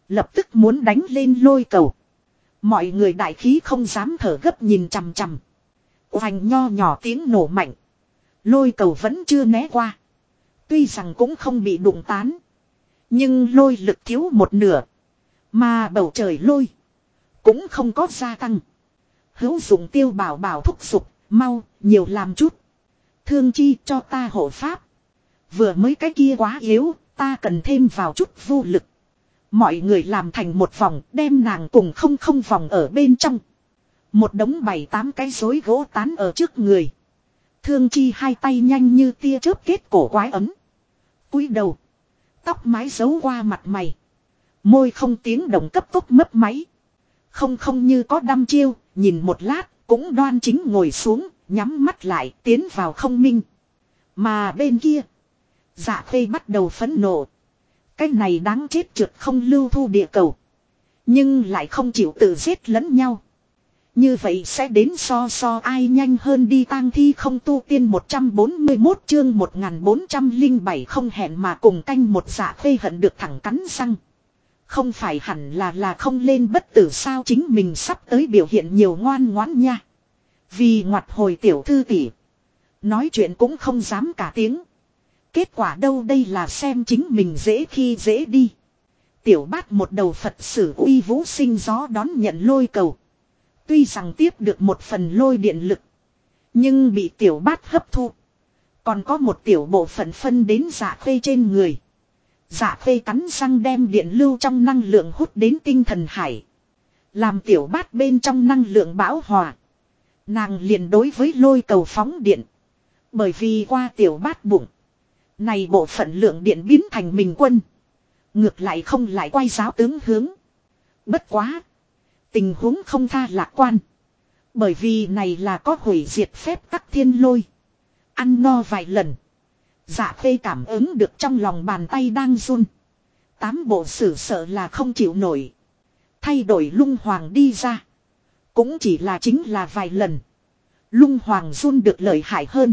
Lập tức muốn đánh lên lôi cầu. Mọi người đại khí không dám thở gấp nhìn chằm chằm. Oanh nho nhỏ tiếng nổ mạnh. Lôi cầu vẫn chưa né qua. Tuy rằng cũng không bị đụng tán. Nhưng lôi lực thiếu một nửa. Mà bầu trời lôi cũng không có gia tăng. Hữu dụng Tiêu Bảo Bảo thúc giục. Mau, nhiều làm chút. Thương Chi cho ta hộ pháp. Vừa mới cái kia quá yếu. Ta cần thêm vào chút vô lực. Mọi người làm thành một vòng. Đem nàng cùng không vòng ở bên trong. Một đống 7-8 cái rối gỗ tán ở trước người. Thương Chi hai tay nhanh như tia chớp kết cổ quái ấm. Cúi đầu. Tóc mái giấu qua mặt mày. Môi không tiếng động cấp tốc mấp máy. Không như có đăm chiêu. Nhìn một lát cũng đoan chính ngồi xuống. Nhắm mắt lại tiến vào không minh. Mà bên kia. Dạ Khê bắt đầu phẫn nộ. Cái này đáng chết trượt không lưu thu địa cầu. Nhưng lại không chịu tự giết lẫn nhau. Như vậy sẽ đến so ai nhanh hơn đi tang thi không tu tiên 141 chương 1407 không hẹn mà cùng canh một. Dạ Khê hận được thẳng cắn răng. Không phải hẳn là không lên bất tử sao, chính mình sắp tới biểu hiện nhiều ngoan ngoãn nha. Vì ngoặt hồi tiểu thư tỷ. Nói chuyện cũng không dám cả tiếng. Kết quả đâu đây là xem chính mình dễ khi dễ đi. Tiểu Bát một đầu Phật sử uy vũ sinh gió đón nhận lôi cầu. Tuy rằng tiếp được một phần lôi điện lực. Nhưng bị Tiểu Bát hấp thu. Còn có một tiểu bộ phận phân đến Dạ Khê trên người. Dạ Khê cắn răng đem điện lưu trong năng lượng hút đến tinh thần hải. Làm Tiểu Bát bên trong năng lượng bão hòa. Nàng liền đối với lôi cầu phóng điện. Bởi vì qua Tiểu Bát bụng. Này bộ phận lượng điện biến thành mình quân. Ngược lại không lại quay giáo tướng hướng. Bất quá. Tình huống không tha lạc quan. Bởi vì này là có hủy diệt phép tắc thiên lôi. Ăn no vài lần. Dạ Khê cảm ứng được trong lòng bàn tay đang run. 8 bộ sử sợ là không chịu nổi. Thay đổi lung hoàng đi ra. Cũng chỉ là chính là vài lần. Lung hoàng run được lợi hại hơn.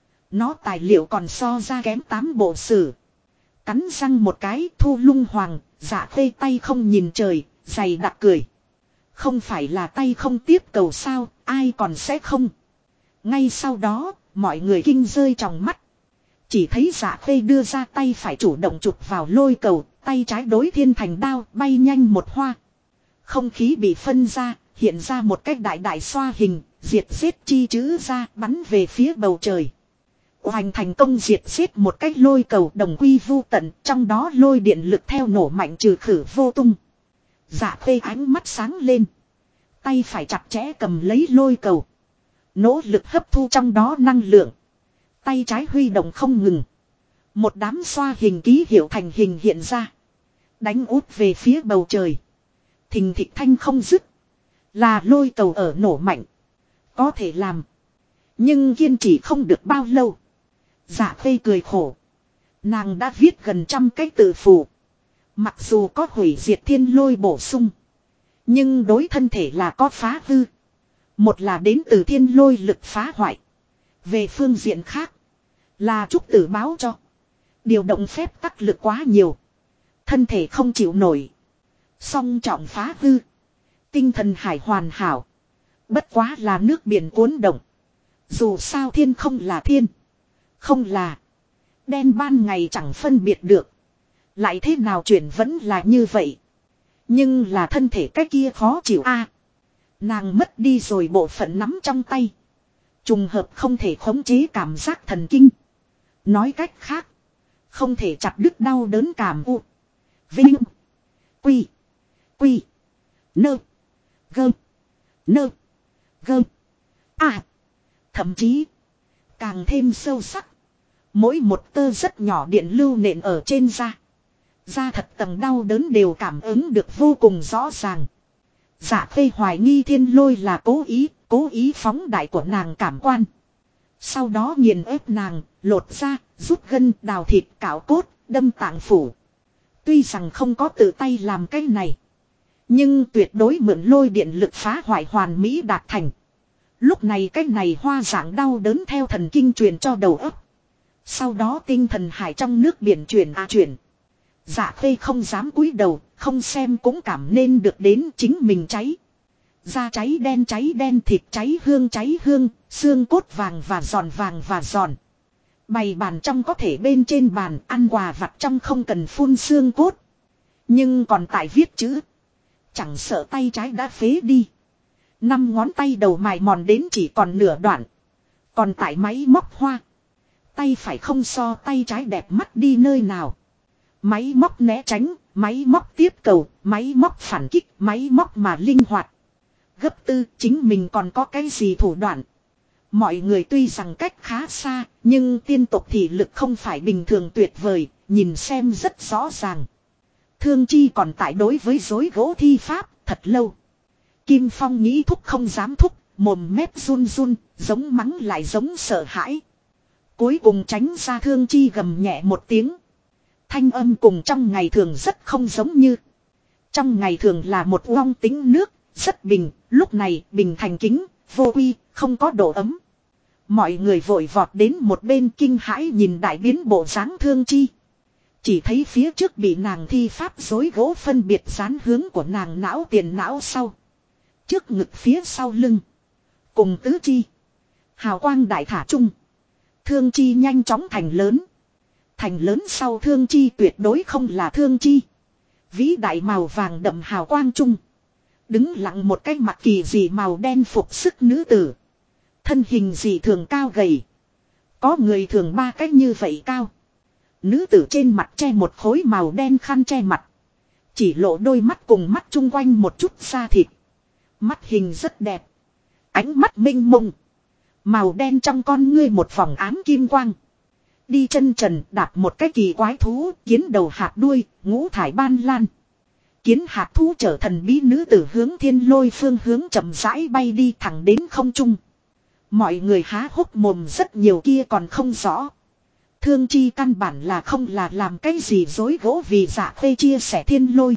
Nó tài liệu còn so ra kém 8 bộ sử. Cắn răng một cái thu lung hoàng. Dạ Khê tay không nhìn trời. Dày đặc cười. Không phải là tay không tiếp cầu sao. Ai còn sẽ không. Ngay sau đó mọi người kinh rơi trong mắt. Chỉ thấy Dạ Khê đưa ra tay phải chủ động chụp vào lôi cầu. Tay trái đối thiên thành đao bay nhanh một hoa. Không khí bị phân ra. Hiện ra một cách đại xoa hình. Diệt giết chi chữ ra bắn về phía bầu trời. Hoành thành công diệt giết một cách lôi cầu đồng quy vu tận. Trong đó lôi điện lực theo nổ mạnh trừ khử vô tung. Dạ Khê ánh mắt sáng lên. Tay phải chặt chẽ cầm lấy lôi cầu. Nỗ lực hấp thu trong đó năng lượng. Tay trái huy động không ngừng. Một đám xoa hình ký hiệu thành hình hiện ra. Đánh út về phía bầu trời. Thình thịch thanh không dứt. Là lôi cầu ở nổ mạnh. Có thể làm. Nhưng kiên trì không được bao lâu. Dạ Khê cười khổ. Nàng đã viết gần 100 cái tự phù. Mặc dù có hủy diệt thiên lôi bổ sung. Nhưng đối thân thể là có phá hư. Một là đến từ thiên lôi lực phá hoại. Về phương diện khác. Là trúc tử báo cho. Điều động phép tắc lực quá nhiều. Thân thể không chịu nổi. Song trọng phá hư. Tinh thần hải hoàn hảo. Bất quá là nước biển cuốn động. Dù sao thiên không là thiên. Không là. Đen ban ngày chẳng phân biệt được. Lại thế nào chuyển vẫn là như vậy. Nhưng là thân thể cái kia khó chịu a. Nàng mất đi rồi bộ phận nắm trong tay. Trùng hợp không thể khống chế cảm giác thần kinh. Nói cách khác. Không thể chặt đứt đau đớn cảm u. Vinh. Quy. Quy. Nơ. Gơ. Nơ. Gơ. À. Thậm chí. Càng thêm sâu sắc. Mỗi một tơ rất nhỏ điện lưu nện ở trên da. Da thật tầng đau đớn đều cảm ứng được vô cùng rõ ràng. Dạ Khê hoài nghi thiên lôi là cố ý phóng đại của nàng cảm quan. Sau đó nghiền ép nàng, lột da, rút gân, đào thịt, cạo cốt, đâm tạng phủ. Tuy rằng không có tự tay làm cái này. Nhưng tuyệt đối mượn lôi điện lực phá hoại hoàn mỹ đạt thành. Lúc này cái này hoa dạng đau đớn theo thần kinh truyền cho đầu óc. Sau đó tinh thần hải trong nước biển chuyển. Dạ Khê không dám cúi đầu, không xem cũng cảm nên được đến chính mình cháy. Da cháy đen thịt cháy hương, xương cốt vàng và giòn. Bày bàn trong có thể bên trên bàn, ăn quà vặt trong không cần phun xương cốt. Nhưng còn tại viết chữ. Chẳng sợ tay trái đã phế đi. 5 ngón tay đầu mài mòn đến chỉ còn nửa đoạn. Còn tại máy móc hoa. Tay phải không so tay trái đẹp mắt đi nơi nào. Máy móc né tránh, máy móc tiếp cầu, máy móc phản kích, máy móc mà linh hoạt. Gấp tư chính mình còn có cái gì thủ đoạn. Mọi người tuy rằng cách khá xa, nhưng tiên tộc thì lực không phải bình thường tuyệt vời, nhìn xem rất rõ ràng. Thương Chi còn tại đối với rối gỗ thi pháp, thật lâu. Kim Phong nghĩ thúc không dám thúc, mồm mép run run, giống mắng lại giống sợ hãi. Cuối cùng tránh ra Thương Chi gầm nhẹ một tiếng. Thanh âm cùng trong ngày thường rất không giống như. Trong ngày thường là một uong tính nước, rất bình, lúc này bình thành kính, vô uy, không có độ ấm. Mọi người vội vọt đến một bên kinh hãi nhìn đại biến bộ dáng Thương Chi. Chỉ thấy phía trước bị nàng thi pháp rối gỗ phân biệt dán hướng của nàng não tiền não sau. Trước ngực phía sau lưng. Cùng tứ chi. Hào quang đại thả trung. Thương Chi nhanh chóng thành lớn. Thành lớn sau Thương Chi tuyệt đối không là Thương Chi. Vĩ đại màu vàng đậm hào quang trung. Đứng lặng một cái mặt kỳ dị màu đen phục sức nữ tử. Thân hình dị thường cao gầy. Có người thường 3 cách như vậy cao. Nữ tử trên mặt che một khối màu đen khăn che mặt. Chỉ lộ đôi mắt cùng mắt chung quanh một chút da thịt. Mắt hình rất đẹp. Ánh mắt minh mông. Màu đen trong con ngươi một vòng ám kim quang. Đi chân trần đạp một cái kỳ quái thú, kiến đầu hạt đuôi, ngũ thải ban lan. Kiến hạt thú chở thần bí nữ tử hướng thiên lôi phương hướng chậm rãi bay đi thẳng đến không trung. Mọi người há hốc mồm rất nhiều kia còn không rõ. Thương Chi căn bản là không là làm cái gì dối gỗ vì Dạ Khê chia sẻ thiên lôi.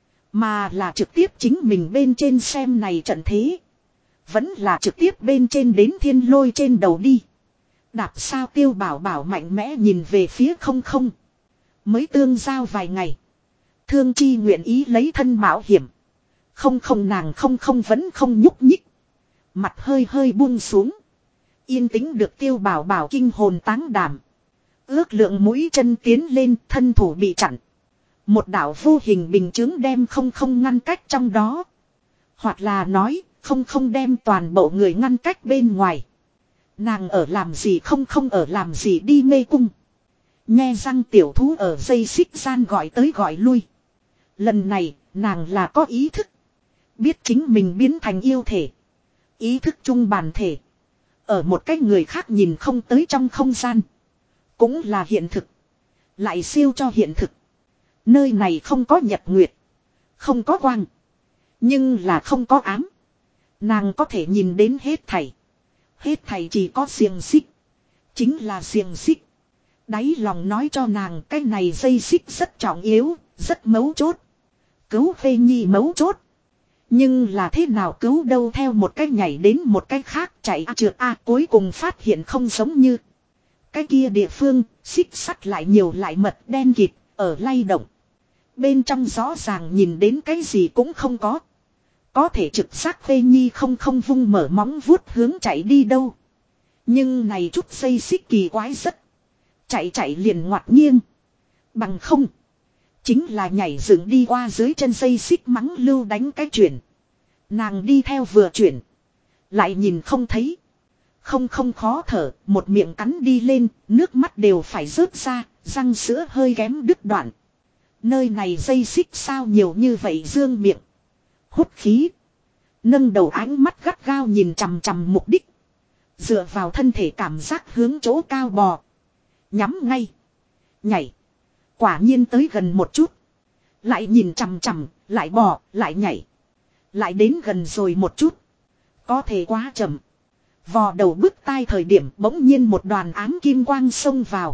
Mà là trực tiếp chính mình bên trên xem này trận thế. Vẫn là trực tiếp bên trên đến thiên lôi trên đầu đi. Đạp sao Tiêu Bảo Bảo mạnh mẽ nhìn về phía không không. Mới tương giao vài ngày. Thương Chi nguyện ý lấy thân mạo hiểm. Không không nàng không không vẫn không nhúc nhích. Mặt hơi hơi buông xuống. Yên tĩnh được Tiêu Bảo Bảo kinh hồn táng đảm. Ước lượng mũi chân tiến lên thân thủ bị chặn. Một đạo vô hình bình chứng đem không không ngăn cách trong đó. Hoặc là nói không không đem toàn bộ người ngăn cách bên ngoài. Nàng ở làm gì không không ở làm gì đi mê cung. Nhe răng tiểu thú ở dây xích gian gọi tới gọi lui. Lần này nàng là có ý thức. Biết chính mình biến thành yêu thể. Ý thức chung bản thể. Ở một cái người khác nhìn không tới trong không gian. Cũng là hiện thực. Lại siêu cho hiện thực. Nơi này không có nhật nguyệt. Không có quang. Nhưng là không có ám. Nàng có thể nhìn đến hết thảy. Hết thảy chỉ có xiềng xích. Chính là xiềng xích. Đáy lòng nói cho nàng cái này dây xích rất trọng yếu, rất mấu chốt. Cứu Khê Nhi mấu chốt. Nhưng là thế nào cứu đâu theo một cái nhảy đến một cái khác chạy trượt cuối cùng phát hiện không giống như. Cái kia địa phương, xích sắt lại nhiều lại mật đen kịt, ở lay động. Bên trong rõ ràng nhìn đến cái gì cũng không có. Có thể trực giác Khê Nhi không không vung mở móng vuốt hướng chạy đi đâu. Nhưng này chút dây xích kỳ quái rất. Chạy liền ngoặt nghiêng. Bằng không. Chính là nhảy dựng đi qua dưới chân dây xích mắng lưu đánh cái chuyển. Nàng đi theo vừa chuyển. Lại nhìn không thấy. Không không khó thở, một miệng cắn đi lên, nước mắt đều phải rớt ra, răng sữa hơi kém đứt đoạn. Nơi này dây xích sao nhiều như vậy dương miệng. Hút khí. Nâng đầu ánh mắt gắt gao nhìn chằm chằm mục đích. Dựa vào thân thể cảm giác hướng chỗ cao bò. Nhắm ngay. Nhảy. Quả nhiên tới gần một chút. Lại nhìn chằm chằm, lại bò, lại nhảy. Lại đến gần rồi một chút. Có thể quá chậm. Vò đầu bứt tai thời điểm bỗng nhiên một đoàn ám kim quang xông vào.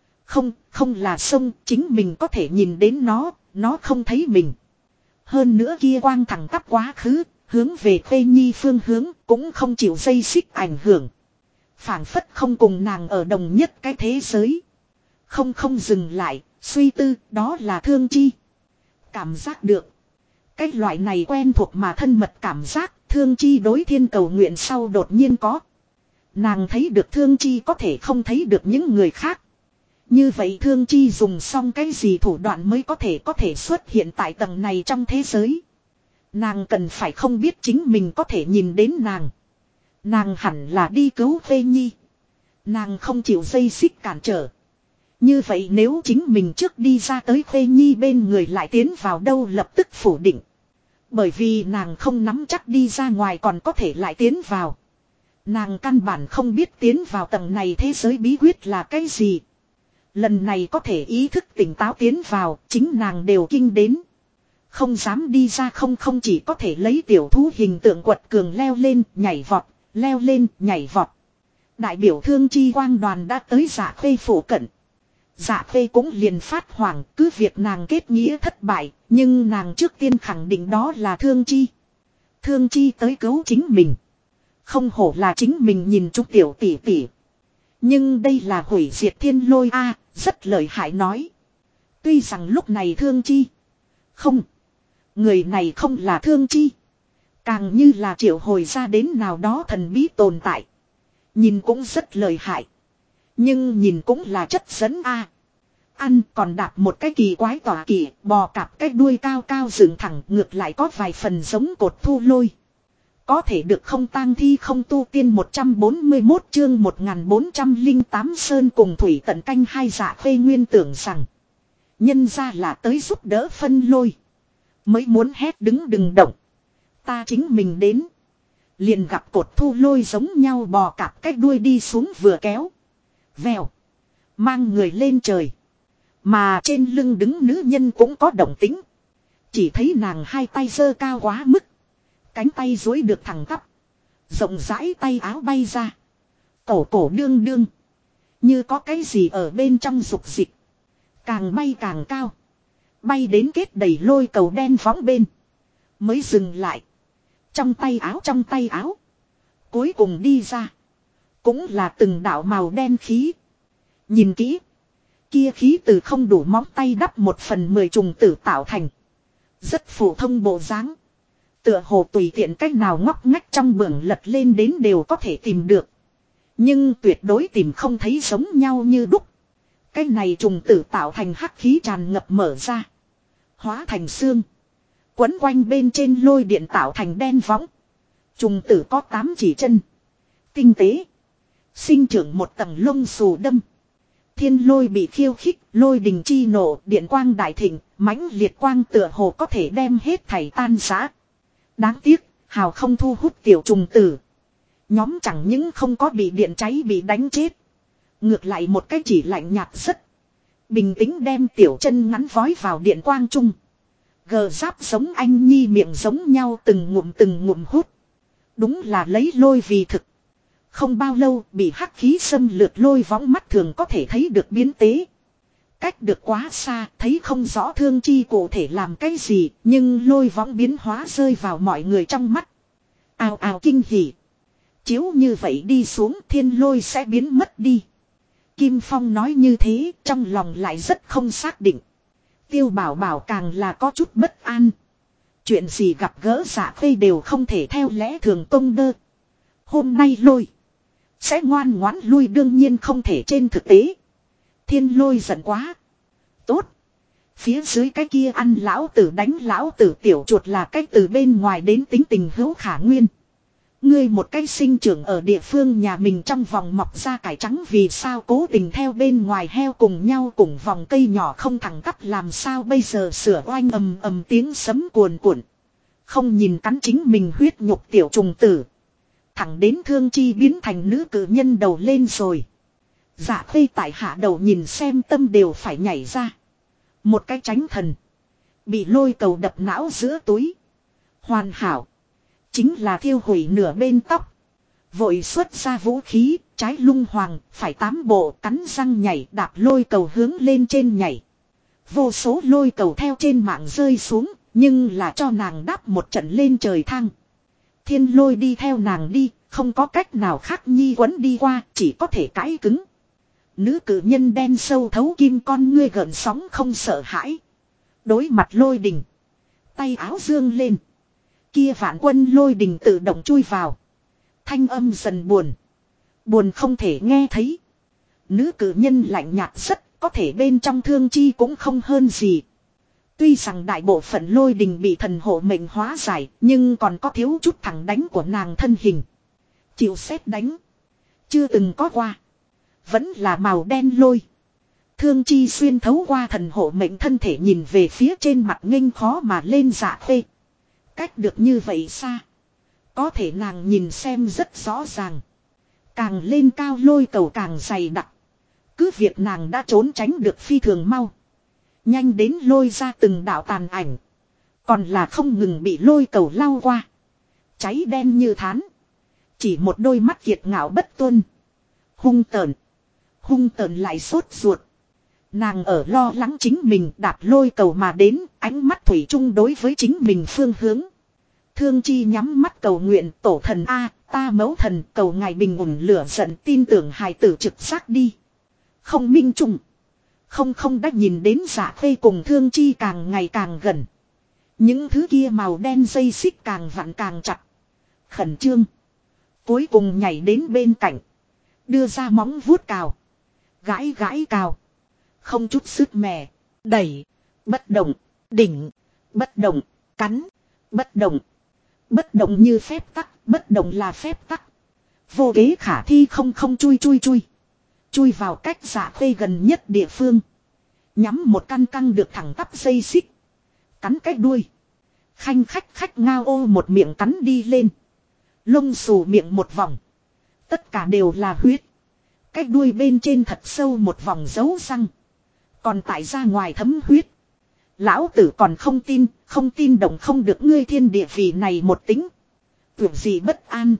Không là xông, chính mình có thể nhìn đến nó không thấy mình. Hơn nữa kia quang thẳng tắp quá khứ, hướng về Khê Nhi phương hướng, cũng không chịu dây xích ảnh hưởng. Phảng phất không cùng nàng ở đồng nhất cái thế giới. Không dừng lại, Suy tư, đó là thương chi. Cảm giác được. Cái loại này quen thuộc mà thân mật cảm giác, thương chi đối thiên cầu nguyện sau đột nhiên có. Nàng thấy được thương chi có thể không thấy được những người khác. Như vậy thương chi dùng xong cái gì thủ đoạn mới có thể xuất hiện tại tầng này trong thế giới. Nàng cần phải không biết chính mình có thể nhìn đến nàng. Nàng hẳn là đi cứu Phê Nhi. Nàng không chịu dây xích cản trở. Như vậy nếu chính mình trước đi ra tới Phê Nhi bên người lại tiến vào đâu lập tức phủ định. Bởi vì nàng không nắm chắc đi ra ngoài còn có thể lại tiến vào. Nàng căn bản không biết tiến vào tầng này thế giới bí quyết là cái gì. Lần này có thể ý thức tỉnh táo tiến vào, chính nàng đều kinh đến. Không dám đi ra không chỉ có thể lấy tiểu thú hình tượng quật cường leo lên, nhảy vọt, leo lên, nhảy vọt. Đại biểu thương chi quang đoàn đã tới Dạ Khê phủ cận. Dạ Khê cũng liền phát hoảng, cứ việc nàng kết nghĩa thất bại, nhưng nàng trước tiên khẳng định đó là thương chi. Thương chi tới cứu chính mình. Không hổ là chính mình nhìn chút tiểu tỷ tỷ. Nhưng đây là hủy diệt thiên lôi a, rất lợi hại nói. Tuy rằng lúc này thương chi. Không. Người này không là thương chi. Càng như là triệu hồi ra đến nào đó thần bí tồn tại. Nhìn cũng rất lợi hại. Nhưng nhìn cũng là chất dẫn a. Ăn còn đạp một cái kỳ quái tỏa kỳ, bò cạp cái đuôi cao cao dựng thẳng ngược lại có vài phần giống cột thu lôi. Có thể được không tang thi không tu tiên 141 chương 1408 sơn cùng thủy tận canh hai Dạ Khê nguyên tưởng rằng. Nhân ra là tới giúp đỡ phân lôi. Mới muốn hét đứng đừng động. Ta chính mình đến. Liền gặp cột thu lôi giống nhau bò cạp cái đuôi đi xuống vừa kéo. Vèo. Mang người lên trời. Mà trên lưng đứng nữ nhân cũng có động tính. Chỉ thấy nàng hai tay giơ cao quá mức. Cánh tay duỗi được thẳng tắp. Rộng rãi tay áo bay ra. Cổ đương đương. Như có cái gì ở bên trong dục dịch. Càng bay càng cao. Bay đến kết đầy lôi cầu đen võng bên. Mới dừng lại. Trong tay áo. Cuối cùng đi ra. Cũng là từng đạo màu đen khí. Nhìn kỹ. Kia khí từ không đủ móng tay đắp 1/10 trùng tử tạo thành. Rất phổ thông bộ dáng. Tựa hồ tùy tiện cách nào ngóc ngách trong bưởng lật lên đến đều có thể tìm được. Nhưng tuyệt đối tìm không thấy giống nhau như đúc. Cái này trùng tử tạo thành hắc khí tràn ngập mở ra. Hóa thành xương. Quấn quanh bên trên lôi điện tạo thành đen võng. Trùng tử có 8 chỉ chân. Tinh tế. Sinh trưởng một tầng lông xù đâm. Thiên lôi bị khiêu khích, lôi đình chi nổ, điện quang đại thịnh, mãnh liệt quang tựa hồ có thể đem hết thảy tan rã. Đáng tiếc, hào không thu hút tiểu trùng tử. Nhóm chẳng những không có bị điện cháy bị đánh chết. Ngược lại một cái chỉ lạnh nhạt rất. Bình tĩnh đem tiểu chân ngắn vói vào điện quang trung. Gờ giáp giống anh nhi miệng giống nhau từng ngụm hút. Đúng là lấy lôi vì thực. Không bao lâu bị hắc khí xâm lược lôi võng mắt thường có thể thấy được biến tế. Cách được quá xa, thấy không rõ thương chi cụ thể làm cái gì, nhưng lôi võng biến hóa rơi vào mọi người trong mắt. Ào ào kinh hỉ. Chiếu như vậy đi xuống thiên lôi sẽ biến mất đi. Kim Phong nói như thế, trong lòng lại rất không xác định. Tiêu Bảo Bảo càng là có chút bất an. Chuyện gì gặp gỡ Dạ Khê đều không thể theo lẽ thường tông đơ. Hôm nay lôi sẽ ngoan ngoãn lui đương nhiên không thể trên thực tế. Thiên lôi giận quá. Tốt. Phía dưới cái kia ăn lão tử đánh lão tử tiểu chuột là cách từ bên ngoài đến tính tình hữu khả nguyên. Ngươi một cái sinh trưởng ở địa phương nhà mình trong vòng mọc ra cải trắng vì sao cố tình theo bên ngoài heo cùng nhau cùng vòng cây nhỏ không thẳng tắp làm sao bây giờ sửa oanh ầm tiếng sấm cuồn cuộn. Không nhìn cắn chính mình huyết nhục tiểu trùng tử. Thẳng đến thương chi biến thành nữ cử nhân đầu lên rồi. Dạ Khê tại hạ đầu nhìn xem tâm đều phải nhảy ra. Một cái tránh thần. Bị lôi cầu đập não giữa túi. Hoàn hảo. Chính là thiêu hủy nửa bên tóc. Vội xuất ra vũ khí, trái lung hoàng, phải 8 bộ cắn răng nhảy đạp lôi cầu hướng lên trên nhảy. Vô số lôi cầu theo trên mạng rơi xuống, nhưng là cho nàng đáp một trận lên trời thang. Thiên lôi đi theo nàng đi, không có cách nào khác nhi quấn đi qua, chỉ có thể cãi cứng. Nữ cử nhân đen sâu thấu kim con ngươi gợn sóng không sợ hãi. Đối mặt lôi đình. Tay áo dương lên. Kia vạn quân lôi đình tự động chui vào. Thanh âm dần buồn. Buồn không thể nghe thấy. Nữ cử nhân lạnh nhạt rất, có thể bên trong thương chi cũng không hơn gì. Tuy rằng đại bộ phận lôi đình bị thần hộ mệnh hóa giải, nhưng còn có thiếu chút thẳng đánh của nàng thân hình. Chịu xét đánh. Chưa từng có qua. Vẫn là màu đen lôi. Thương chi xuyên thấu qua thần hộ mệnh thân thể nhìn về phía trên mặt nghênh khó mà lên Dạ Khê. Cách được như vậy xa. Có thể nàng nhìn xem rất rõ ràng. Càng lên cao lôi cầu càng dày đặc. Cứ việc nàng đã trốn tránh được phi thường mau. Nhanh đến lôi ra từng đạo tàn ảnh. Còn là không ngừng bị lôi cầu lao qua. Cháy đen như thán. Chỉ một đôi mắt kiệt ngạo bất tuân. Hung tợn. Hung tợn lại sốt ruột. Nàng ở lo lắng chính mình đạp lôi cầu mà đến. Ánh mắt thủy chung đối với chính mình phương hướng. Thương chi nhắm mắt cầu nguyện tổ thần A, ta mẫu thần cầu ngài bình ổn lửa giận tin tưởng hài tử trực giác đi. Không minh trùng. Không đã nhìn đến Dạ Khê cùng thương chi càng ngày càng gần. Những thứ kia màu đen dây xích càng vặn càng chặt. Khẩn trương. Cuối cùng nhảy đến bên cạnh. Đưa ra móng vuốt cào. Gãi gãi cào. Không chút sức mẻ. Đẩy. Bất động. Đỉnh. Bất động. Cắn. Bất động. Bất động như phép tắc. Bất động là phép tắc. Vô kế khả thi không chui. Chui vào cách Dạ Khê gần nhất địa phương. Nhắm một căn căng được thẳng tắp dây xích. Cắn cái đuôi. Khanh khách ngao ô một miệng cắn đi lên. Lông xù miệng một vòng. Tất cả đều là huyết. Cái đuôi bên trên thật sâu một vòng dấu răng. Còn tại ra ngoài thấm huyết. Lão tử còn không tin động không được ngươi thiên địa vì này một tính. Tưởng gì bất an.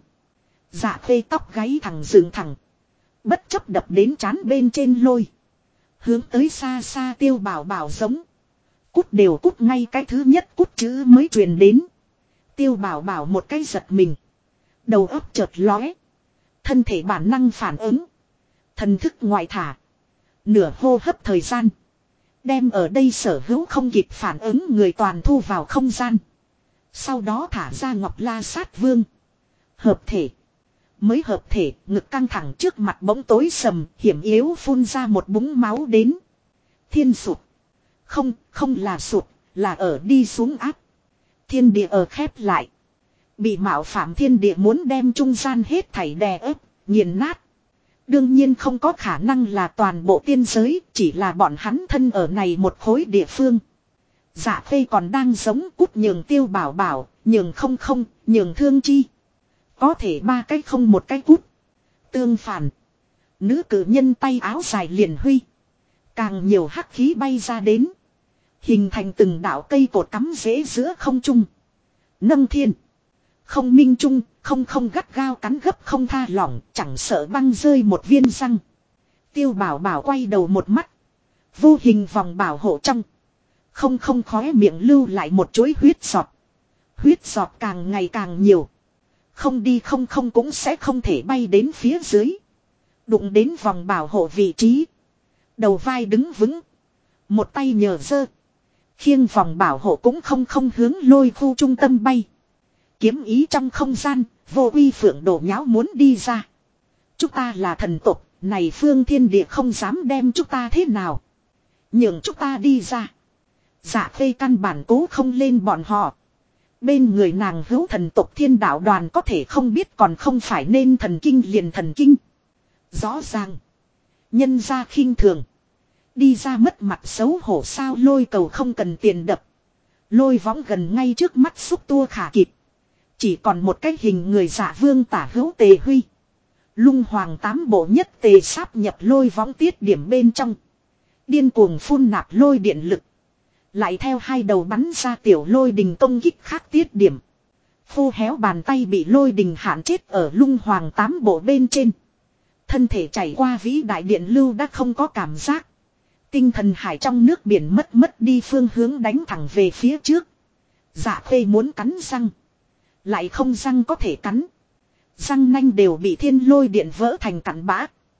Dạ Khê tóc gáy thẳng dựng thẳng. Bất chấp đập đến trán bên trên lôi. Hướng tới xa xa Tiêu Bảo Bảo giống. Cút đều cút ngay cái thứ nhất cút chữ mới truyền đến. Tiêu Bảo Bảo một cái giật mình. Đầu óc chợt lóe. Thân thể bản năng phản ứng. Thần thức ngoại thả. Nửa hô hấp thời gian. Đem ở đây sở hữu không kịp phản ứng người toàn thu vào không gian. Sau đó thả ra Ngọc La Sát Vương. Hợp thể. Mới hợp thể, ngực căng thẳng trước mặt bỗng tối sầm, hiểm yếu phun ra một búng máu đến. Thiên sụt. Không là sụt, là ở đi xuống áp. Thiên địa ở khép lại. Bị mạo phạm thiên địa muốn đem trung gian hết thảy đè ép, nghiền nát. Đương nhiên không có khả năng là toàn bộ tiên giới, chỉ là bọn hắn thân ở này một khối địa phương. Dạ Khê còn đang giống cút nhường Tiêu Bảo Bảo, nhường không, nhường Thương Chi. Có thể ba cái không một cái cút. Tương phản. Nữ cử nhân tay áo dài liền huy. Càng nhiều hắc khí bay ra đến. Hình thành từng đạo cây cột cắm rễ giữa không trung. Nâng thiên. Không minh trung, không gắt gao cắn gấp không tha lỏng, chẳng sợ băng rơi một viên răng. Tiêu Bảo Bảo quay đầu một mắt. Vô hình vòng bảo hộ trong. Không khóe miệng lưu lại một chuỗi huyết giọt. Huyết giọt càng ngày càng nhiều. Không đi không cũng sẽ không thể bay đến phía dưới. Đụng đến vòng bảo hộ vị trí. Đầu vai đứng vững. Một tay nhờ giơ. Khiêng vòng bảo hộ cũng không hướng lôi khu trung tâm bay. Kiếm ý trong không gian, vô uy phượng đổ nháo muốn đi ra. Chúng ta là thần tộc, này phương thiên địa không dám đem chúng ta thế nào. Nhường chúng ta đi ra. Dạ Khê căn bản cố không lên bọn họ. Bên người nàng hữu thần tộc thiên đạo đoàn có thể không biết còn không phải nên thần kinh liền thần kinh. Rõ ràng. Nhân ra khinh thường. Đi ra mất mặt xấu hổ sao lôi cầu không cần tiền đập. Lôi võng gần ngay trước mắt xúc tua khả kịp. Chỉ còn một cái hình người Dạ Vương tả hữu Tề Huy. Lung hoàng tám bộ nhất tề sáp nhập lôi võng tiết điểm bên trong. Điên cuồng phun nạp lôi điện lực. Lại theo hai đầu bắn ra tiểu lôi đình công kích khác tiết điểm. Khô héo bàn tay bị lôi đình hạn chết ở lung hoàng tám bộ bên trên. Thân thể chảy qua vĩ đại điện lưu đã không có cảm giác. Tinh thần hải trong nước biển mất đi phương hướng đánh thẳng về phía trước. Dạ Khê muốn cắn răng. Lại không răng có thể cắn. Răng nanh đều bị thiên lôi điện vỡ thành cặn bã.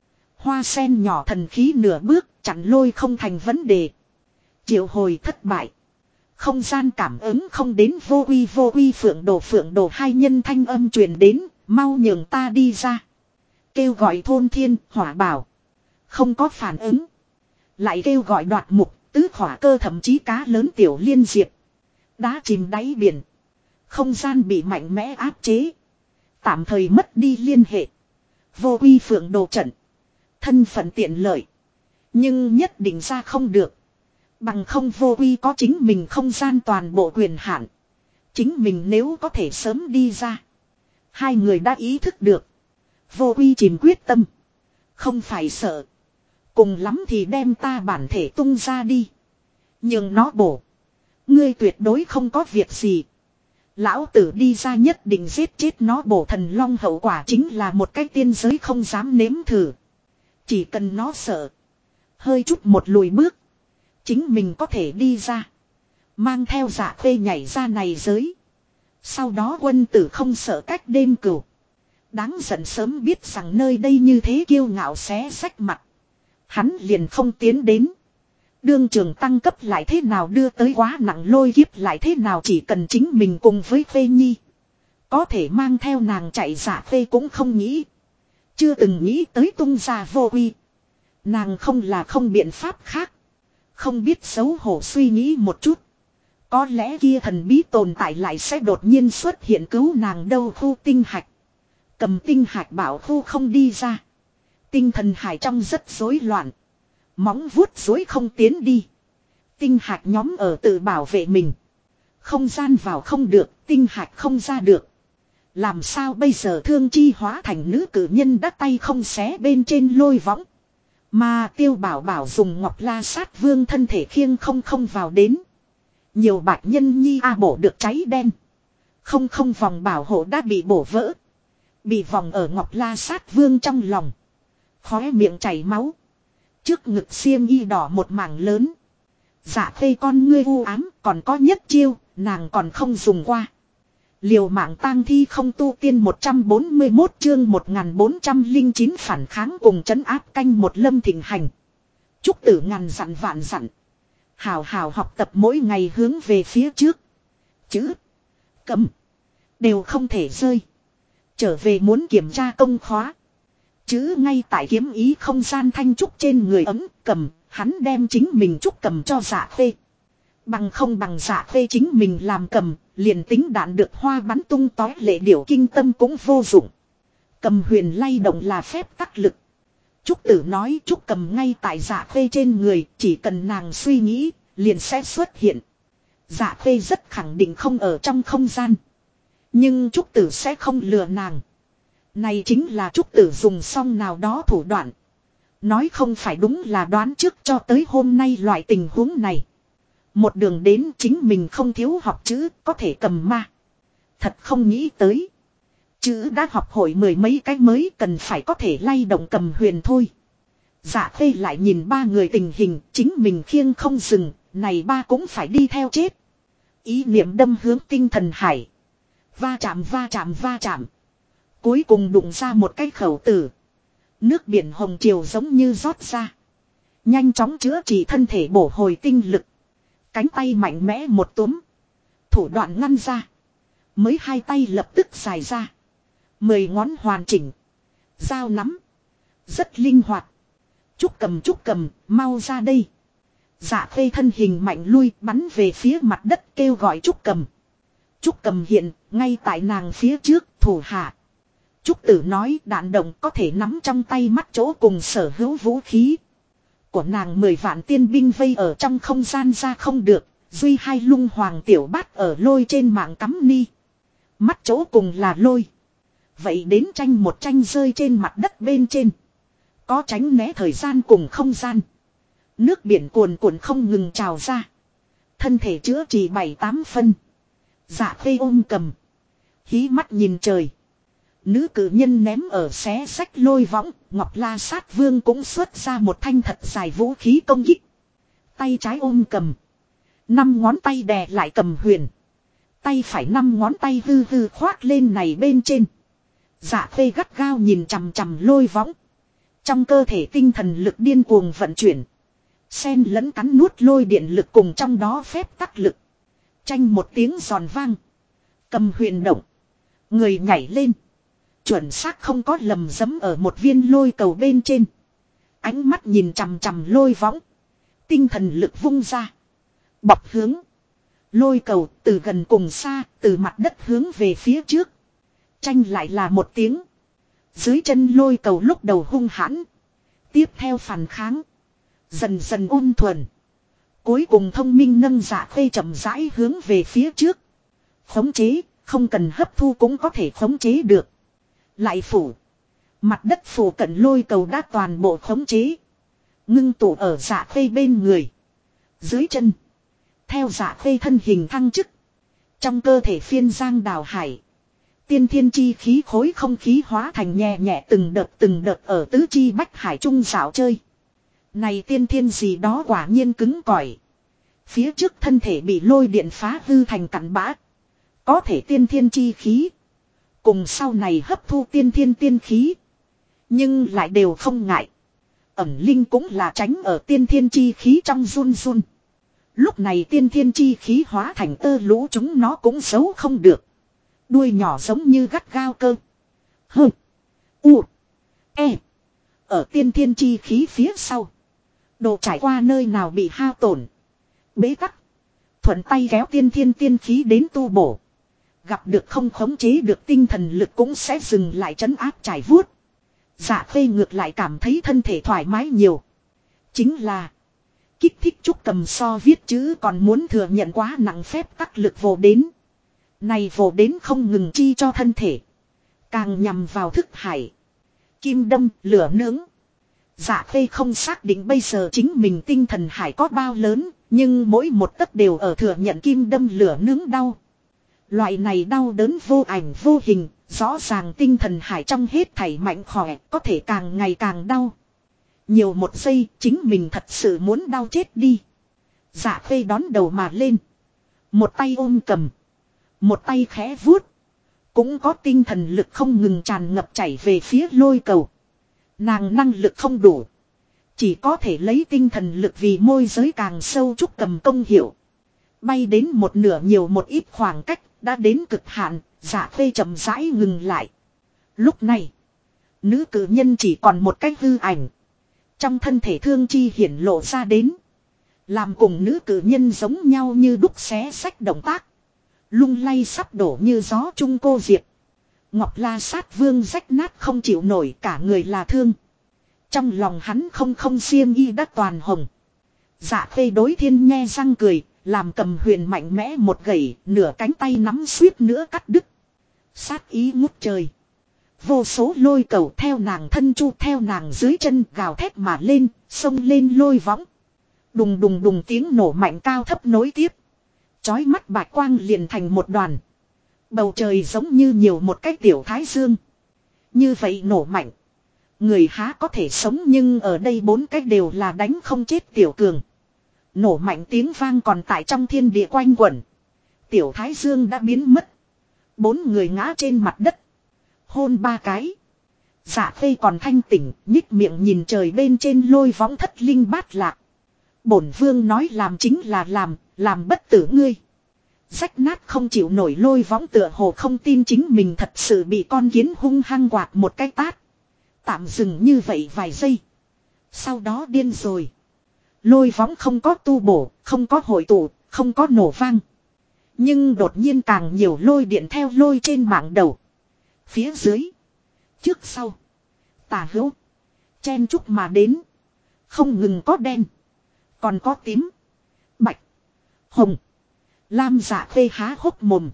Hoa sen nhỏ thần khí nửa bước chặn lôi không thành vấn đề. Triệu hồi thất bại. Không gian cảm ứng không đến vô uy phượng đồ hai nhân thanh âm truyền đến. Mau nhường ta đi ra. Kêu gọi thôn thiên hỏa bảo. Không có phản ứng. Lại kêu gọi đoạt mục tứ hỏa cơ thậm chí cá lớn tiểu liên diệp. Đá chìm đáy biển. Không gian bị mạnh mẽ áp chế. Tạm thời mất đi liên hệ. Vô uy phượng đồ trận. Thân phận tiện lợi. Nhưng nhất định ra không được. Bằng không vô uy có chính mình không gian toàn bộ quyền hạn. Chính mình nếu có thể sớm đi ra. Hai người đã ý thức được. Vô uy chìm quyết tâm. Không phải sợ. Cùng lắm thì đem ta bản thể tung ra đi. Nhưng nó bổ. Ngươi tuyệt đối không có việc gì. Lão tử đi ra nhất định giết chết nó bổ thần long hậu quả chính là một cái tiên giới không dám nếm thử. Chỉ cần nó sợ. Hơi chút một lùi bước. Chính mình có thể đi ra. Mang theo Dạ Khê nhảy ra này giới. Sau đó quân tử không sợ cách đêm cửu. Đáng giận sớm biết rằng nơi đây như thế kiêu ngạo xé rách mặt. Hắn liền không tiến đến. Đương trường tăng cấp lại thế nào đưa tới quá nặng lôi kiếp lại thế nào chỉ cần chính mình cùng với Khê Nhi. Có thể mang theo nàng chạy Dạ Khê cũng không nghĩ. Chưa từng nghĩ tới tung ra vô uy. Nàng không là không biện pháp khác. Không biết xấu hổ suy nghĩ một chút. Có lẽ kia thần bí tồn tại lại sẽ đột nhiên xuất hiện cứu nàng đâu khu tinh hạch. Cầm tinh hạch bảo khu không đi ra. Tinh thần hải trong rất rối loạn. Móng vuốt rối không tiến đi. Tinh hạch nhóm ở tự bảo vệ mình. Không gian vào không được, tinh hạch không ra được. Làm sao bây giờ thương chi hóa thành nữ cử nhân đã tay không xé bên trên lôi võng. Mà Tiêu Bảo Bảo dùng ngọc la sát vương thân thể khiêng không vào đến. Nhiều bạch nhân nhi bổ được cháy đen. Không vòng bảo hộ đã bị bổ vỡ. Bị vòng ở ngọc la sát vương trong lòng. Khóe miệng chảy máu. Trước ngực xiêm y đỏ một mảng lớn. Dạ Khê con ngươi u ám còn có nhất chiêu, nàng còn không dùng qua. Liều mạng tang thi không tu tiên 141 chương 1409 phản kháng cùng trấn áp canh một lâm thịnh hành. Trúc tử ngàn dặn vạn dặn. Hào hào học tập mỗi ngày hướng về phía trước. Chữ. Cầm. Đều không thể rơi. Trở về muốn kiểm tra công khóa. Chữ ngay tại kiếm ý không gian thanh trúc trên người ấm cầm. Hắn đem chính mình trúc cầm cho Dạ Khê. Bằng không bằng Dạ Khê chính mình làm cầm. Liền tính đạn được hoa bắn tung tói lệ điểu kinh tâm cũng vô dụng. Cầm huyền lay động là phép tắc lực. Trúc tử nói trúc cầm ngay tại Dạ Khê trên người. Chỉ cần nàng suy nghĩ liền sẽ xuất hiện. Dạ Khê rất khẳng định không ở trong không gian. Nhưng trúc tử sẽ không lừa nàng. Này chính là trúc tử dùng xong nào đó thủ đoạn. Nói không phải đúng là đoán trước cho tới hôm nay loại tình huống này. Một đường đến chính mình không thiếu học chữ có thể cầm ma. Thật không nghĩ tới. Chữ đã học hội mười mấy cái mới cần phải có thể lay động cầm huyền thôi. Dạ Khê lại nhìn ba người tình hình chính mình khiêng không dừng. Này ba cũng phải đi theo chết. Ý niệm đâm hướng tinh thần hải. Va chạm. Cuối cùng đụng ra một cái khẩu tử. Nước biển hồng triều giống như rót ra. Nhanh chóng chữa trị thân thể bổ hồi tinh lực. Cánh tay mạnh mẽ một túm. Thủ đoạn ngăn ra. Mới hai tay lập tức dài ra. 10 ngón hoàn chỉnh. Dao nắm. Rất linh hoạt. Trúc cầm, mau ra đây. Dạ Khê thân hình mạnh lui bắn về phía mặt đất kêu gọi Trúc cầm. Trúc cầm hiện, ngay tại nàng phía trước, thủ hạ. Trúc tử nói đạn động có thể nắm trong tay mắt chỗ cùng sở hữu vũ khí. Của nàng 10 vạn tiên binh vây ở trong không gian ra không được, duy hai lung hoàng tiểu bát ở lôi trên mạng cắm ni. Mắt chỗ cùng là lôi. Vậy đến tranh một tranh rơi trên mặt đất bên trên. Có tránh né thời gian cùng không gian. Nước biển cuồn cuộn không ngừng trào ra. Thân thể chữa trị 7-8 phân. Dạ Khê ôm cầm. Hí mắt nhìn trời. Nữ cử nhân ném ở xé sách lôi võng. Ngọc La Sát Vương cũng xuất ra một thanh thật dài vũ khí công kích. Tay trái ôm cầm. 5 ngón tay đè lại cầm huyền. Tay phải 5 ngón tay hư khoác lên này bên trên. Dạ Khê gắt gao nhìn chằm chằm lôi võng. Trong cơ thể tinh thần lực điên cuồng vận chuyển. Xen lẫn cắn nuốt lôi điện lực cùng trong đó phép tắc lực. Chanh một tiếng giòn vang. Cầm huyền động. Người nhảy lên. Chuẩn xác không có lầm dẫm ở một viên lôi cầu bên trên. Ánh mắt nhìn chằm chằm lôi võng. Tinh thần lực vung ra. Bọc hướng. Lôi cầu từ gần cùng xa, từ mặt đất hướng về phía trước. Chanh lại là một tiếng. Dưới chân lôi cầu lúc đầu hung hãn. Tiếp theo phản kháng. Dần dần ôn thuần. Cuối cùng thông minh nâng Dạ Khê chậm rãi hướng về phía trước. Khống chế, không cần hấp thu cũng có thể khống chế được. Lại phủ. Mặt đất phủ cận lôi cầu đã toàn bộ khống chế. Ngưng tụ ở Dạ Khê bên người. Dưới chân. Theo Dạ Khê thân hình thăng chức. Trong cơ thể phiên giang đào hải. Tiên thiên chi khí khối không khí hóa thành nhẹ nhẹ từng đợt ở tứ chi bách hải trung dạo chơi. Này tiên thiên gì đó quả nhiên cứng cỏi. Phía trước thân thể bị lôi điện phá hư thành cặn bã. Có thể tiên thiên chi khí. Cùng sau này hấp thu tiên thiên tiên khí. Nhưng lại đều không ngại. Ẩm linh cũng là tránh ở tiên thiên chi khí trong run run. Lúc này tiên thiên chi khí hóa thành tơ lũ chúng nó cũng giấu không được. Đuôi nhỏ giống như gắt gao cơ. Hơ. U. E. Ở tiên thiên chi khí phía sau. Đồ trải qua nơi nào bị hao tổn. Bế tắc. Thuận tay kéo tiên thiên tiên khí đến tu bổ. Gặp được không khống chế được tinh thần lực cũng sẽ dừng lại trấn áp trải vuốt. Dạ Khê ngược lại cảm thấy thân thể thoải mái nhiều. Chính là. Kích thích Trúc Cầm so viết chữ còn muốn thừa nhận quá nặng phép tắc lực vồ đến. Này vồ đến không ngừng chi cho thân thể. Càng nhằm vào thức hải. Kim đâm, lửa nướng. Dạ Khê không xác định bây giờ chính mình tinh thần hải có bao lớn. Nhưng mỗi một tấc đều ở thừa nhận kim đâm lửa nướng đau. Loại này đau đớn vô ảnh vô hình. Rõ ràng tinh thần hải trong hết thảy mạnh khỏe. Có thể càng ngày càng đau. Nhiều một giây chính mình thật sự muốn đau chết đi. Dạ Khê đón đầu mà lên. Một tay ôm cầm. Một tay khẽ vuốt. Cũng có tinh thần lực không ngừng tràn ngập chảy về phía lôi cầu. Nàng năng lực không đủ. Chỉ có thể lấy tinh thần lực vì môi giới càng sâu Trúc Cầm công hiệu. Bay đến một nửa nhiều một ít khoảng cách. Đã đến cực hạn. Dạ Khê chậm rãi ngừng lại. Lúc này. Nữ cử nhân chỉ còn một cái hư ảnh. Trong thân thể thương chi hiển lộ ra đến. Làm cùng nữ cử nhân giống nhau như đúc xé sách động tác. Lung lay sắp đổ như gió trung cô diệp. Ngọc La Sát Vương rách nát không chịu nổi cả người là thương. Trong lòng hắn không xiêm y đã toàn hồng. Dạ Khê đối thiên nhe răng cười. Làm Cầm Huyền mạnh mẽ một gẩy. Nửa cánh tay nắm suýt nữa cắt đứt. Sát ý ngút trời. Vô số lôi cầu theo nàng thân chu theo nàng dưới chân gào thét mà lên. Xông lên lôi võng. Đùng đùng đùng tiếng nổ mạnh cao thấp nối tiếp. Chói mắt bạch quang liền thành một đoàn. Bầu trời giống như nhiều một cái tiểu thái dương. Như vậy nổ mạnh. Người há có thể sống nhưng ở đây bốn cái đều là đánh không chết tiểu cường. Nổ mạnh tiếng vang còn tại trong thiên địa quanh quẩn. Tiểu thái dương đã biến mất. Bốn người ngã trên mặt đất. Hôn ba cái. Dạ Khê còn thanh tỉnh, nhích miệng nhìn trời bên trên lôi võng thất linh bát lạc. Bổn vương nói làm chính là làm bất tử ngươi. Rách nát không chịu nổi lôi võng tựa hồ không tin chính mình thật sự bị con kiến hung hăng quạt một cái tát. Tạm dừng như vậy vài giây. Sau đó điên rồi. Lôi võng không có tu bổ, không có hội tụ, không có nổ vang. Nhưng đột nhiên càng nhiều lôi điện theo lôi trên mạng đầu. Phía dưới. Trước sau. Tả hữu. Chen chúc mà đến. Không ngừng có đen. Còn có tím. Bạch. Hồng. Lam. Dạ Khê há hốc mồm.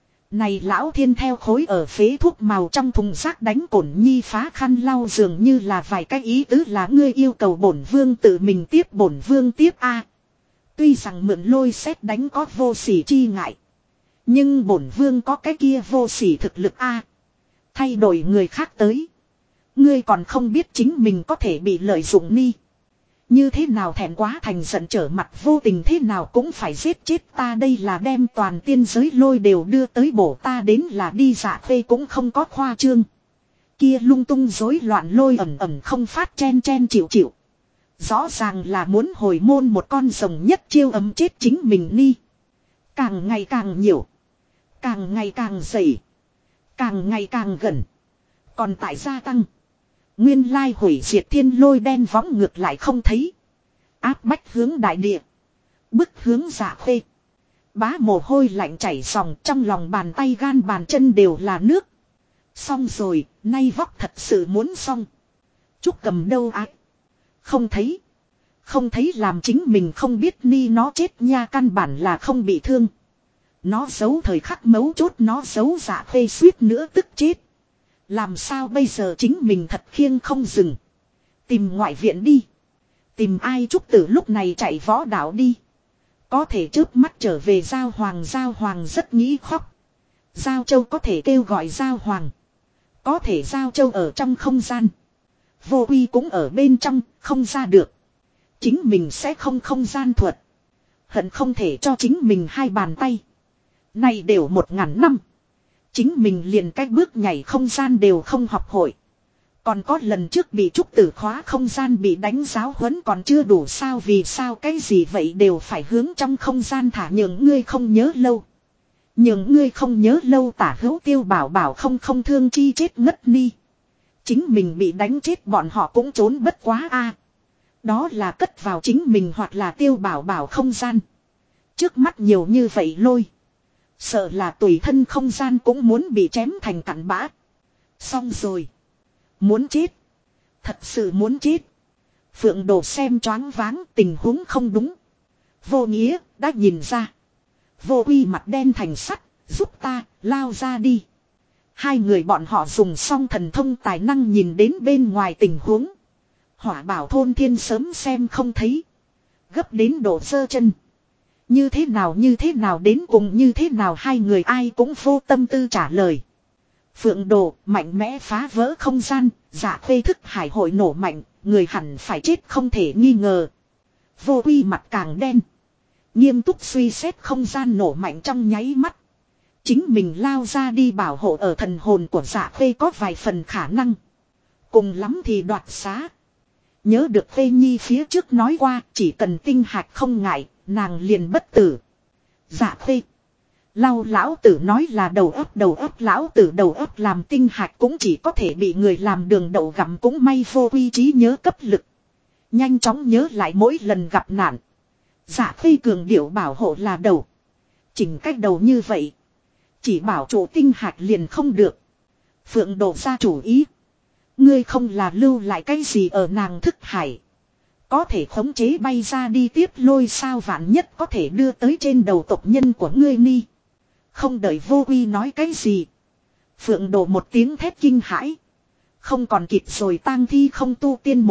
Này lão thiên theo khối ở phế thuốc màu trong thùng rác đánh cổn nhi phá khăn lau dường như là vài cái ý tứ là ngươi yêu cầu bổn vương tự mình tiếp bổn vương tiếp a. Tuy rằng mượn lôi xét đánh có vô sỉ chi ngại. Nhưng bổn vương có cái kia vô sỉ thực lực a. Thay đổi người khác tới. Ngươi còn không biết chính mình có thể bị lợi dụng ni. Như thế nào thẹn quá thành giận trở mặt vô tình thế nào cũng phải giết chết ta đây là đem toàn tiên giới lôi đều đưa tới bổ ta đến là đi. Dạ Khê cũng không có khoa trương. Kia lung tung rối loạn lôi ẩm ẩm không phát chen chen chịu chịu. Rõ ràng là muốn hồi môn một con rồng nhất chiêu ấm chết chính mình đi. Càng ngày càng nhiều. Càng ngày càng dày. Càng ngày càng gần. Còn tại gia tăng. Nguyên lai hủy diệt thiên lôi đen võng ngược lại không thấy. Áp bách hướng đại địa. Bức hướng Dạ Khê. Bá mồ hôi lạnh chảy ròng trong lòng bàn tay gan bàn chân đều là nước. Xong rồi, nay vóc thật sự muốn xong. Trúc Cầm đâu ác. Không thấy. Không thấy làm chính mình không biết ni nó chết nha, căn bản là không bị thương. Nó giấu thời khắc mấu chốt, nó giấu Dạ Khê suýt nữa tức chết. Làm sao bây giờ chính mình thật khiêng không dừng. Tìm ngoại viện đi. Tìm ai? Trúc Tử lúc này chạy võ đạo đi. Có thể chớp mắt trở về Giao Hoàng rất nghĩ khóc. Giao Châu có thể kêu gọi Giao Hoàng. Có thể Giao Châu ở trong không gian. Vô Uy cũng ở bên trong, không ra được. Chính mình sẽ không gian thuật. Hận không thể cho chính mình hai bàn tay. Này đều 1000 năm. Chính mình liền cách bước nhảy không gian đều không học hội. Còn có lần trước bị Trúc Tử khóa không gian bị đánh giáo huấn còn chưa đủ sao, vì sao cái gì vậy đều phải hướng trong không gian thả, nhường ngươi không nhớ lâu. Nhường ngươi không nhớ lâu. Tả Hữu Tiêu bảo không thương chi chết ngất ni. Chính mình bị đánh chết bọn họ cũng trốn bất quá a. Đó là cất vào chính mình hoặc là Tiêu bảo không gian. Trước mắt nhiều như vậy lôi. Sợ là tùy thân không gian cũng muốn bị chém thành cặn bã. Xong rồi. Muốn chết. Thật sự muốn chết. Phượng Đồ xem choáng váng, tình huống không đúng. Vô Nghĩa đã nhìn ra. Vô Uy mặt đen thành sắt, giúp ta, lao ra đi. Hai người bọn họ dùng xong thần thông tài năng nhìn đến bên ngoài tình huống. Hỏa Bảo thôn thiên sớm xem không thấy. Gấp đến độ giơ chân. Như thế nào đến cùng như thế nào, hai người ai cũng vô tâm tư trả lời. Phượng Đồ mạnh mẽ phá vỡ không gian, Dạ Khê thức hải hội nổ mạnh, người hẳn phải chết không thể nghi ngờ. Vô Uy mặt càng đen. Nghiêm túc suy xét không gian nổ mạnh trong nháy mắt. Chính mình lao ra đi bảo hộ ở thần hồn của Dạ Khê có vài phần khả năng. Cùng lắm thì đoạt xá. Nhớ được Khê Nhi phía trước nói qua, chỉ cần tinh hạch không ngại, nàng liền bất tử. Dạ Khê. Lão tử nói là đầu óc lão tử đầu óc làm tinh hạch cũng chỉ có thể bị người làm đường đậu gặm, cũng may Vô Uy trí nhớ cấp lực. Nhanh chóng nhớ lại mỗi lần gặp nạn. Dạ Khê cường điệu bảo hộ là đầu. Chỉnh cách đầu như vậy. Chỉ bảo chủ tinh hạch liền không được. Phượng Đồ ra chủ ý. Ngươi không là lưu lại cái gì ở nàng thức hải. Có thể khống chế bay ra đi tiếp lôi sao, vạn nhất có thể đưa tới trên đầu tộc nhân của ngươi ni. Không đợi Vô Uy nói cái gì. Phượng Đồ một tiếng thét kinh hãi. Không còn kịp rồi, tang thi không tu tiên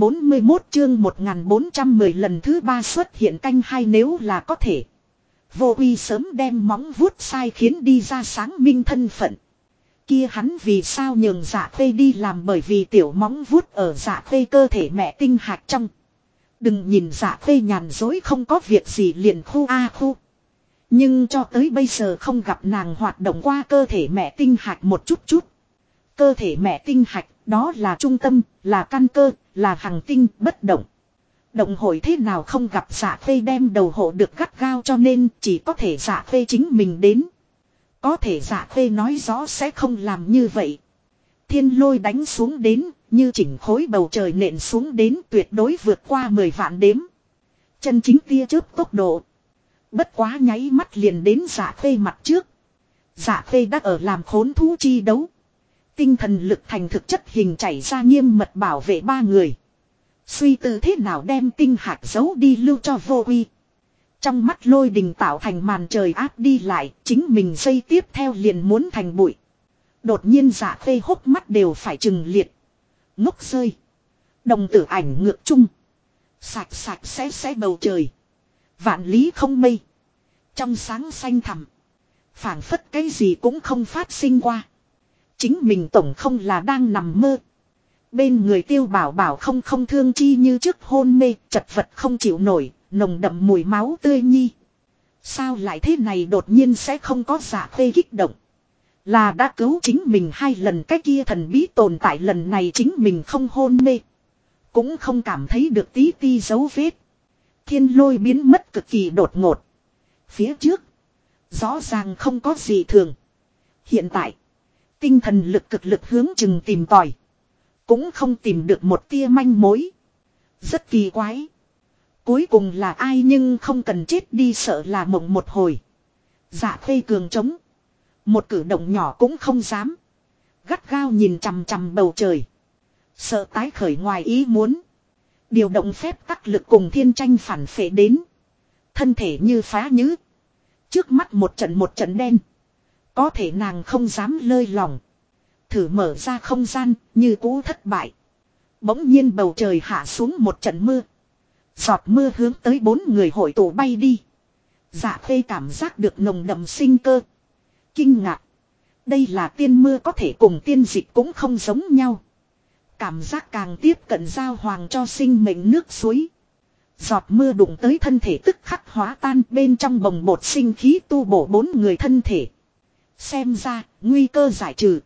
141 chương 1410 lần thứ 3 xuất hiện canh hai, nếu là có thể. Vô Uy sớm đem móng vuốt sai khiến đi ra sáng minh thân phận. Kia hắn vì sao nhường Dạ Khê đi làm, bởi vì tiểu móng vuốt ở Dạ Khê cơ thể mẹ tinh hạch trong. Đừng nhìn Dạ Khê nhàn dối không có việc gì liền khu a khu. Nhưng cho tới bây giờ không gặp nàng hoạt động qua cơ thể mẹ tinh hạch một chút. Cơ thể mẹ tinh hạch đó là trung tâm, là căn cơ, là hằng tinh bất động. Động hội thế nào không gặp Dạ Khê đem đầu hộ được gắt gao, cho nên chỉ có thể Dạ Khê chính mình đến. Có thể Dạ Khê nói rõ sẽ không làm như vậy. Thiên lôi đánh xuống đến, như chỉnh khối bầu trời nện xuống đến, tuyệt đối vượt qua 10 vạn đếm. Chân chính tia chớp tốc độ. Bất quá nháy mắt liền đến Dạ Khê mặt trước. Dạ Khê đã ở làm khốn thú chi đấu. Tinh thần lực thành thực chất hình chảy ra, nghiêm mật bảo vệ ba người. Suy tư thế nào đem tinh hạt giấu đi lưu cho Vô Uy. Trong mắt lôi đình tạo thành màn trời áp đi lại, chính mình giây tiếp theo liền muốn thành bụi. Đột nhiên Dạ Khê hốc mắt đều phải trừng liệt. Ngốc rơi. Đồng tử ảnh ngược chung. Sạch sẽ bầu trời. Vạn lý không mây. Trong sáng xanh thẳm. Phảng phất cái gì cũng không phát sinh qua. Chính mình tổng không là đang nằm mơ. Bên người Tiêu bảo không thương chi như trước hôn mê, chật vật không chịu nổi, nồng đậm mùi máu tươi nhi. Sao lại thế này, đột nhiên sẽ không có Dạ Khê kích động. Là đã cứu chính mình 2 lần, cái kia thần bí tồn tại lần này chính mình không hôn mê. Cũng không cảm thấy được tí ti dấu vết. Thiên lôi biến mất cực kỳ đột ngột. Phía trước. Rõ ràng không có gì thường. Hiện tại. Tinh thần lực cực lực hướng chừng tìm tòi. Cũng không tìm được một tia manh mối. Rất kỳ quái. Cuối cùng là ai nhưng không cần chết đi, sợ là mộng một hồi. Dạ Khê cường trống. Một cử động nhỏ cũng không dám. Gắt gao nhìn chằm chằm bầu trời. Sợ tái khởi ngoài ý muốn. Điều động phép tắc lực cùng thiên tranh phản phệ đến. Thân thể như phá nhứ. Trước mắt một trận đen. Có thể nàng không dám lơi lòng. Thử mở ra không gian như cũ thất bại. Bỗng nhiên bầu trời hạ xuống một trận mưa. Giọt mưa hướng tới 4 người hội tụ bay đi. Dạ Khê cảm giác được nồng đậm sinh cơ. Kinh ngạc. Đây là tiên mưa, có thể cùng tiên dịch cũng không giống nhau. Cảm giác càng tiếp cận giao hoàng cho sinh mệnh nước suối. Giọt mưa đụng tới thân thể tức khắc hóa tan, bên trong bồng bột sinh khí tu bổ 4 người thân thể. Xem ra, nguy cơ giải trừ.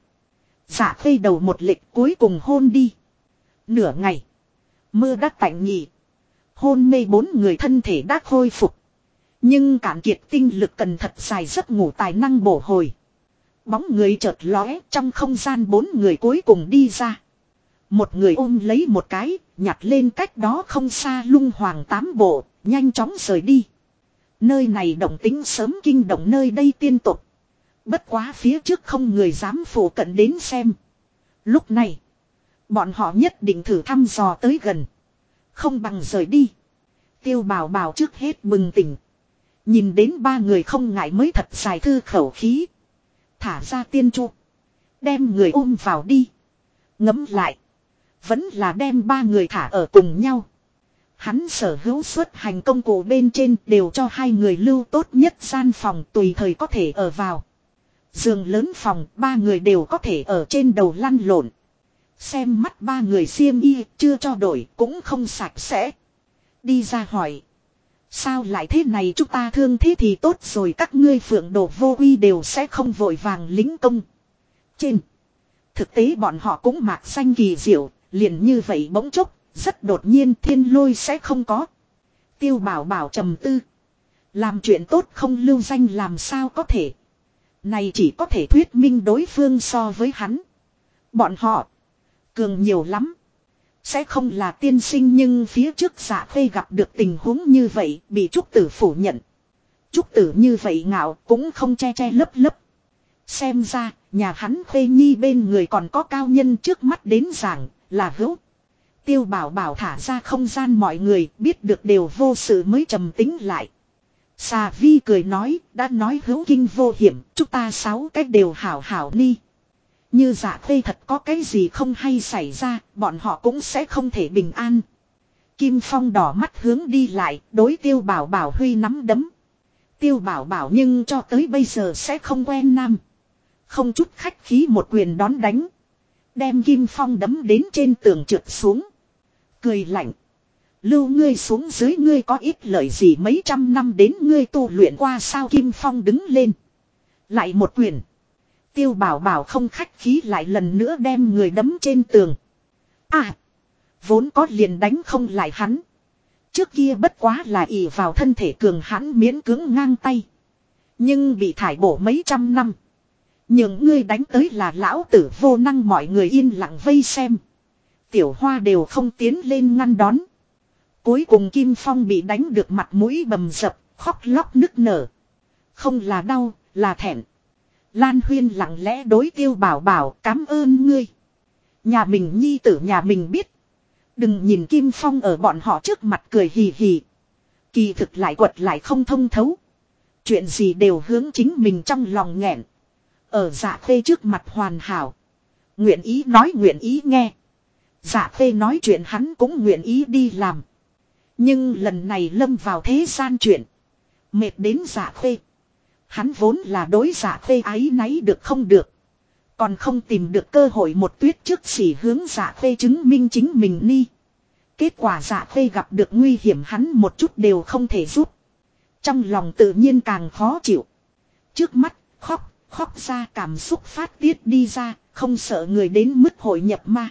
Dạ Khê đầu một lệch cuối cùng hôn đi. Nửa ngày. Mưa đã tạnh nhỉ. Hôn mê 4 người thân thể đã khôi phục. Nhưng cạn kiệt tinh lực cần thật dài giấc ngủ tài năng bổ hồi. Bóng người chợt lóe, trong không gian 4 người cuối cùng đi ra. Một người ôm lấy một cái, nhặt lên cách đó không xa lung hoàng 8 bộ, nhanh chóng rời đi. Nơi này động tính sớm kinh động nơi đây tiên tục. Bất quá phía trước không người dám phủ cận đến xem. Lúc này, bọn họ nhất định thử thăm dò tới gần. Không bằng rời đi. Tiêu Bảo Bảo trước hết bừng tỉnh. Nhìn đến 3 người không ngại mới thật dài thư khẩu khí. Thả ra tiên chu. Đem người ôm vào đi. Ngẫm lại. Vẫn là đem 3 người thả ở cùng nhau. Hắn sở hữu xuất hành công cụ bên trên đều cho 2 người lưu tốt nhất gian phòng tùy thời có thể ở vào. Giường lớn phòng 3 người đều có thể ở trên đầu lăn lộn. Xem mắt 3 người xiêm y chưa cho đổi cũng không sạch sẽ. Đi ra hỏi. Sao lại thế này, chúng ta thương thế thì tốt rồi, các ngươi phượng đồ vô uy đều sẽ không vội vàng lính công. Trên thực tế bọn họ cũng mạc xanh kỳ diệu, liền như vậy bỗng chốc, rất đột nhiên thiên lôi sẽ không có. Tiêu Bảo Bảo trầm tư. Làm chuyện tốt không lưu danh làm sao có thể. Này chỉ có thể thuyết minh đối phương so với hắn. Bọn họ cường nhiều lắm. Sẽ không là tiên sinh, nhưng phía trước Dạ Khê gặp được tình huống như vậy bị Trúc Tử phủ nhận. Trúc Tử như vậy ngạo cũng không che che lấp lấp. Xem ra nhà hắn Khê Nhi bên người còn có cao nhân trước mắt đến giảng là hữu. Tiêu Bảo Bảo thả ra không gian, mọi người biết được đều vô sự mới trầm tính lại. Xà Vi cười nói, đã nói hữu kinh vô hiểm, chúng ta 6 cách đều hảo hảo ni. Như Dạ Khê thật có cái gì không hay xảy ra, bọn họ cũng sẽ không thể bình an. Kim Phong đỏ mắt hướng đi lại, đối Tiêu Bảo Bảo huy nắm đấm. Tiêu Bảo Bảo nhưng cho tới bây giờ sẽ không quen nam. Không chút khách khí một quyền đón đánh. Đem Kim Phong đấm đến trên tường trượt xuống. Cười lạnh. Lưu ngươi xuống dưới, ngươi có ít lợi gì, mấy trăm năm đến ngươi tu luyện qua sao? Kim Phong đứng lên. Lại một quyền. Tiêu Bảo Bảo không khách khí lại lần nữa đem người đấm trên tường. À. Vốn có liền đánh không lại hắn. Trước kia bất quá là ỷ vào thân thể cường hãn miễn cưỡng ngang tay. Nhưng bị thải bổ mấy trăm năm. Những ngươi đánh tới là lão tử vô năng, mọi người yên lặng vây xem. Tiểu Hoa đều không tiến lên ngăn đón. Cuối cùng Kim Phong bị đánh được mặt mũi bầm dập, khóc lóc nức nở. Không là đau, là thẹn. Lan Huyên lặng lẽ đối Tiêu Bảo Bảo, cảm ơn ngươi. Nhà mình nhi tử nhà mình biết. Đừng nhìn Kim Phong ở bọn họ trước mặt cười hì hì. Kỳ thực lại quật lại không thông thấu. Chuyện gì đều hướng chính mình trong lòng nghẹn. Ở Dạ Khê trước mặt hoàn hảo. Nguyện ý nói nguyện ý nghe. Dạ Khê nói chuyện hắn cũng nguyện ý đi làm. Nhưng lần này lâm vào thế gian chuyện. Mệt đến Dạ Khê. Hắn vốn là đối Dạ Khê áy náy được không được. Còn không tìm được cơ hội một tuyết trước xỉ hướng Dạ Khê chứng minh chính mình ni. Kết quả Dạ Khê gặp được nguy hiểm hắn một chút đều không thể giúp. Trong lòng tự nhiên càng khó chịu. Trước mắt khóc Khóc ra cảm xúc phát tiết đi ra, không sợ người đến mức hội nhập ma.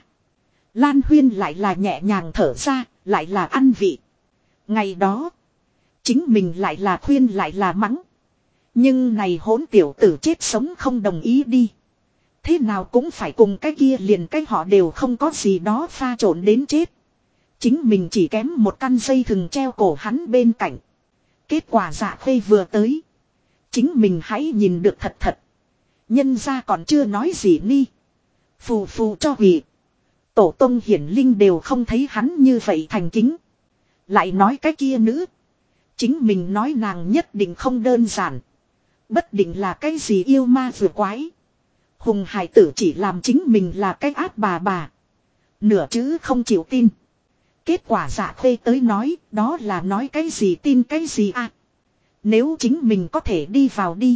Lan Huyên lại là nhẹ nhàng thở ra, lại là ăn vị. Ngày đó, chính mình lại là khuyên lại là mắng. Nhưng này hỗn tiểu tử chết sống không đồng ý đi. Thế nào cũng phải cùng cái kia liền cái họ đều không có gì đó pha trộn đến chết. Chính mình chỉ kém một căn dây thừng treo cổ hắn bên cạnh. Kết quả Dạ Khê vừa tới. Chính mình hãy nhìn được thật thật. Nhân ra còn chưa nói gì ni. Phù phù cho hủy. Tổ tông hiển linh đều không thấy hắn như vậy thành kính. Lại nói cái kia nữ. Chính mình nói nàng nhất định không đơn giản. Bất định là cái gì yêu ma vừa quái. Hùng hải tử chỉ làm chính mình là cái ác bà. Nửa chữ không chịu tin. Kết quả Dạ Khê tới nói, đó là nói cái gì tin cái gì à. Nếu chính mình có thể đi vào đi.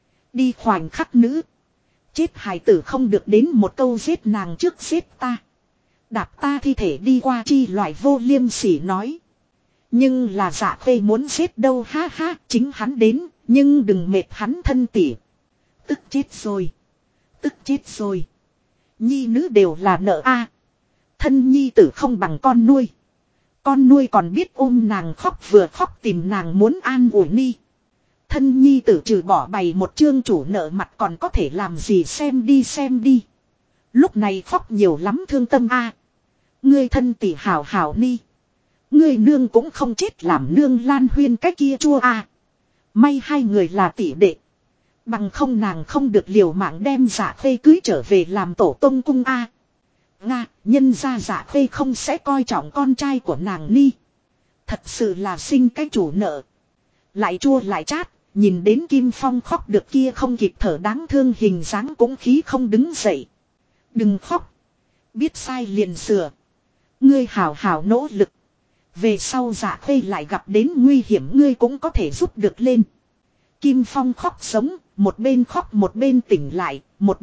Đi khoảnh khắc nữ. Chết hải tử không được đến một câu giết nàng trước giết ta. Đạp ta thi thể đi qua chi loại vô liêm sỉ nói. Nhưng là Dạ Khê muốn giết đâu ha ha, chính hắn đến, nhưng đừng mệt hắn thân tỉ. Tức chết rồi. Tức chết rồi. Nhi nữ đều là nợ a. Thân nhi tử không bằng con nuôi. Con nuôi còn biết ôm nàng khóc vừa khóc tìm nàng muốn an ủi ni. Thân nhi tử trừ bỏ bày một chương chủ nợ mặt còn có thể làm gì xem đi. Lúc này khóc nhiều lắm thương tâm a. Ngươi thân tỷ hảo hảo ni. Ngươi nương cũng không chết làm nương Lan Huyên cái kia chua a. May hai người là tỷ đệ. Bằng không nàng không được liều mạng đem Dạ Khê cưới trở về làm tổ tông cung a. Nga, nhân ra Dạ Khê không sẽ coi trọng con trai của nàng ni. Thật sự là sinh cái chủ nợ. Lại chua lại chát, nhìn đến Kim Phong khóc được kia không kịp thở đáng thương hình dáng cũng khí không đứng dậy. Đừng khóc. Biết sai liền sửa. Ngươi hảo hảo nỗ lực. Về sau Dạ Khê lại gặp đến nguy hiểm ngươi cũng có thể giúp được lên. Kim Phong khóc sống, một bên khóc một bên tỉnh lại, một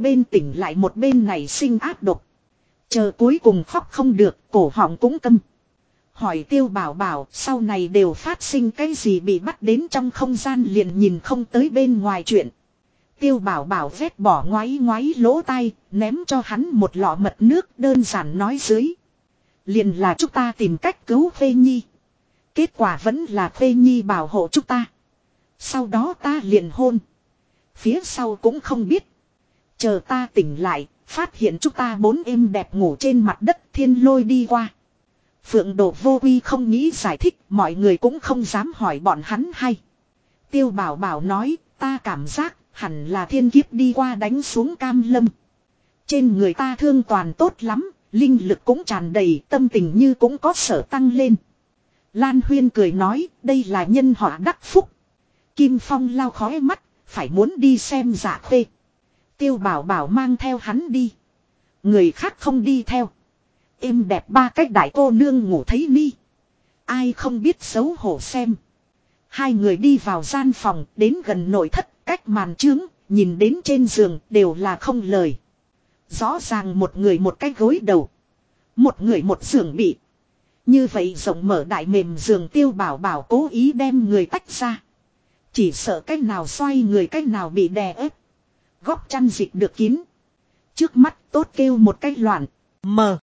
bên này sinh ác độc. Chờ cuối cùng khóc không được, cổ họng cũng câm. Hỏi Tiêu Bảo Bảo sau này đều phát sinh cái gì bị bắt đến trong không gian liền nhìn không tới bên ngoài chuyện. Tiêu Bảo Bảo vét bỏ ngoáy lỗ tai, ném cho hắn một lọ mật nước đơn giản nói dưới. Liền là chúng ta tìm cách cứu Khê Nhi. Kết quả vẫn là Khê Nhi bảo hộ chúng ta. Sau đó ta liền hôn. Phía sau cũng không biết. Chờ ta tỉnh lại, phát hiện chúng ta bốn êm đẹp ngủ trên mặt đất thiên lôi đi qua. Phượng Đồ Vô Quy không nghĩ giải thích, mọi người cũng không dám hỏi bọn hắn hay. Tiêu Bảo Bảo nói, ta cảm giác hẳn là thiên kiếp đi qua đánh xuống Cam Lâm. Trên người ta thương toàn tốt lắm, linh lực cũng tràn đầy, tâm tình như cũng có sở tăng lên. Lan Huyên cười nói, đây là nhân họa đắc phúc. Kim Phong lau khói mắt, phải muốn đi xem Dạ Khê. Tiêu Bảo Bảo mang theo hắn đi. Người khác không đi theo. Êm đẹp ba cách đại cô nương ngủ thấy ni. Ai không biết xấu hổ xem. Hai người đi vào gian phòng, đến gần nội thất, cách màn trướng, nhìn đến trên giường đều là không lời. Rõ ràng một người một cái gối đầu. Một người một giường bị. Như vậy rộng mở đại mềm giường Tiêu Bảo Bảo cố ý đem người tách ra. Chỉ sợ cách nào xoay người cách nào bị đè ép. Góc chăn dịch được kín. Trước mắt tốt kêu một cách loạn. Mờ.